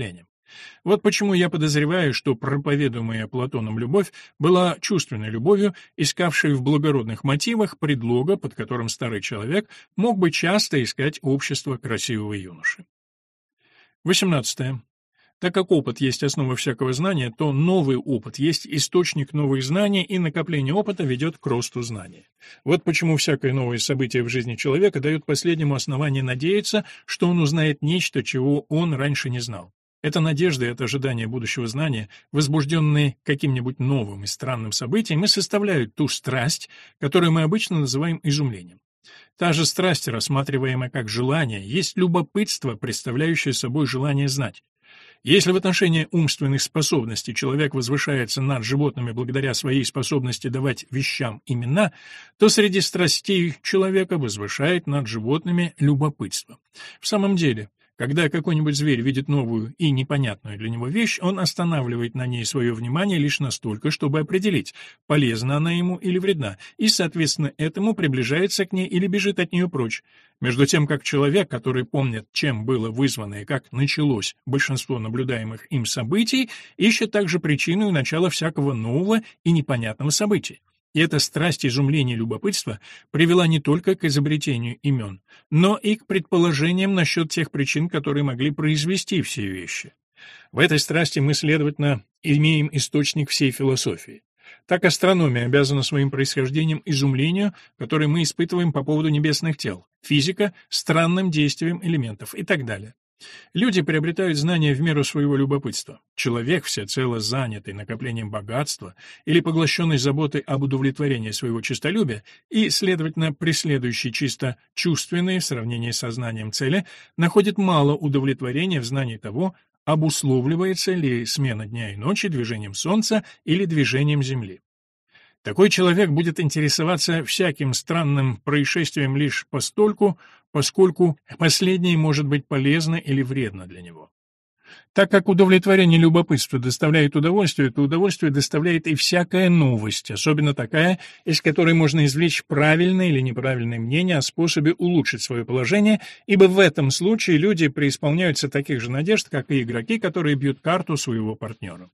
Вот почему я подозреваю, что проповедуемая Платоном любовь была чувственной любовью, искавшей в благородных мотивах предлога, под которым старый человек мог бы часто искать общество красивого юноши. 18. Так как опыт есть основа всякого знания, то новый опыт есть источник новых знаний, и накопление опыта ведет к росту знания. Вот почему всякое новое событие в жизни человека дает последнему основание надеяться, что он узнает нечто, чего он раньше не знал. Эта надежда и это ожидание будущего знания, возбужденные каким-нибудь новым и странным событием, и составляют ту страсть, которую мы обычно называем изумлением. Та же страсть, рассматриваемая как желание, есть любопытство, представляющее собой желание знать. Если в отношении умственных способностей человек возвышается над животными благодаря своей способности давать вещам имена, то среди страстей человека возвышает над животными любопытство. В самом деле, когда какой-нибудь зверь видит новую и непонятную для него вещь, он останавливает на ней свое внимание лишь настолько, чтобы определить, полезна она ему или вредна, и, соответственно, этому приближается к ней или бежит от нее прочь. Между тем, как человек, который помнит, чем было вызвано и как началось большинство наблюдаемых им событий, ищет также причину и начало всякого нового и непонятного события. И эта страсть изумления и любопытства привела не только к изобретению имен, но и к предположениям насчет тех причин, которые могли произвести все вещи. В этой страсти мы, следовательно, имеем источник всей философии. Так астрономия обязана своим происхождением изумлению, которое мы испытываем по поводу небесных тел, физика — странным действием элементов и так далее. Люди приобретают знания в меру своего любопытства. Человек, всецело занятый накоплением богатства или поглощенный заботой об удовлетворении своего честолюбия и, следовательно, преследующий чисто чувственные в сравнении со знанием цели, находит мало удовлетворения в знании того, обусловливается ли смена дня и ночи движением Солнца или движением Земли. Такой человек будет интересоваться всяким странным происшествием лишь постольку, поскольку последнее может быть полезно или вредно для него. Так как удовлетворение любопытства доставляет удовольствие, то удовольствие доставляет и всякая новость, особенно такая, из которой можно извлечь правильное или неправильное мнение о способе улучшить свое положение, ибо в этом случае люди преисполняются таких же надежд, как и игроки, которые бьют карту своего партнера.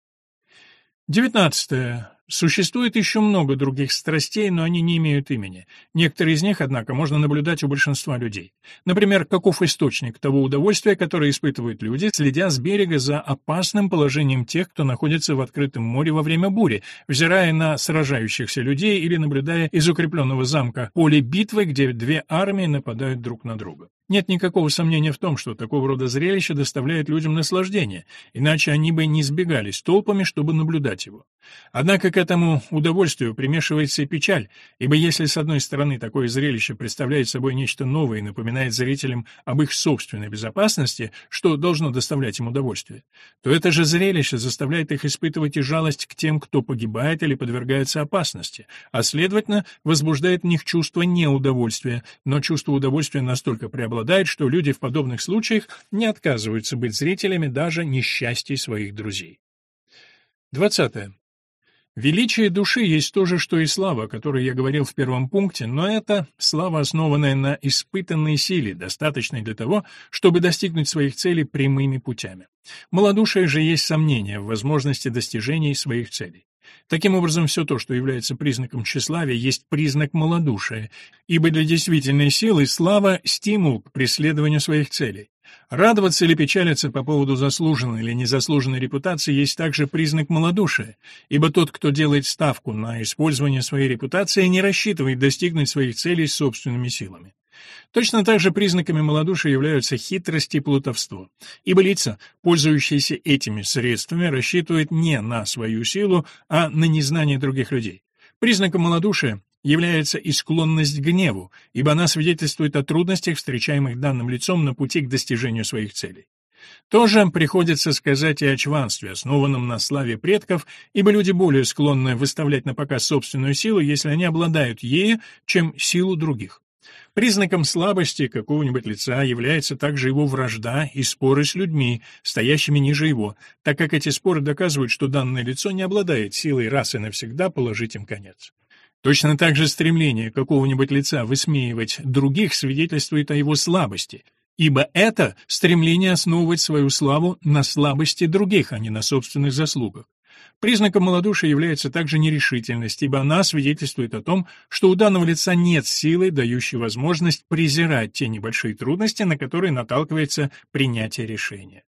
19. Существует еще много других страстей, но они не имеют имени. Некоторые из них, однако, можно наблюдать у большинства людей. Например, каков источник того удовольствия, которое испытывают люди, следя с берега за опасным положением тех, кто находится в открытом море во время бури, взирая на сражающихся людей или наблюдая из укрепленного замка поле битвы, где две армии нападают друг на друга. Нет никакого сомнения в том, что такого рода зрелище доставляет людям наслаждение, иначе они бы не сбегались толпами, чтобы наблюдать его. Однако к этому удовольствию примешивается и печаль, ибо если с одной стороны такое зрелище представляет собой нечто новое и напоминает зрителям об их собственной безопасности, что должно доставлять им удовольствие, то это же зрелище заставляет их испытывать и жалость к тем, кто погибает или подвергается опасности, а следовательно возбуждает в них чувство неудовольствия, но чувство удовольствия настолько преобладает, что люди в подобных случаях не отказываются быть зрителями даже несчастий своих друзей. 20. Величие души есть то же, что и слава, о которой я говорил в первом пункте, но это слава, основанная на испытанной силе, достаточной для того, чтобы достигнуть своих целей прямыми путями. Малодушие же есть сомнение в возможности достижения своих целей. Таким образом, все то, что является признаком тщеславия, есть признак малодушия, ибо для действительной силы слава — стимул к преследованию своих целей. Радоваться или печалиться по поводу заслуженной или незаслуженной репутации есть также признак малодушия, ибо тот, кто делает ставку на использование своей репутации, не рассчитывает достигнуть своих целей собственными силами. Точно так же признаками малодушия являются хитрость и плутовство, ибо лица, пользующиеся этими средствами, рассчитывают не на свою силу, а на незнание других людей. Признаком малодушия является и склонность к гневу, ибо она свидетельствует о трудностях, встречаемых данным лицом на пути к достижению своих целей. Тоже приходится сказать и о чванстве, основанном на славе предков, ибо люди более склонны выставлять на показ собственную силу, если они обладают ею, чем силу других. Признаком слабости какого-нибудь лица является также его вражда и споры с людьми, стоящими ниже его, так как эти споры доказывают, что данное лицо не обладает силой раз и навсегда положить им конец. Точно так же стремление какого-нибудь лица высмеивать других свидетельствует о его слабости, ибо это стремление основывать свою славу на слабости других, а не на собственных заслугах. Признаком малодушия является также нерешительность, ибо она свидетельствует о том, что у данного лица нет силы, дающей возможность презирать те небольшие трудности, на которые наталкивается принятие решения.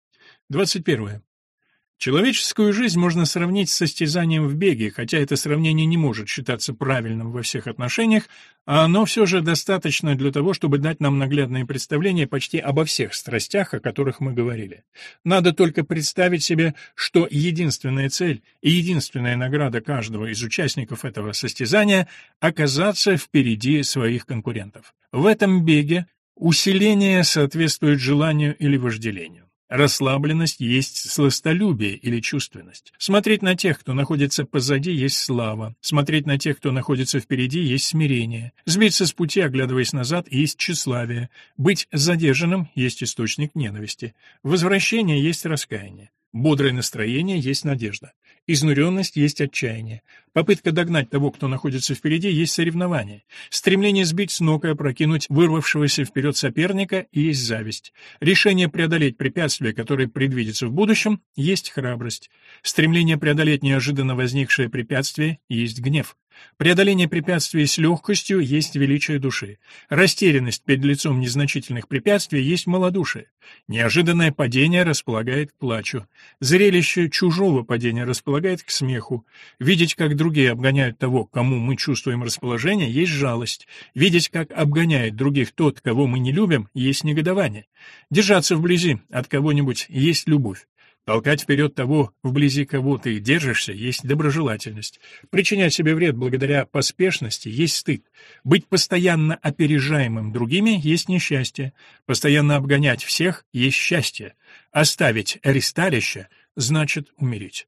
21. Человеческую жизнь можно сравнить с состязанием в беге, хотя это сравнение не может считаться правильным во всех отношениях, а оно все же достаточно для того, чтобы дать нам наглядное представление почти обо всех страстях, о которых мы говорили. Надо только представить себе, что единственная цель и единственная награда каждого из участников этого состязания — оказаться впереди своих конкурентов. В этом беге усиление соответствует желанию или вожделению. Расслабленность есть сластолюбие или чувственность. Смотреть на тех, кто находится позади, есть слава. Смотреть на тех, кто находится впереди, есть смирение. Сбиться с пути, оглядываясь назад, есть тщеславие. Быть задержанным есть источник ненависти. Возвращение есть раскаяние. Бодрое настроение есть надежда. Изнуренность есть отчаяние. Попытка догнать того, кто находится впереди, есть соревнование. Стремление сбить с ног и опрокинуть вырвавшегося вперед соперника есть зависть. Решение преодолеть препятствие, которое предвидится в будущем, есть храбрость. Стремление преодолеть неожиданно возникшее препятствие есть гнев. Преодоление препятствий с легкостью есть величие души. Растерянность перед лицом незначительных препятствий есть малодушие. Неожиданное падение располагает к плачу. Зрелище чужого падения располагает к смеху. Видеть, как другие обгоняют того, кому мы чувствуем расположение, есть жалость. Видеть, как обгоняет других тот, кого мы не любим, есть негодование. Держаться вблизи от кого-нибудь есть любовь. Толкать вперед того, вблизи кого ты держишься, есть доброжелательность. Причинять себе вред благодаря поспешности есть стыд. Быть постоянно опережаемым другими есть несчастье. Постоянно обгонять всех есть счастье. Оставить ресталище значит умереть.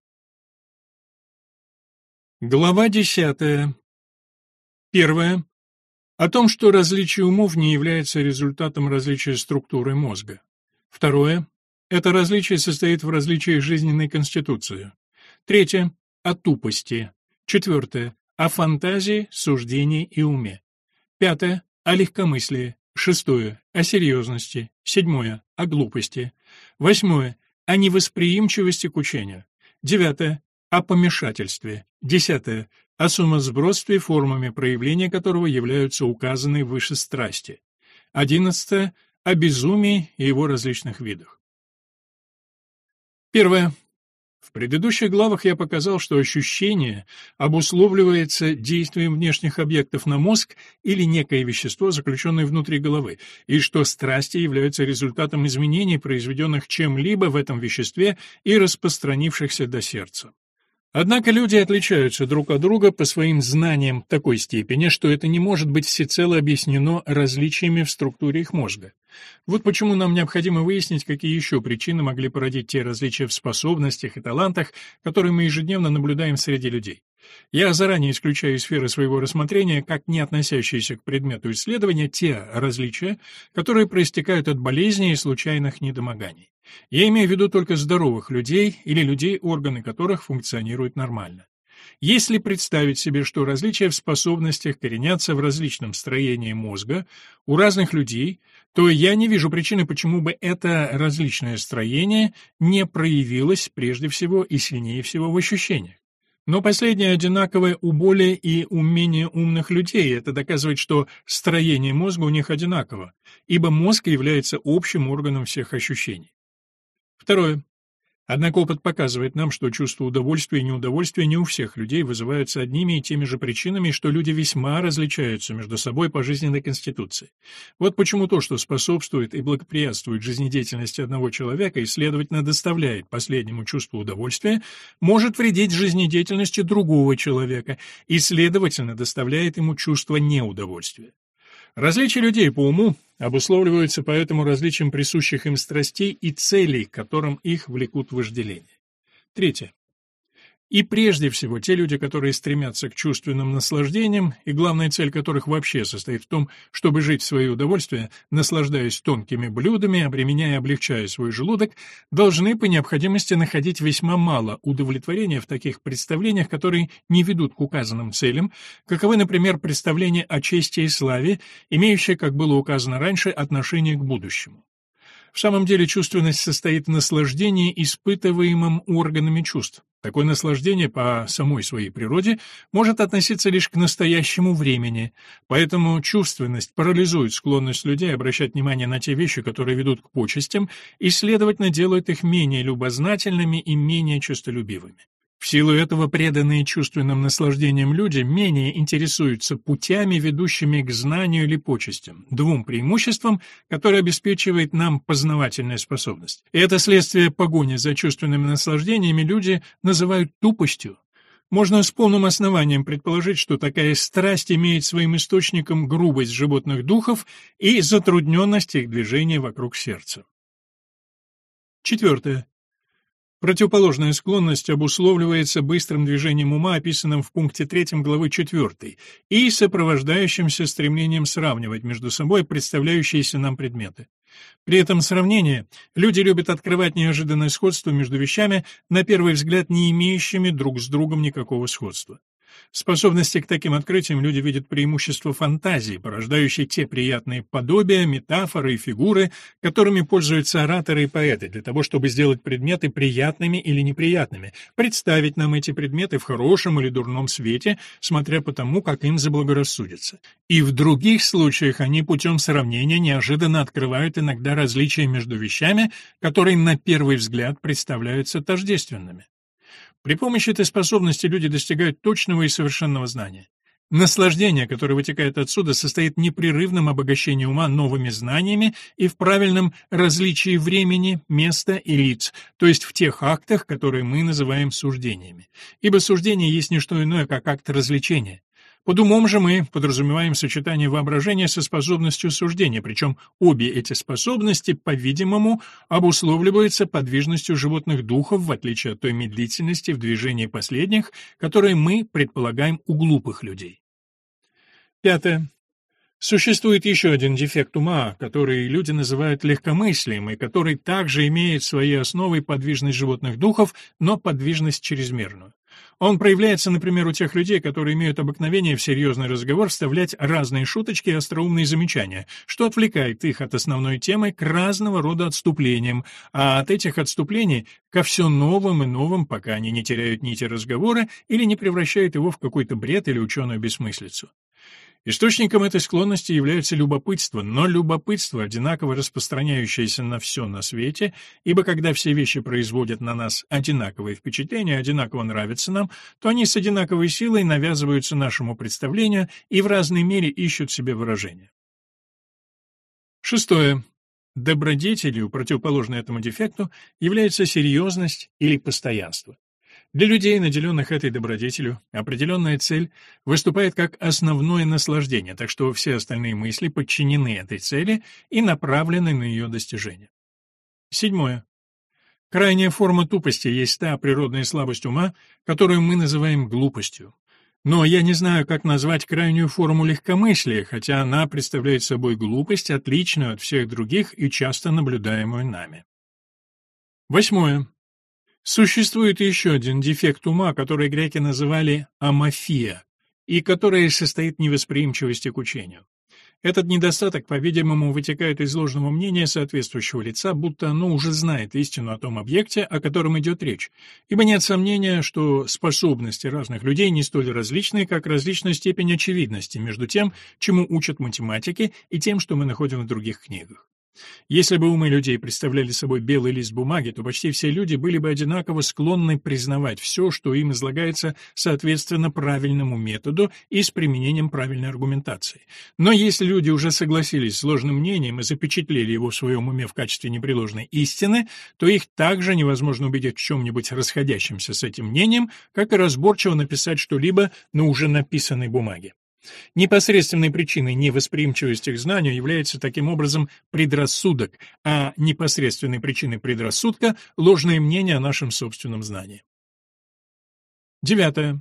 Глава 10. 1. О том, что различие умов не является результатом различия структуры мозга. 2. Это различие состоит в различии жизненной конституции. 3. О тупости. 4. О фантазии, суждении и уме. 5. О легкомыслии. 6. О серьезности. 7. О глупости. 8. О невосприимчивости к учению. 9. О помешательстве. 10. О сумасбродстве, формами проявления которого являются указанные выше страсти. 11. О безумии и его различных видах. 1. В предыдущих главах я показал, что ощущение обусловливается действием внешних объектов на мозг или некое вещество, заключенное внутри головы, и что страсти являются результатом изменений, произведенных чем-либо в этом веществе и распространившихся до сердца. Однако люди отличаются друг от друга по своим знаниям в такой степени, что это не может быть всецело объяснено различиями в структуре их мозга. Вот почему нам необходимо выяснить, какие еще причины могли породить те различия в способностях и талантах, которые мы ежедневно наблюдаем среди людей. Я заранее исключаю из сферы своего рассмотрения, как не относящиеся к предмету исследования, те различия, которые проистекают от болезней и случайных недомоганий. Я имею в виду только здоровых людей или людей, органы которых функционируют нормально. Если представить себе, что различия в способностях коренятся в различном строении мозга у разных людей, то я не вижу причины, почему бы это различное строение не проявилось прежде всего и сильнее всего в ощущениях. Но последнее одинаковое у более и у менее умных людей. Это доказывает, что строение мозга у них одинаково, ибо мозг является общим органом всех ощущений. 2. Однако опыт показывает нам, что чувство удовольствия и неудовольствия не у всех людей вызываются одними и теми же причинами, что люди весьма различаются между собой по жизненной конституции. Вот почему то, что способствует и благоприятствует жизнедеятельности одного человека и, следовательно, доставляет последнему чувство удовольствия, может вредить жизнедеятельности другого человека и, следовательно, доставляет ему чувство неудовольствия. Различия людей по уму обусловливаются поэтому различием присущих им страстей и целей, к которым их влекут вожделения. 3. И прежде всего, те люди, которые стремятся к чувственным наслаждениям, и главная цель которых вообще состоит в том, чтобы жить в свое удовольствие, наслаждаясь тонкими блюдами, обременяя и облегчая свой желудок, должны по необходимости находить весьма мало удовлетворения в таких представлениях, которые не ведут к указанным целям, каковы, например, представления о чести и славе, имеющие, как было указано раньше, отношение к будущему. В самом деле чувственность состоит в наслаждении, испытываемом органами чувств. Такое наслаждение по самой своей природе может относиться лишь к настоящему времени, поэтому чувственность парализует склонность людей обращать внимание на те вещи, которые ведут к почестям, и, следовательно, делают их менее любознательными и менее честолюбивыми. В силу этого преданные чувственным наслаждениям люди менее интересуются путями, ведущими к знанию или почестям, двум преимуществам, которые обеспечивает нам познавательная способность. И это следствие погони за чувственными наслаждениями люди называют тупостью. Можно с полным основанием предположить, что такая страсть имеет своим источником грубость животных духов и затрудненность их движения вокруг сердца. Четвертое. Противоположная склонность обусловливается быстрым движением ума, описанным в пункте 3 главы 4, и сопровождающимся стремлением сравнивать между собой представляющиеся нам предметы. При этом сравнении люди любят открывать неожиданное сходство между вещами, на первый взгляд не имеющими друг с другом никакого сходства. В способности к таким открытиям люди видят преимущество фантазии, порождающей те приятные подобия, метафоры и фигуры, которыми пользуются ораторы и поэты для того, чтобы сделать предметы приятными или неприятными, представить нам эти предметы в хорошем или дурном свете, смотря по тому, как им заблагорассудится. И в других случаях они путем сравнения неожиданно открывают иногда различия между вещами, которые на первый взгляд представляются тождественными. При помощи этой способности люди достигают точного и совершенного знания. Наслаждение, которое вытекает отсюда, состоит в непрерывном обогащении ума новыми знаниями и в правильном различии времени, места и лиц, то есть в тех актах, которые мы называем суждениями. Ибо суждение есть не что иное, как акт развлечения. Под умом же мы подразумеваем сочетание воображения со способностью суждения, причем обе эти способности, по-видимому, обусловливаются подвижностью животных духов, в отличие от той медлительности в движении последних, которые мы предполагаем у глупых людей. Пятое. Существует еще один дефект ума, который люди называют легкомыслием, и который также имеет своей основой подвижность животных духов, но подвижность чрезмерную. Он проявляется, например, у тех людей, которые имеют обыкновение в серьезный разговор вставлять разные шуточки и остроумные замечания, что отвлекает их от основной темы к разного рода отступлениям, а от этих отступлений ко все новым и новым, пока они не теряют нити разговора или не превращают его в какой-то бред или ученую бессмыслицу. Источником этой склонности является любопытство, но любопытство, одинаково распространяющееся на все на свете, ибо когда все вещи производят на нас одинаковые впечатления, одинаково нравятся нам, то они с одинаковой силой навязываются нашему представлению и в разной мере ищут себе выражение. Шестое. Добродетелью, противоположной этому дефекту, является серьезность или постоянство. Для людей, наделенных этой добродетелью, определенная цель выступает как основное наслаждение, так что все остальные мысли подчинены этой цели и направлены на ее достижение. Седьмое. Крайняя форма тупости есть та природная слабость ума, которую мы называем глупостью. Но я не знаю, как назвать крайнюю форму легкомыслия, хотя она представляет собой глупость, отличную от всех других и часто наблюдаемую нами. Восьмое. Существует еще один дефект ума, который греки называли амофия, и который состоит в невосприимчивости к учению. Этот недостаток, по-видимому, вытекает из ложного мнения соответствующего лица, будто оно уже знает истину о том объекте, о котором идет речь, ибо нет сомнения, что способности разных людей не столь различны, как различна степень очевидности между тем, чему учат математики, и тем, что мы находим в других книгах. Если бы умы людей представляли собой белый лист бумаги, то почти все люди были бы одинаково склонны признавать все, что им излагается соответственно правильному методу и с применением правильной аргументации. Но если люди уже согласились с ложным мнением и запечатлели его в своем уме в качестве непреложной истины, то их также невозможно убедить в чем-нибудь расходящемся с этим мнением, как и разборчиво написать что-либо на уже написанной бумаге. Непосредственной причиной невосприимчивости к знанию является таким образом предрассудок, а непосредственной причиной предрассудка — ложное мнение о нашем собственном знании. Девятое.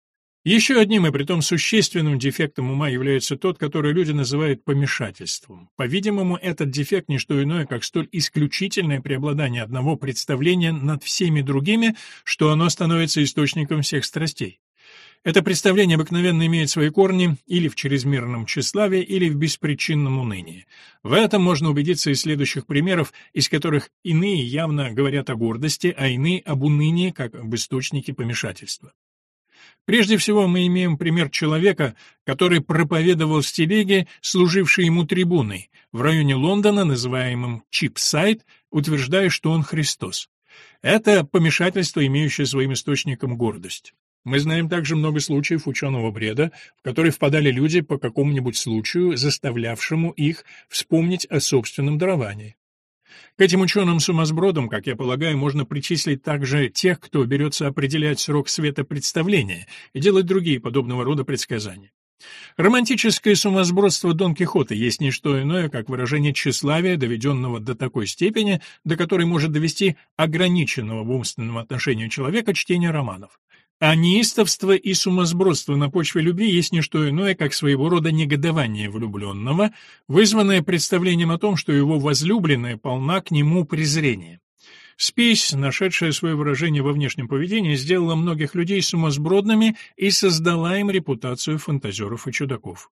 Еще одним и притом существенным дефектом ума является тот, который люди называют помешательством. По-видимому, этот дефект не что иное, как столь исключительное преобладание одного представления над всеми другими, что оно становится источником всех страстей. Это представление обыкновенно имеет свои корни или в чрезмерном тщеславии, или в беспричинном унынии. В этом можно убедиться из следующих примеров, из которых иные явно говорят о гордости, а иные об унынии, как об источнике помешательства. Прежде всего, мы имеем пример человека, который проповедовал в телеге, служившей ему трибуной, в районе Лондона, называемом Чипсайд, утверждая, что он Христос. Это помешательство, имеющее своим источником гордость. Мы знаем также много случаев ученого бреда, в который впадали люди по какому-нибудь случаю, заставлявшему их вспомнить о собственном даровании. К этим ученым-сумасбродам, как я полагаю, можно причислить также тех, кто берется определять срок света представления и делать другие подобного рода предсказания. Романтическое сумасбродство Дон Кихота есть не что иное, как выражение тщеславия, доведенного до такой степени, до которой может довести ограниченного в умственном отношении человека чтение романов. А неистовство и сумасбродство на почве любви есть не что иное, как своего рода негодование влюбленного, вызванное представлением о том, что его возлюбленная полна к нему презрения. Спесь, нашедшая свое выражение во внешнем поведении, сделала многих людей сумасбродными и создала им репутацию фантазеров и чудаков.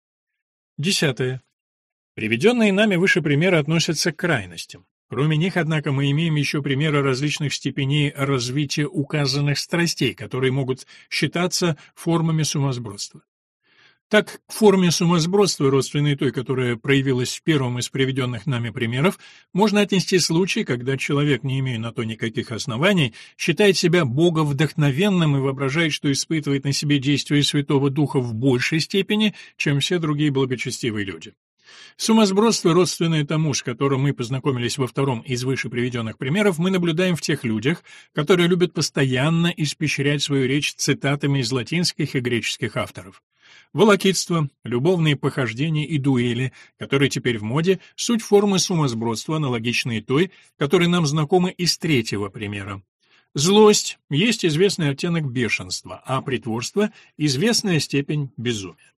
Десятое. Приведенные нами выше примеры относятся к крайностям. Кроме них, однако, мы имеем еще примеры различных степеней развития указанных страстей, которые могут считаться формами сумасбродства. Так, к форме сумасбродства, родственной той, которая проявилась в первом из приведенных нами примеров, можно отнести случай, когда человек, не имея на то никаких оснований, считает себя боговдохновенным и воображает, что испытывает на себе действие Святого Духа в большей степени, чем все другие благочестивые люди. Сумасбродство, родственное тому, с которым мы познакомились во втором из выше приведенных примеров, мы наблюдаем в тех людях, которые любят постоянно испещрять свою речь цитатами из латинских и греческих авторов. Волокитство, любовные похождения и дуэли, которые теперь в моде, суть формы сумасбродства, аналогичные той, которая нам знакома из третьего примера. Злость есть известный оттенок бешенства, а притворство — известная степень безумия.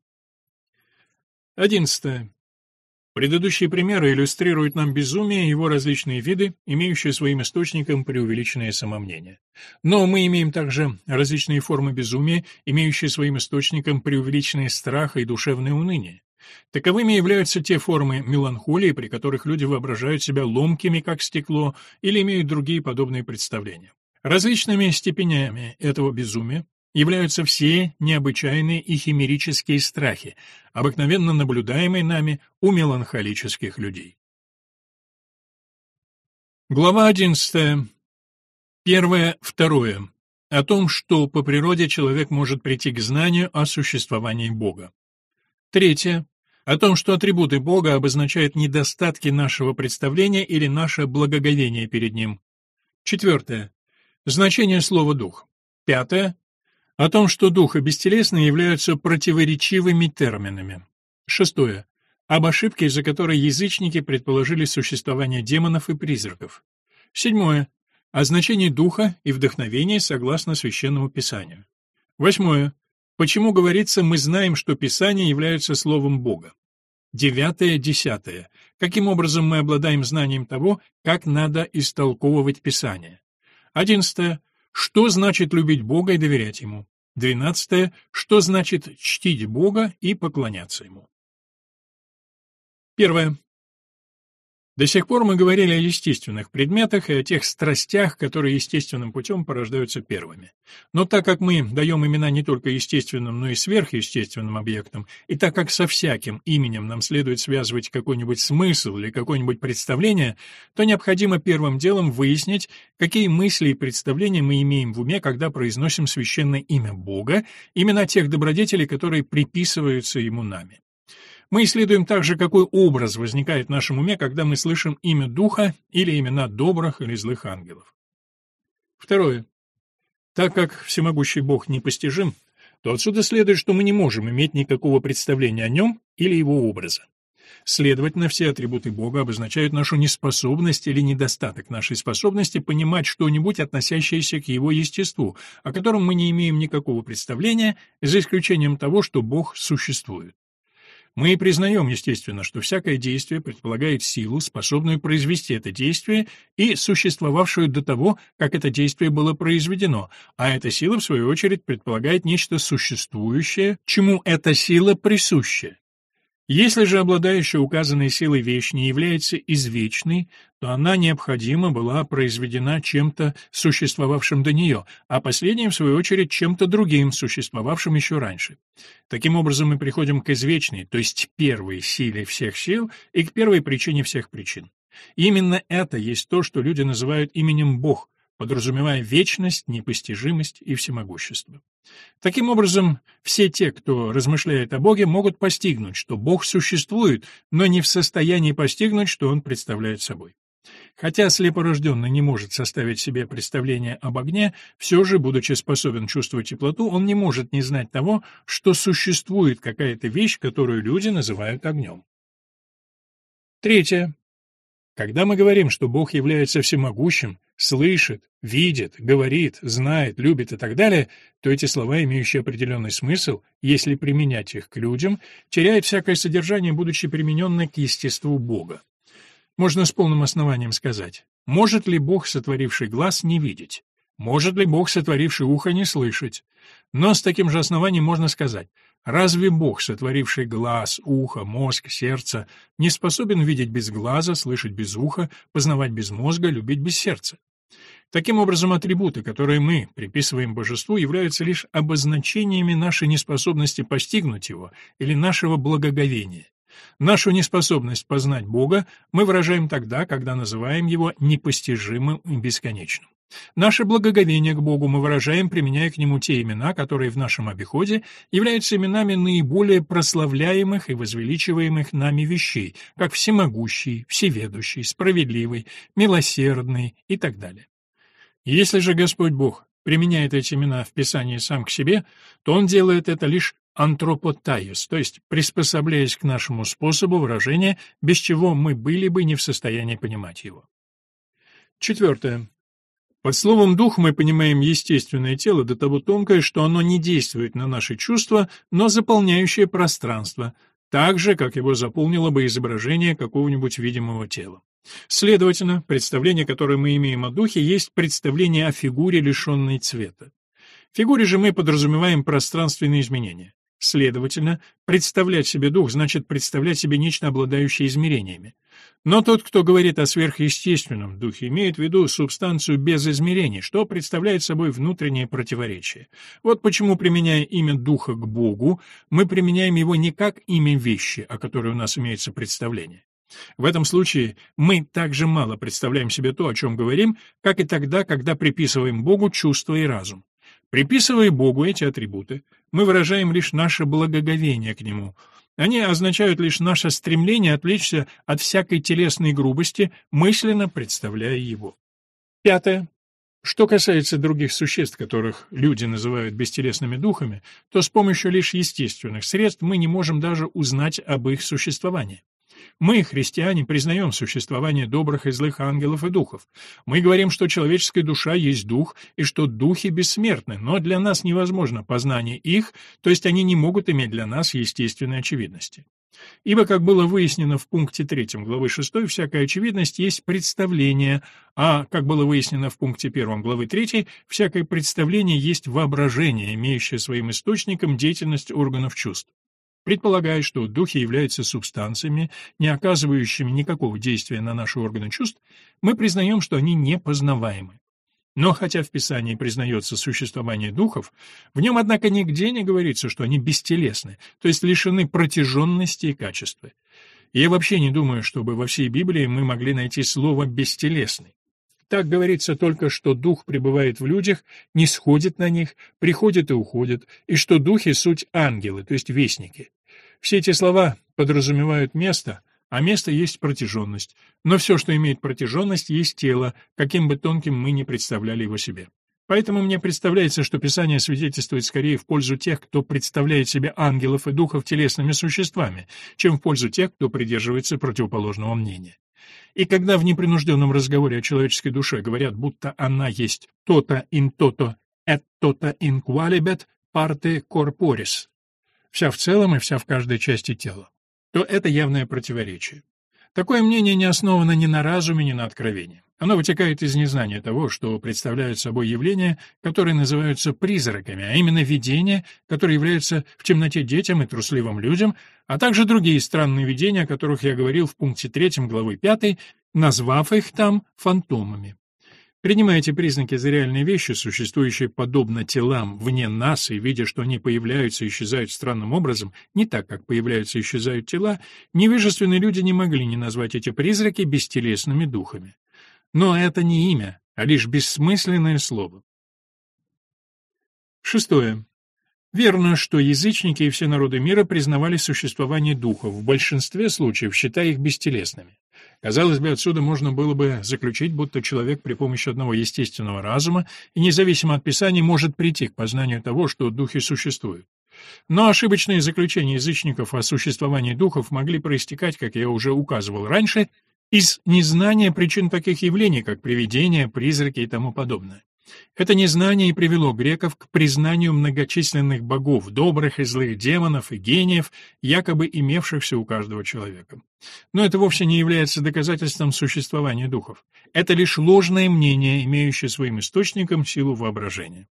11. Предыдущие примеры иллюстрируют нам безумие и его различные виды, имеющие своим источником преувеличенное самомнение. Но мы имеем также различные формы безумия, имеющие своим источником преувеличенное страх и душевное уныние. Таковыми являются те формы меланхолии, при которых люди воображают себя ломкими, как стекло, или имеют другие подобные представления. Различными степенями этого безумия являются все необычайные и химерические страхи, обыкновенно наблюдаемые нами у меланхолических людей. Глава 11. Первое, второе. О том, что по природе человек может прийти к знанию о существовании Бога. Третье. О том, что атрибуты Бога обозначают недостатки нашего представления или наше благоговение перед Ним. Четвертое. Значение слова «дух». Пятое. О том, что дух и бестелесное являются противоречивыми терминами. Шестое. Об ошибке, из-за которой язычники предположили существование демонов и призраков. Седьмое. О значении духа и вдохновения согласно Священному Писанию. Восьмое. Почему говорится «мы знаем, что Писание является Словом Бога». Девятое, десятое. Каким образом мы обладаем знанием того, как надо истолковывать Писание. Одиннадцатое. Что значит любить Бога и доверять Ему? 12. Что значит чтить Бога и поклоняться Ему? 1. До сих пор мы говорили о естественных предметах и о тех страстях, которые естественным путем порождаются первыми. Но так как мы даем имена не только естественным, но и сверхъестественным объектам, и так как со всяким именем нам следует связывать какой-нибудь смысл или какое-нибудь представление, то необходимо первым делом выяснить, какие мысли и представления мы имеем в уме, когда произносим священное имя Бога, имена тех добродетелей, которые приписываются Ему нами. Мы исследуем также, какой образ возникает в нашем уме, когда мы слышим имя Духа или имена добрых или злых ангелов. 2. Так как всемогущий Бог непостижим, то отсюда следует, что мы не можем иметь никакого представления о Нем или Его образа. Следовательно, все атрибуты Бога обозначают нашу неспособность или недостаток нашей способности понимать что-нибудь, относящееся к Его естеству, о котором мы не имеем никакого представления, за исключением того, что Бог существует. Мы и признаем, естественно, что всякое действие предполагает силу, способную произвести это действие и существовавшую до того, как это действие было произведено, а эта сила, в свою очередь, предполагает нечто существующее, чему эта сила присуща. Если же обладающая указанной силой вещь не является извечной, то она необходимо была произведена чем-то, существовавшим до нее, а последнее, в свою очередь, чем-то другим, существовавшим еще раньше. Таким образом, мы приходим к извечной, то есть первой силе всех сил и к первой причине всех причин. И именно это есть то, что люди называют именем Бог, подразумевая вечность, непостижимость и всемогущество. Таким образом, все те, кто размышляет о Боге, могут постигнуть, что Бог существует, но не в состоянии постигнуть, что Он представляет собой. Хотя слепорожденный не может составить себе представление об огне, все же, будучи способен чувствовать теплоту, он не может не знать того, что существует какая-то вещь, которую люди называют огнем. Третье. Когда мы говорим, что Бог является всемогущим, слышит, видит, говорит, знает, любит и так далее, то эти слова, имеющие определенный смысл, если применять их к людям, теряют всякое содержание, будучи примененны к естеству Бога. Можно с полным основанием сказать, может ли Бог, сотворивший глаз, не видеть? Может ли Бог, сотворивший ухо, не слышать? Но с таким же основанием можно сказать, разве Бог, сотворивший глаз, ухо, мозг, сердце, не способен видеть без глаза, слышать без уха, познавать без мозга, любить без сердца? Таким образом, атрибуты, которые мы приписываем божеству, являются лишь обозначениями нашей неспособности постигнуть его или нашего благоговения. Нашу неспособность познать Бога мы выражаем тогда, когда называем его непостижимым и бесконечным. Наше благоговение к Богу мы выражаем, применяя к Нему те имена, которые в нашем обиходе являются именами наиболее прославляемых и возвеличиваемых нами вещей, как всемогущий, всеведущий, справедливый, милосердный и так далее. Если же Господь Бог применяет эти имена в Писании сам к себе, то Он делает это лишь антропотаиос, то есть приспособляясь к нашему способу выражения, без чего мы были бы не в состоянии понимать его. Четвертое. Под словом «дух» мы понимаем естественное тело до того тонкое, что оно не действует на наши чувства, но заполняющее пространство, так же, как его заполнило бы изображение какого-нибудь видимого тела. Следовательно, представление, которое мы имеем о духе, есть представление о фигуре, лишенной цвета. В фигуре же мы подразумеваем пространственные изменения. Следовательно, представлять себе дух значит представлять себе нечто, обладающее измерениями. Но тот, кто говорит о сверхъестественном духе, имеет в виду субстанцию без измерений, что представляет собой внутреннее противоречие. Вот почему, применяя имя духа к Богу, мы применяем его не как имя вещи, о которой у нас имеется представление. В этом случае мы так же мало представляем себе то, о чем говорим, как и тогда, когда приписываем Богу чувства и разум. Приписывая Богу эти атрибуты, мы выражаем лишь наше благоговение к Нему. Они означают лишь наше стремление отвлечься от всякой телесной грубости, мысленно представляя Его. Пятое. Что касается других существ, которых люди называют бестелесными духами, то с помощью лишь естественных средств мы не можем даже узнать об их существовании. Мы, христиане, признаем существование добрых и злых ангелов и духов. Мы говорим, что человеческая душа есть дух, и что духи бессмертны, но для нас невозможно познание их, то есть они не могут иметь для нас естественной очевидности. Ибо, как было выяснено в пункте 3 главы 6, всякая очевидность есть представление, а, как было выяснено в пункте 1 главы 3, всякое представление есть воображение, имеющее своим источником деятельность органов чувств. Предполагая, что духи являются субстанциями, не оказывающими никакого действия на наши органы чувств, мы признаем, что они непознаваемы. Но хотя в Писании признается существование духов, в нем, однако, нигде не говорится, что они бестелесны, то есть лишены протяженности и качества. И я вообще не думаю, чтобы во всей Библии мы могли найти слово «бестелесный». Так говорится только, что дух пребывает в людях, не сходит на них, приходит и уходит, и что духи — суть ангелы, то есть вестники. Все эти слова подразумевают место, а место есть протяженность. Но все, что имеет протяженность, есть тело, каким бы тонким мы ни представляли его себе. Поэтому мне представляется, что Писание свидетельствует скорее в пользу тех, кто представляет себе ангелов и духов телесными существами, чем в пользу тех, кто придерживается противоположного мнения. И когда в непринужденном разговоре о человеческой душе говорят, будто она есть «tota in toto et tota in qualibet parte corporis», вся в целом и вся в каждой части тела, то это явное противоречие. Такое мнение не основано ни на разуме, ни на откровении. Оно вытекает из незнания того, что представляют собой явления, которые называются призраками, а именно видения, которые являются в темноте детям и трусливым людям, а также другие странные видения, о которых я говорил в пункте 3 главы 5, назвав их там фантомами. Принимая эти признаки за реальные вещи, существующие подобно телам вне нас, и видя, что они появляются и исчезают странным образом, не так, как появляются и исчезают тела, невежественные люди не могли не назвать эти призраки бестелесными духами. Но это не имя, а лишь бессмысленное слово. 6. Верно, что язычники и все народы мира признавали существование духов, в большинстве случаев считая их бестелесными. Казалось бы, отсюда можно было бы заключить, будто человек при помощи одного естественного разума и независимо от Писаний может прийти к познанию того, что духи существуют. Но ошибочные заключения язычников о существовании духов могли проистекать, как я уже указывал раньше, из незнания причин таких явлений, как привидения, призраки и тому подобное. Это незнание и привело греков к признанию многочисленных богов, добрых и злых демонов и гениев, якобы имевшихся у каждого человека. Но это вовсе не является доказательством существования духов. Это лишь ложное мнение, имеющее своим источником силу воображения.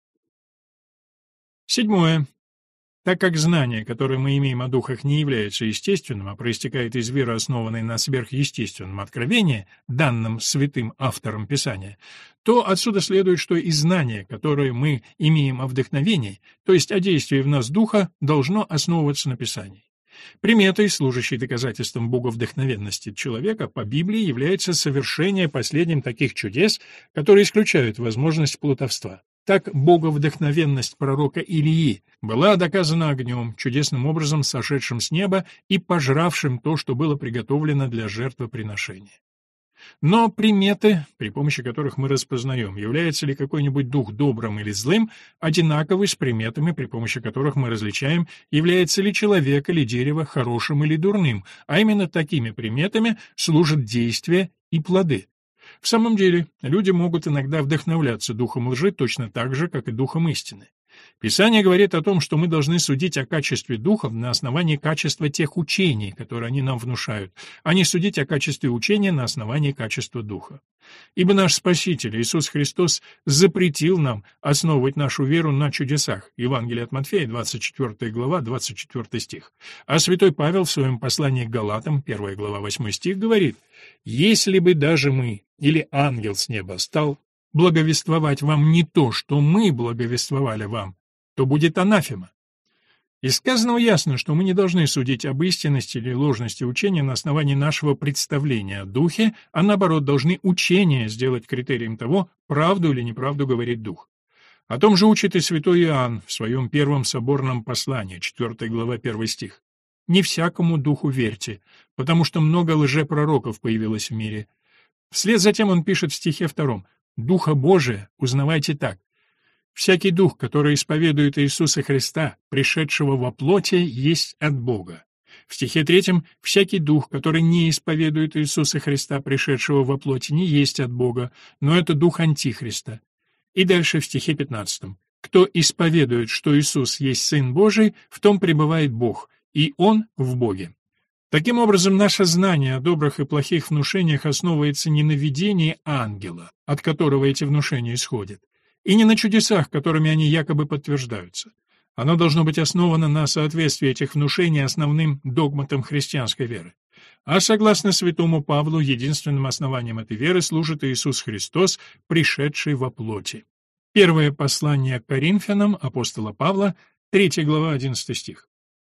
7. Так как знание, которое мы имеем о духах, не является естественным, а проистекает из веры, основанной на сверхъестественном откровении, данном святым автором Писания, то отсюда следует, что и знание, которое мы имеем о вдохновении, то есть о действии в нас духа, должно основываться на Писании. Приметой, служащей доказательством боговдохновенности человека, по Библии является совершение последним таких чудес, которые исключают возможность плутовства. Так боговдохновенность пророка Илии была доказана огнем, чудесным образом сошедшим с неба и пожравшим то, что было приготовлено для жертвоприношения. Но приметы, при помощи которых мы распознаем, является ли какой-нибудь дух добрым или злым, одинаковы с приметами, при помощи которых мы различаем, является ли человек или дерево хорошим или дурным, а именно такими приметами служат действия и плоды. В самом деле, люди могут иногда вдохновляться духом лжи точно так же, как и духом истины. Писание говорит о том, что мы должны судить о качестве духов на основании качества тех учений, которые они нам внушают, а не судить о качестве учения на основании качества духа. Ибо наш Спаситель Иисус Христос запретил нам основывать нашу веру на чудесах. Евангелие от Матфея, 24 глава, 24 стих. А святой Павел в своем послании к Галатам, 1 глава, 8 стих, говорит: «Если бы даже мы или ангел с неба стал благовествовать вам не то, что мы благовествовали вам, то будет анафема». Из сказанного ясно, что мы не должны судить об истинности или ложности учения на основании нашего представления о духе, а наоборот должны учение сделать критерием того, правду или неправду говорит дух. О том же учит и святой Иоанн в своем первом соборном послании, 4 глава, 1 стих. «Не всякому духу верьте, потому что много лжепророков появилось в мире». Вслед за тем он пишет в стихе 2: «Духа Божия узнавайте так. Всякий дух, который исповедует Иисуса Христа, пришедшего во плоти, есть от Бога». В стихе 3: «Всякий дух, который не исповедует Иисуса Христа, пришедшего во плоти, не есть от Бога, но это дух Антихриста». И дальше в стихе 15: «Кто исповедует, что Иисус есть Сын Божий, в том пребывает Бог, и Он в Боге». Таким образом, наше знание о добрых и плохих внушениях основывается не на видении ангела, от которого эти внушения исходят, и не на чудесах, которыми они якобы подтверждаются. Оно должно быть основано на соответствии этих внушений основным догматам христианской веры. А согласно святому Павлу, единственным основанием этой веры служит Иисус Христос, пришедший во плоти. Первое послание к Коринфянам апостола Павла, 3 глава, 11 стих.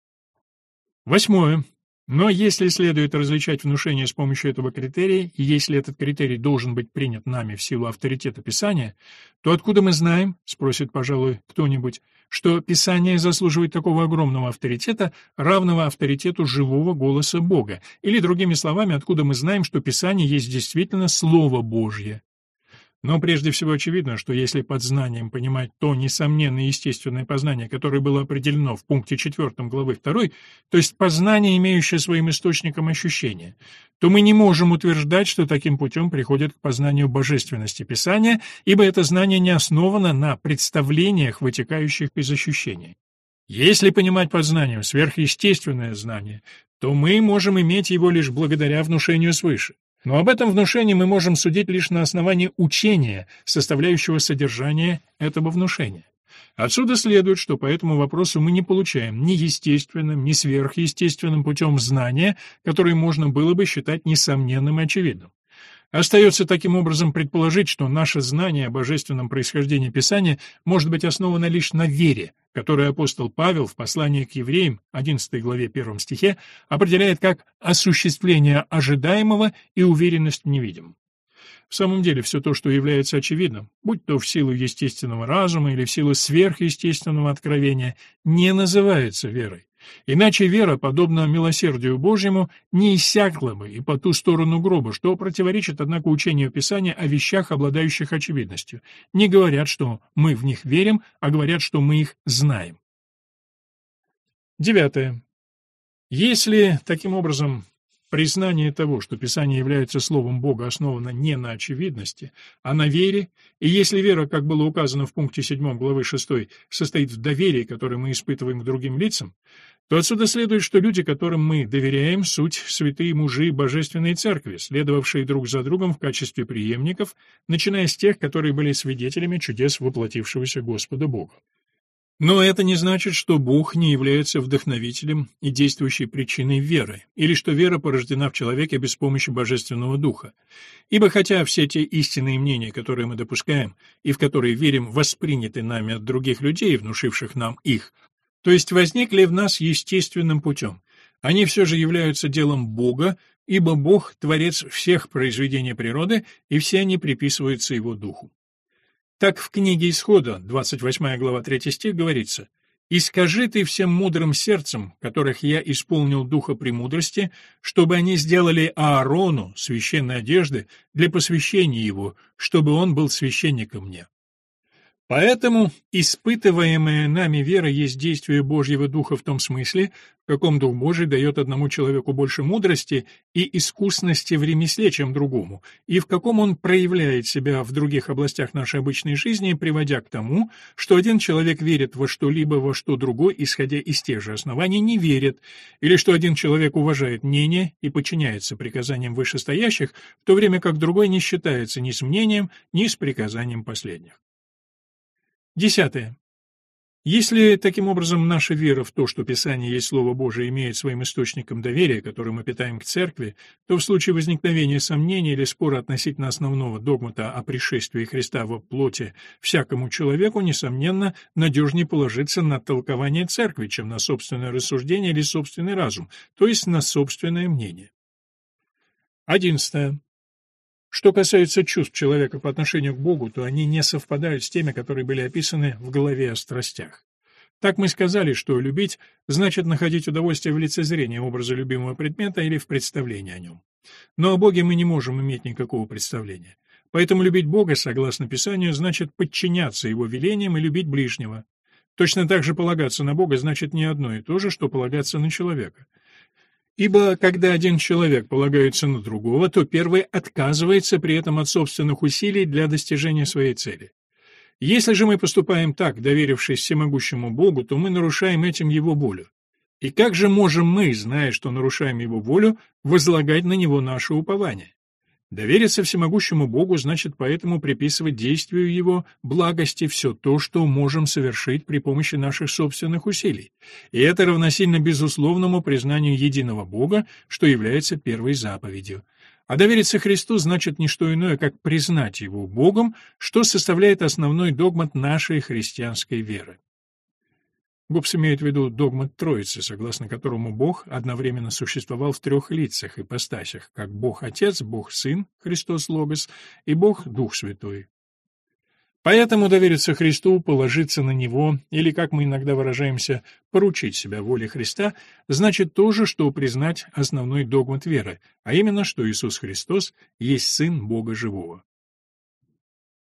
8. Но если следует различать внушение с помощью этого критерия, и если этот критерий должен быть принят нами в силу авторитета Писания, то откуда мы знаем, спросит, пожалуй, кто-нибудь, что Писание заслуживает такого огромного авторитета, равного авторитету живого голоса Бога, или, другими словами, откуда мы знаем, что Писание есть действительно Слово Божье? Но прежде всего очевидно, что если под знанием понимать то несомненное естественное познание, которое было определено в пункте 4 главы 2, то есть познание, имеющее своим источником ощущение, то мы не можем утверждать, что таким путем приходит к познанию божественности Писания, ибо это знание не основано на представлениях, вытекающих из ощущений. Если понимать под знанием сверхъестественное знание, то мы можем иметь его лишь благодаря внушению свыше. Но об этом внушении мы можем судить лишь на основании учения, составляющего содержание этого внушения. Отсюда следует, что по этому вопросу мы не получаем ни естественным, ни сверхъестественным путем знания, которое можно было бы считать несомненным и очевидным. Остается таким образом предположить, что наше знание о божественном происхождении Писания может быть основано лишь на вере, которую апостол Павел в послании к евреям, 11 главе 1 стихе, определяет как осуществление ожидаемого и уверенность в невидимом. В самом деле, все то, что является очевидным, будь то в силу естественного разума или в силу сверхъестественного откровения, не называется верой. Иначе вера, подобно милосердию Божьему, не иссякла бы и по ту сторону гроба, что противоречит, однако, учению Писания о вещах, обладающих очевидностью. Не говорят, что мы в них верим, а говорят, что мы их знаем. 9. Если, таким образом, признание того, что Писание является Словом Бога, основано не на очевидности, а на вере, и если вера, как было указано в пункте 7 главы 6, состоит в доверии, которое мы испытываем к другим лицам, то отсюда следует, что люди, которым мы доверяем, суть святые мужи Божественной Церкви, следовавшие друг за другом в качестве преемников, начиная с тех, которые были свидетелями чудес воплотившегося Господа Бога. Но это не значит, что Бог не является вдохновителем и действующей причиной веры, или что вера порождена в человеке без помощи Божественного Духа. Ибо хотя все те истинные мнения, которые мы допускаем и в которые верим, восприняты нами от других людей, внушивших нам их, то есть возникли в нас естественным путем, они все же являются делом Бога, ибо Бог — творец всех произведений природы, и все они приписываются Его Духу. Так в книге Исхода, 28 глава 3 стих, говорится: «И скажи ты всем мудрым сердцем, которых я исполнил духа премудрости, чтобы они сделали Аарону священной одежды для посвящения его, чтобы он был священником мне». Поэтому испытываемая нами вера есть действие Божьего Духа в том смысле, в каком Дух Божий дает одному человеку больше мудрости и искусности в ремесле, чем другому, и в каком он проявляет себя в других областях нашей обычной жизни, приводя к тому, что один человек верит во что-либо, во что другой, исходя из тех же оснований, не верит, или что один человек уважает мнение и подчиняется приказаниям вышестоящих, в то время как другой не считается ни с мнением, ни с приказанием последних. 10. Если, таким образом, наша вера в то, что Писание есть Слово Божие, имеет своим источником доверие, которое мы питаем к Церкви, то в случае возникновения сомнений или спора относительно основного догмата о пришествии Христа во плоти всякому человеку, несомненно, надежнее положиться на толкование Церкви, чем на собственное рассуждение или собственный разум, то есть на собственное мнение. 11. Что касается чувств человека по отношению к Богу, то они не совпадают с теми, которые были описаны в главе о страстях. Так мы сказали, что любить значит находить удовольствие в лицезрении образа любимого предмета или в представлении о нем. Но о Боге мы не можем иметь никакого представления. Поэтому любить Бога, согласно Писанию, значит подчиняться Его велениям и любить ближнего. Точно так же полагаться на Бога значит не одно и то же, что полагаться на человека. Ибо когда один человек полагается на другого, то первый отказывается при этом от собственных усилий для достижения своей цели. Если же мы поступаем так, доверившись всемогущему Богу, то мы нарушаем этим Его волю. И как же можем мы, зная, что нарушаем Его волю, возлагать на Него наше упование? Довериться всемогущему Богу значит поэтому приписывать действию Его благости все то, что можем совершить при помощи наших собственных усилий. И это равносильно безусловному признанию единого Бога, что является первой заповедью. А довериться Христу значит не что иное, как признать Его Богом, что составляет основной догмат нашей христианской веры. Гоббс имеет в виду догмат Троицы, согласно которому Бог одновременно существовал в трех лицах, ипостасях, как Бог-Отец, Бог-Сын, Христос Логос, и Бог-Дух Святой. Поэтому довериться Христу, положиться на Него, или, как мы иногда выражаемся, поручить себя воле Христа, значит то же, что признать основной догмат веры, а именно, что Иисус Христос есть Сын Бога Живого.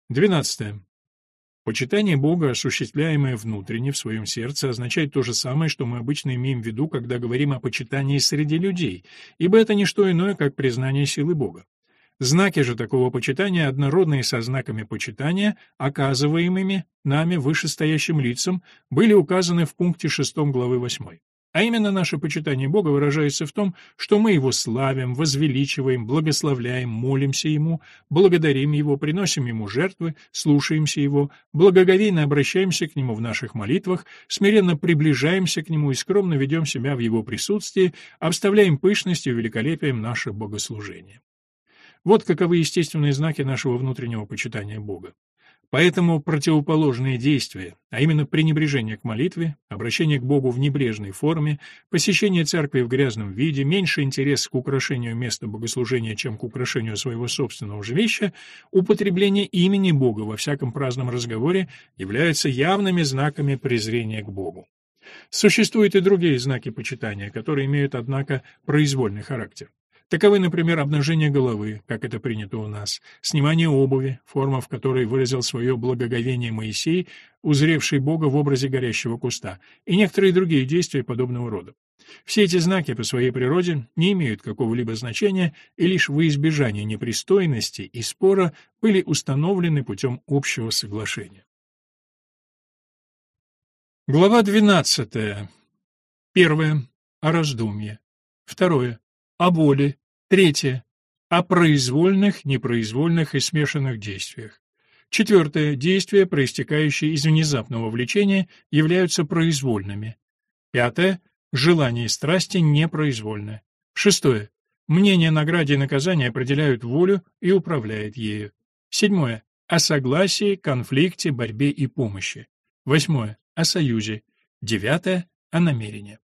12. Почитание Бога, осуществляемое внутренне в своем сердце, означает то же самое, что мы обычно имеем в виду, когда говорим о почитании среди людей, ибо это не что иное, как признание силы Бога. Знаки же такого почитания, однородные со знаками почитания, оказываемыми нами вышестоящим лицам, были указаны в пункте 6 главы 8. А именно наше почитание Бога выражается в том, что мы Его славим, возвеличиваем, благословляем, молимся Ему, благодарим Его, приносим Ему жертвы, слушаемся Его, благоговейно обращаемся к Нему в наших молитвах, смиренно приближаемся к Нему и скромно ведем себя в Его присутствии, обставляем пышностью и великолепием наше богослужение. Вот каковы естественные знаки нашего внутреннего почитания Бога. Поэтому противоположные действия, а именно пренебрежение к молитве, обращение к Богу в небрежной форме, посещение церкви в грязном виде, меньший интерес к украшению места богослужения, чем к украшению своего собственного жилища, употребление имени Бога во всяком праздном разговоре являются явными знаками презрения к Богу. Существуют и другие знаки почитания, которые имеют, однако, произвольный характер. Таковы, например, обнажение головы, как это принято у нас, снимание обуви, форма, в которой выразил свое благоговение Моисей, узревший Бога в образе горящего куста, и некоторые другие действия подобного рода. Все эти знаки по своей природе не имеют какого-либо значения и лишь во избежание непристойности и спора были установлены путем общего соглашения. Глава 12. 1. О раздумье. 2. О воле. 3. О произвольных, непроизвольных и смешанных действиях. 4. Действия, проистекающие из внезапного влечения, являются произвольными. 5. Желания и страсти непроизвольны. 6. Мнение о награде и наказании определяют волю и управляют ею. 7. О согласии, конфликте, борьбе и помощи. 8. О союзе. 9. О намерении.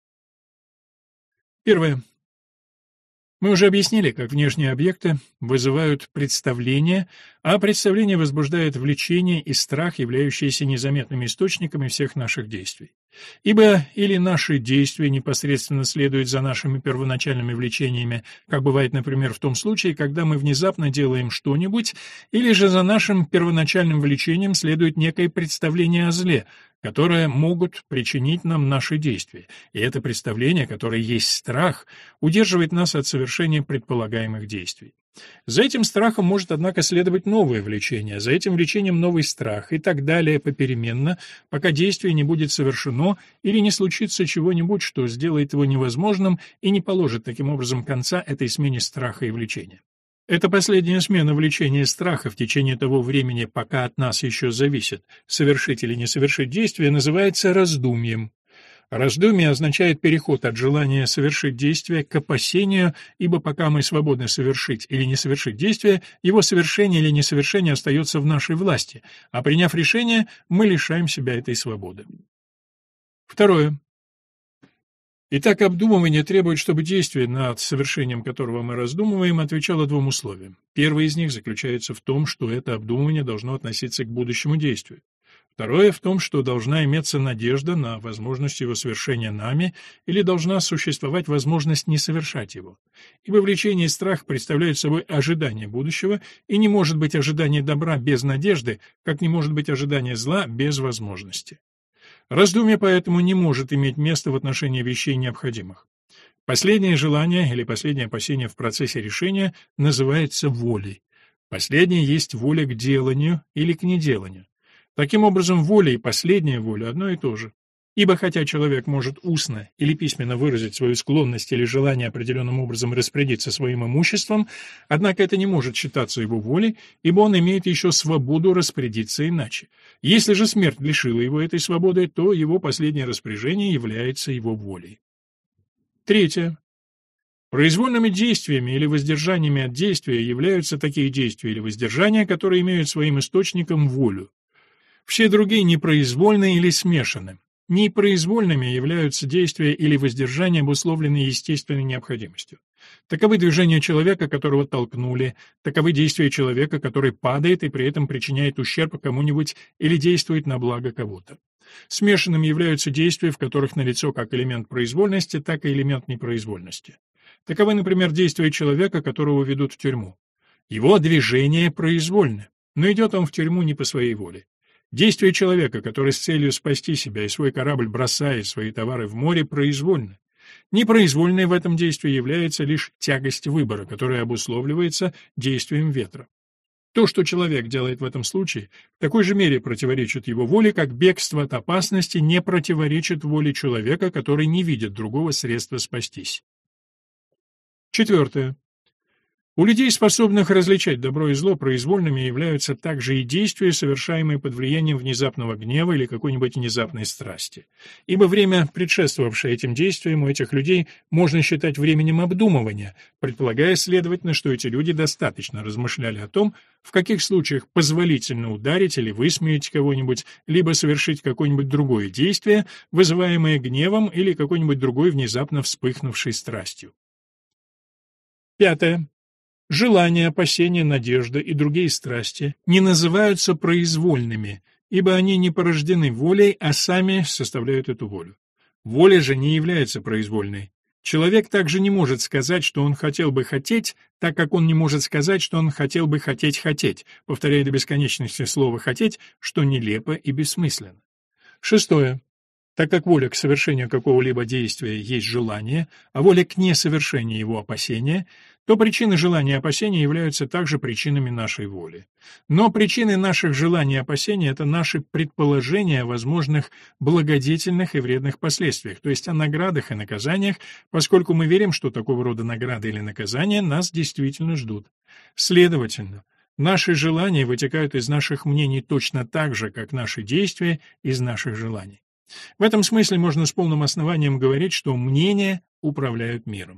1. Мы уже объяснили, как внешние объекты вызывают представление, а представление возбуждает влечение и страх, являющиеся незаметными источниками всех наших действий. Ибо или наши действия непосредственно следуют за нашими первоначальными влечениями, как бывает, например, в том случае, когда мы внезапно делаем что-нибудь, или же за нашим первоначальным влечением следует некое представление о зле, которые могут причинить нам наши действия, и это представление, которое есть страх, удерживает нас от совершения предполагаемых действий. За этим страхом может, однако, следовать новое влечение, за этим влечением новый страх и так далее попеременно, пока действие не будет совершено или не случится чего-нибудь, что сделает его невозможным и не положит таким образом конца этой смене страха и влечения. Эта последняя смена влечения и страха в течение того времени, пока от нас еще зависит, совершить или не совершить действие, называется раздумьем. Раздумье означает переход от желания совершить действие к опасению, ибо пока мы свободны совершить или не совершить действие, его совершение или несовершение остается в нашей власти, а приняв решение, мы лишаем себя этой свободы. 2. Итак, обдумывание требует, чтобы действие, над совершением которого мы раздумываем, отвечало двум условиям. Первое из них заключается в том, что это обдумывание должно относиться к будущему действию. Второе в том, что должна иметься надежда на возможность его совершения нами или должна существовать возможность не совершать его. Ибо влечение и страх представляют собой ожидание будущего, и не может быть ожидания добра без надежды, как не может быть ожидания зла без возможности. Раздумье поэтому не может иметь места в отношении вещей необходимых. Последнее желание или последнее опасение в процессе решения называется волей. Последнее есть воля к деланию или к неделанию. Таким образом, воля и последняя воля одно и то же. Ибо хотя человек может устно или письменно выразить свою склонность или желание определенным образом распорядиться своим имуществом, однако это не может считаться его волей, ибо он имеет еще свободу распорядиться иначе. Если же смерть лишила его этой свободы, то его последнее распоряжение является его волей. 3. Произвольными действиями или воздержаниями от действия являются такие действия или воздержания, которые имеют своим источником волю. Все другие непроизвольны или смешаны. Непроизвольными являются действия или воздержания, обусловленные естественной необходимостью. Таковы движения человека, которого толкнули, таковы действия человека, который падает и при этом причиняет ущерб кому-нибудь или действует на благо кого-то. Смешанными являются действия, в которых налицо как элемент произвольности, так и элемент непроизвольности. Таковы, например, действия человека, которого ведут в тюрьму. Его движения произвольны. но идет он в тюрьму не по своей воле. Действие человека, который с целью спасти себя и свой корабль бросает свои товары в море, произвольно. Непроизвольной в этом действии является лишь тягость выбора, которая обусловливается действием ветра. То, что человек делает в этом случае, в такой же мере противоречит его воле, как бегство от опасности не противоречит воле человека, который не видит другого средства спастись. Четвертое. У людей, способных различать добро и зло, произвольными являются также и действия, совершаемые под влиянием внезапного гнева или какой-нибудь внезапной страсти. Ибо время, предшествовавшее этим действиям, у этих людей можно считать временем обдумывания, предполагая, следовательно, что эти люди достаточно размышляли о том, в каких случаях позволительно ударить или высмеять кого-нибудь, либо совершить какое-нибудь другое действие, вызываемое гневом или какой-нибудь другой внезапно вспыхнувшей страстью. Пятое. Желания, опасения, надежда и другие страсти не называются произвольными, ибо они не порождены волей, а сами составляют эту волю. Воля же не является произвольной. Человек также не может сказать, что он хотел бы хотеть, так как он не может сказать, что он хотел бы хотеть, повторяя до бесконечности слово «хотеть», что нелепо и бессмысленно. Шестое. Так как воля к совершению какого-либо действия есть желание, а воля к несовершению его опасения, то причины желания и опасения являются также причинами нашей воли. Но причины наших желаний и опасений — это наши предположения о возможных благодетельных и вредных последствиях, то есть о наградах и наказаниях, поскольку мы верим, что такого рода награды или наказания нас действительно ждут. Следовательно, наши желания вытекают из наших мнений точно так же, как наши действия из наших желаний. В этом смысле можно с полным основанием говорить, что мнения управляют миром.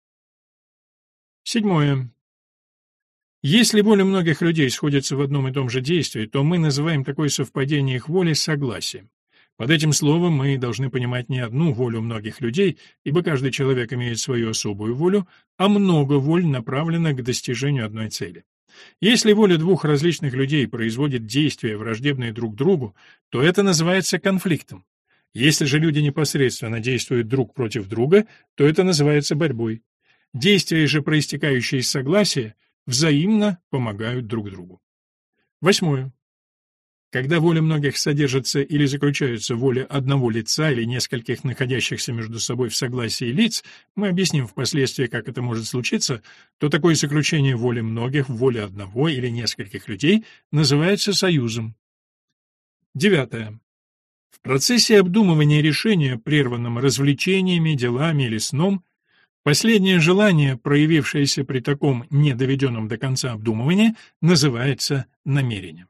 Седьмое. Если воля многих людей сходится в одном и том же действии, то мы называем такое совпадение их воли согласием. Под этим словом мы должны понимать не одну волю многих людей, ибо каждый человек имеет свою особую волю, а много воль направлено к достижению одной цели. Если воля двух различных людей производит действия, враждебные друг другу, то это называется конфликтом. Если же люди непосредственно действуют друг против друга, то это называется борьбой. Действия же, проистекающие из согласия, взаимно помогают друг другу. Восьмое. Когда воля многих содержится или заключается в воле одного лица или нескольких находящихся между собой в согласии лиц, мы объясним впоследствии, как это может случиться, то такое заключение воли многих в воле одного или нескольких людей называется союзом. Девятое. В процессе обдумывания решения, прерванном развлечениями, делами или сном, последнее желание, проявившееся при таком недоведенном до конца обдумывании, называется намерением.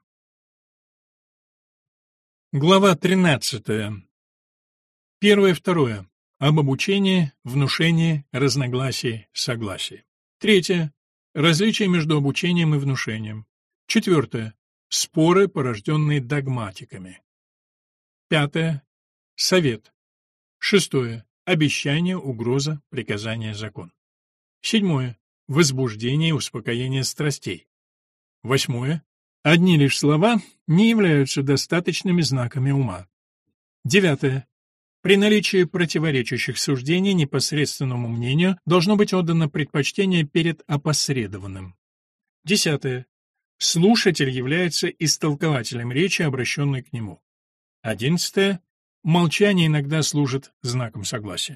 Глава 13. Первое, второе. Об обучении, внушении, разногласии, согласии. Третье. Различие между обучением и внушением. Четвертое. Споры, порожденные догматиками. Пятое. Совет. Шестое. Обещание, угроза, приказание, закон. Седьмое. Возбуждение и успокоение страстей. Восьмое. Одни лишь слова не являются достаточными знаками ума. Девятое. При наличии противоречащих суждений непосредственному мнению должно быть отдано предпочтение перед опосредованным. Десятое. Слушатель является истолкователем речи, обращенной к нему. 11. Молчание иногда служит знаком согласия.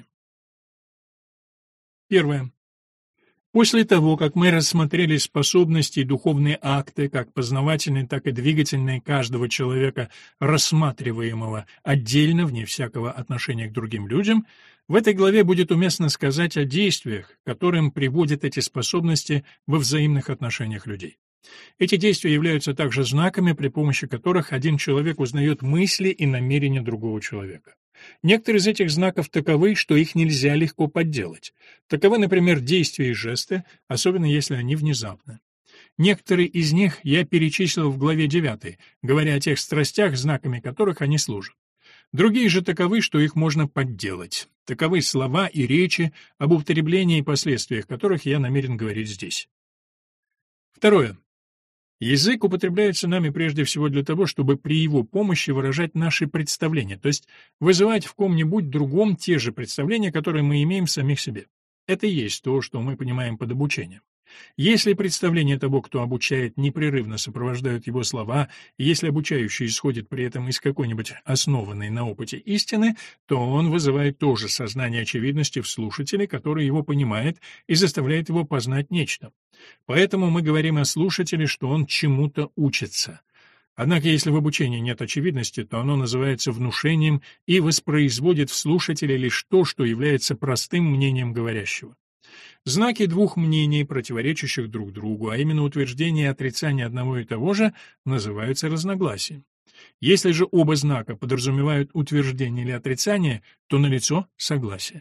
Первое. После того, как мы рассмотрели способности и духовные акты, как познавательные, так и двигательные каждого человека, рассматриваемого отдельно, вне всякого отношения к другим людям, в этой главе будет уместно сказать о действиях, к которым приводят эти способности во взаимных отношениях людей. Эти действия являются также знаками, при помощи которых один человек узнает мысли и намерения другого человека. Некоторые из этих знаков таковы, что их нельзя легко подделать. Таковы, например, действия и жесты, особенно если они внезапны. Некоторые из них я перечислил в главе 9, говоря о тех страстях, знаками которых они служат. Другие же таковы, что их можно подделать. Таковы слова и речи, об употреблении и последствиях которых я намерен говорить здесь. Второе. Язык употребляется нами прежде всего для того, чтобы при его помощи выражать наши представления, то есть вызывать в ком-нибудь другом те же представления, которые мы имеем в самих себе. Это и есть то, что мы понимаем под обучением. Если представление того, кто обучает, непрерывно сопровождают его слова, и если обучающий исходит при этом из какой-нибудь основанной на опыте истины, то он вызывает тоже сознание очевидности в слушателе, который его понимает и заставляет его познать нечто. Поэтому мы говорим о слушателе, что он чему-то учится. Однако, если в обучении нет очевидности, то оно называется внушением и воспроизводит в слушателе лишь то, что является простым мнением говорящего. Знаки двух мнений, противоречащих друг другу, а именно утверждение и отрицание одного и того же, называются разногласием. Если же оба знака подразумевают утверждение или отрицание, то налицо согласие.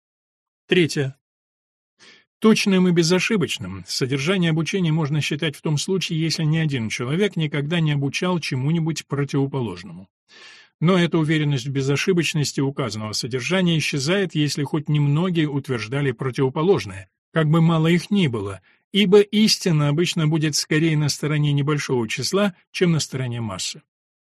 Третье. Точным и безошибочным содержание обучения можно считать в том случае, если ни один человек никогда не обучал чему-нибудь противоположному. Но эта уверенность в безошибочности указанного содержания исчезает, если хоть немногие утверждали противоположное, как бы мало их ни было, ибо истина обычно будет скорее на стороне небольшого числа, чем на стороне массы.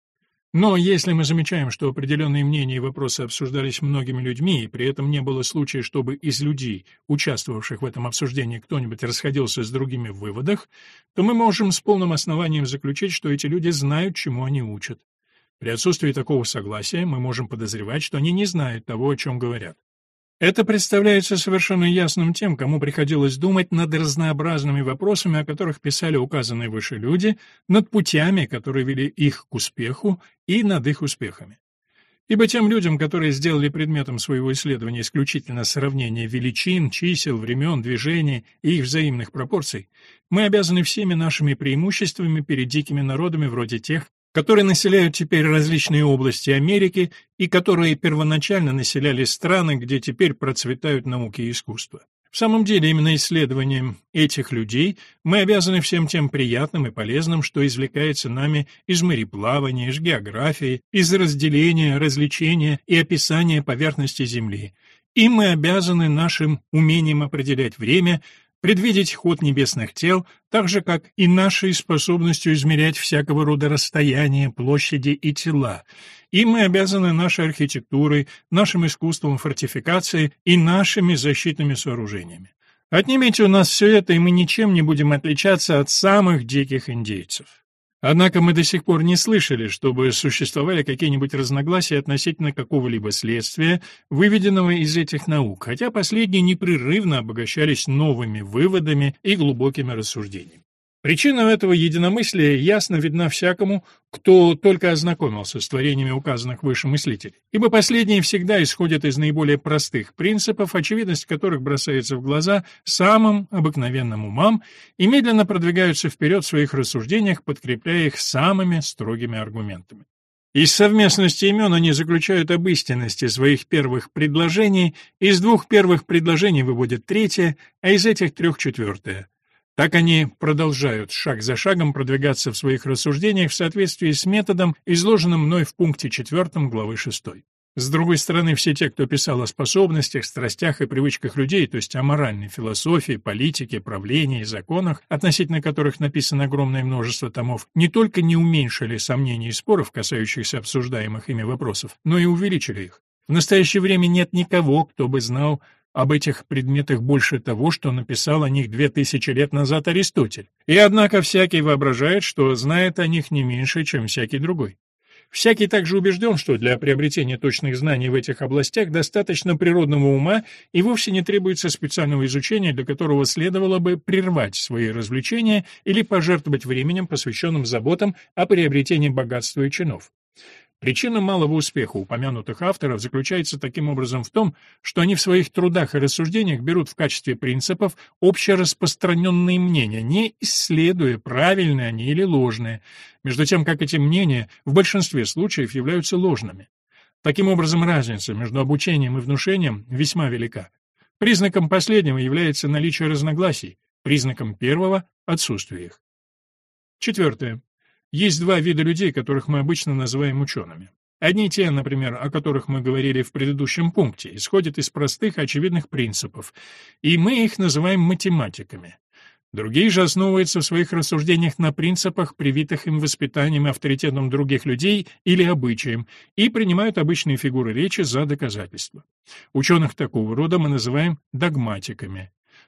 Но если мы замечаем, что определенные мнения и вопросы обсуждались многими людьми, и при этом не было случая, чтобы из людей, участвовавших в этом обсуждении, кто-нибудь расходился с другими в выводах, то мы можем с полным основанием заключить, что эти люди знают, чему они учат. При отсутствии такого согласия мы можем подозревать, что они не знают того, о чем говорят. Это представляется совершенно ясным тем, кому приходилось думать над разнообразными вопросами, о которых писали указанные выше люди, над путями, которые вели их к успеху, и над их успехами. Ибо тем людям, которые сделали предметом своего исследования исключительно сравнение величин, чисел, времен, движений и их взаимных пропорций, мы обязаны всеми нашими преимуществами перед дикими народами вроде тех, которые населяют теперь различные области Америки и которые первоначально населяли страны, где теперь процветают науки и искусство. В самом деле, именно исследованием этих людей мы обязаны всем тем приятным и полезным, что извлекается нами из мореплавания, из географии, из разделения, развлечения и описания поверхности Земли. И мы обязаны нашим умением определять время, предвидеть ход небесных тел, так же, как и нашей способностью измерять всякого рода расстояния, площади и тела. И мы обязаны нашей архитектурой, нашим искусством фортификации и нашими защитными сооружениями. Отнимите у нас все это, и мы ничем не будем отличаться от самых диких индейцев. Однако мы до сих пор не слышали, чтобы существовали какие-нибудь разногласия относительно какого-либо следствия, выведенного из этих наук, хотя последние непрерывно обогащались новыми выводами и глубокими рассуждениями. Причина этого единомыслия ясно видна всякому, кто только ознакомился с творениями указанных выше мыслителей, ибо последние всегда исходят из наиболее простых принципов, очевидность которых бросается в глаза самым обыкновенным умам и медленно продвигаются вперед в своих рассуждениях, подкрепляя их самыми строгими аргументами. Из совместности имен они заключают об истинности своих первых предложений, из двух первых предложений выводят третье, а из этих трех четвертое. Так они продолжают шаг за шагом продвигаться в своих рассуждениях в соответствии с методом, изложенным мной в пункте 4 главы 6. С другой стороны, все те, кто писал о способностях, страстях и привычках людей, то есть о моральной философии, политике, правлении и законах, относительно которых написано огромное множество томов, не только не уменьшили сомнений и споров, касающихся обсуждаемых ими вопросов, но и увеличили их. В настоящее время нет никого, кто бы знал об этих предметах больше того, что написал о них 2000 лет назад Аристотель. И однако всякий воображает, что знает о них не меньше, чем всякий другой. Всякий также убежден, что для приобретения точных знаний в этих областях достаточно природного ума и вовсе не требуется специального изучения, для которого следовало бы прервать свои развлечения или пожертвовать временем, посвященным заботам о приобретении богатства и чинов. Причина малого успеха упомянутых авторов заключается таким образом в том, что они в своих трудах и рассуждениях берут в качестве принципов общераспространенные мнения, не исследуя, правильные они или ложные, между тем как эти мнения в большинстве случаев являются ложными. Таким образом, разница между обучением и внушением весьма велика. Признаком последнего является наличие разногласий, признаком первого — отсутствие их. Четвертое. Есть два вида людей, которых мы обычно называем учеными. Одни те, например, о которых мы говорили в предыдущем пункте, исходят из простых очевидных принципов, и мы их называем математиками. Другие же основываются в своих рассуждениях на принципах, привитых им воспитанием и авторитетом других людей или обычаем, и принимают обычные фигуры речи за доказательства. Ученых такого рода мы называем догматиками.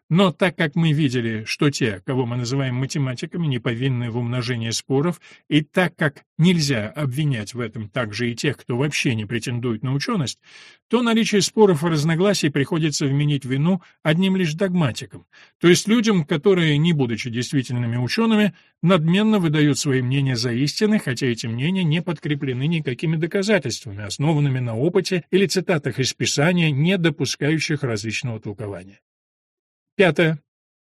Но так как мы видели, что те, кого мы называем математиками, не повинны в умножении споров, и так как нельзя обвинять в этом также и тех, кто вообще не претендует на ученость, то наличие споров и разногласий приходится вменить вину одним лишь догматикам, то есть людям, которые, не будучи действительными учеными, надменно выдают свои мнения за истины, хотя эти мнения не подкреплены никакими доказательствами, основанными на опыте или цитатах из Писания, не допускающих различного толкования. Пятое.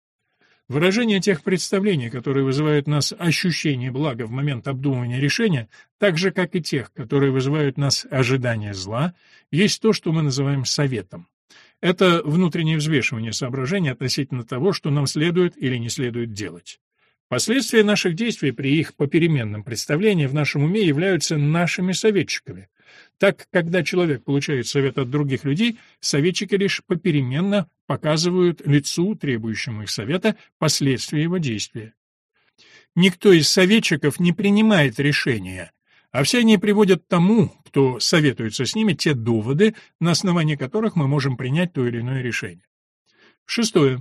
Выражение тех представлений, которые вызывают в нас ощущение блага в момент обдумывания решения, так же, как и тех, которые вызывают в нас ожидание зла, есть то, что мы называем советом. Это внутреннее взвешивание соображений относительно того, что нам следует или не следует делать. Последствия наших действий при их попеременном представлении в нашем уме являются нашими советчиками. Так, когда человек получает совет от других людей, советчики лишь попеременно показывают лицу, требующему их совета, последствия его действия. Никто из советчиков не принимает решения, а все они приводят тому, кто советуется с ними, те доводы, на основании которых мы можем принять то или иное решение. Шестое.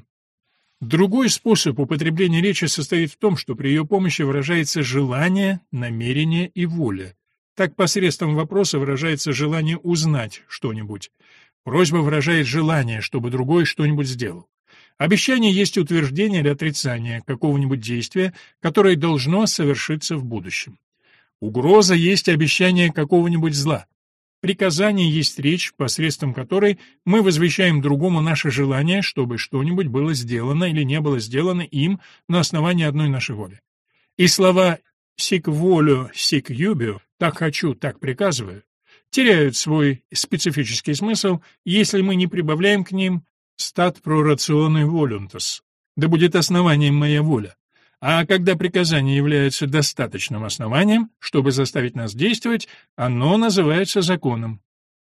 Другой способ употребления речи состоит в том, что при ее помощи выражается желание, намерение и воля. Так посредством вопроса выражается желание узнать что-нибудь. Просьба выражает желание, чтобы другой что-нибудь сделал. Обещание есть утверждение или отрицание какого-нибудь действия, которое должно совершиться в будущем. Угроза есть обещание какого-нибудь зла. Приказание есть речь, посредством которой мы возвещаем другому наше желание, чтобы что-нибудь было сделано или не было сделано им на основании одной нашей воли. И слова «сик волю, сик юбио» «так хочу, так приказываю» теряют свой специфический смысл, если мы не прибавляем к ним «stat pro ratione voluntas» «да будет основанием моя воля». А когда приказание является достаточным основанием, чтобы заставить нас действовать, оно называется законом.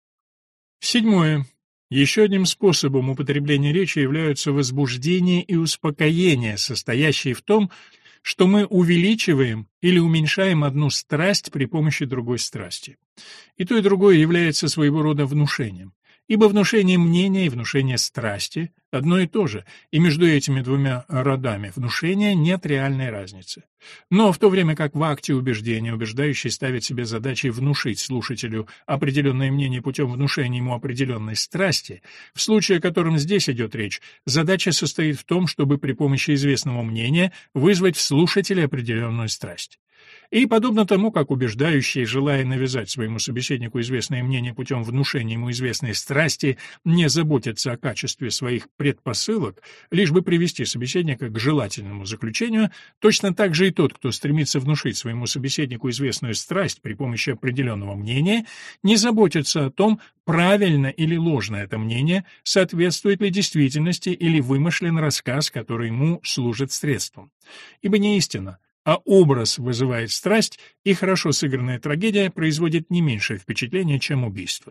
Седьмое. Еще одним способом употребления речи являются возбуждение и успокоение, состоящие в том, что мы увеличиваем или уменьшаем одну страсть при помощи другой страсти. И то, и другое является своего рода внушением. Ибо внушение мнения и внушение страсти – одно и то же, и между этими двумя родами внушения нет реальной разницы. Но в то время как в акте убеждения убеждающий ставит себе задачей внушить слушателю определенное мнение путем внушения ему определенной страсти, в случае, о котором здесь идет речь, задача состоит в том, чтобы при помощи известного мнения вызвать в слушателе определенную страсть. И подобно тому, как убеждающий, желая навязать своему собеседнику известное мнение путем внушения ему известной страсти, не заботится о качестве своих предпосылок, лишь бы привести собеседника к желательному заключению, точно так же и тот, кто стремится внушить своему собеседнику известную страсть при помощи определенного мнения, не заботится о том, правильно или ложно это мнение, соответствует ли действительности или вымышлен рассказ, который ему служит средством. Ибо не истина, а образ вызывает страсть, и хорошо сыгранная трагедия производит не меньшее впечатление, чем убийство.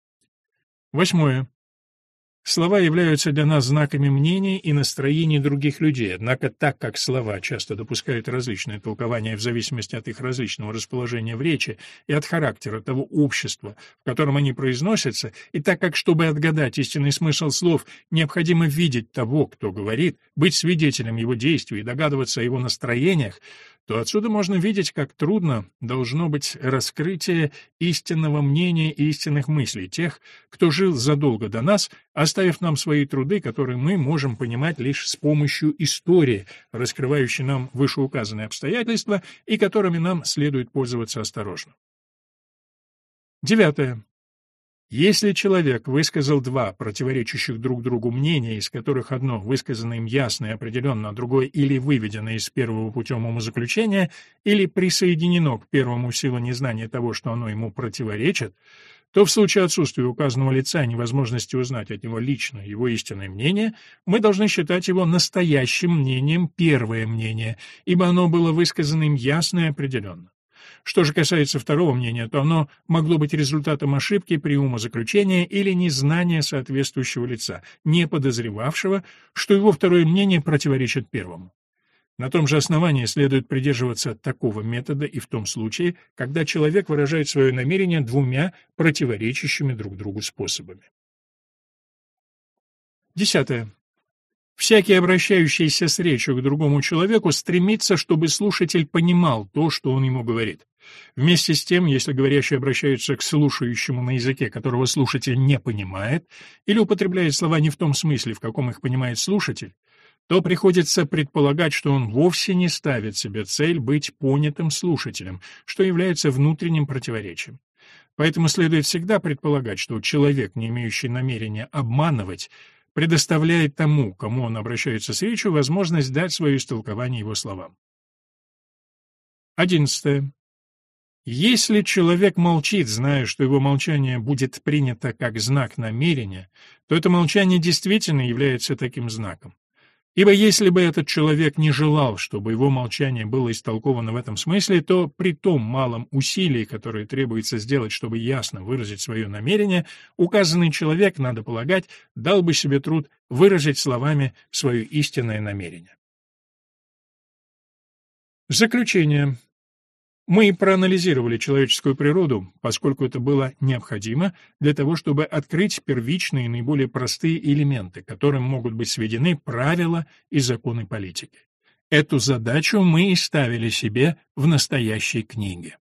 Восьмое. Слова являются для нас знаками мнений и настроений других людей, однако так как слова часто допускают различные толкования в зависимости от их различного расположения в речи и от характера того общества, в котором они произносятся, и так как, чтобы отгадать истинный смысл слов, необходимо видеть того, кто говорит, быть свидетелем его действий и догадываться о его настроениях, то отсюда можно видеть, как трудно должно быть раскрытие истинного мнения и истинных мыслей тех, кто жил задолго до нас, оставив нам свои труды, которые мы можем понимать лишь с помощью истории, раскрывающей нам вышеуказанные обстоятельства и которыми нам следует пользоваться осторожно. Девятое. Если человек высказал два противоречащих друг другу мнения, из которых одно высказано им ясно и определенно, а другое или выведено из первого путем умозаключения, или присоединено к первому в силу незнания того, что оно ему противоречит, то в случае отсутствия указанного лица и невозможности узнать от него лично его истинное мнение, мы должны считать его настоящим мнением первое мнение, ибо оно было высказано им ясно и определенно. Что же касается второго мнения, то оно могло быть результатом ошибки при умозаключении или незнания соответствующего лица, не подозревавшего, что его второе мнение противоречит первому. На том же основании следует придерживаться такого метода и в том случае, когда человек выражает свое намерение двумя противоречащими друг другу способами. Десятое. Всякий, обращающийся с речью к другому человеку, стремится, чтобы слушатель понимал то, что он ему говорит. Вместе с тем, если говорящий обращается к слушающему на языке, которого слушатель не понимает, или употребляет слова не в том смысле, в каком их понимает слушатель, то приходится предполагать, что он вовсе не ставит себе цель быть понятым слушателем, что является внутренним противоречием. Поэтому следует всегда предполагать, что человек, не имеющий намерения обманывать, предоставляет тому, кому он обращается с речью, возможность дать свое истолкование его словам. 11. Если человек молчит, зная, что его молчание будет принято как знак намерения, то это молчание действительно является таким знаком. Ибо если бы этот человек не желал, чтобы его молчание было истолковано в этом смысле, то при том малом усилии, которое требуется сделать, чтобы ясно выразить свое намерение, указанный человек, надо полагать, дал бы себе труд выразить словами свое истинное намерение. Заключение. Мы проанализировали человеческую природу, поскольку это было необходимо для того, чтобы открыть первичные и наиболее простые элементы, которым могут быть сведены правила и законы политики. Эту задачу мы и ставили себе в настоящей книге.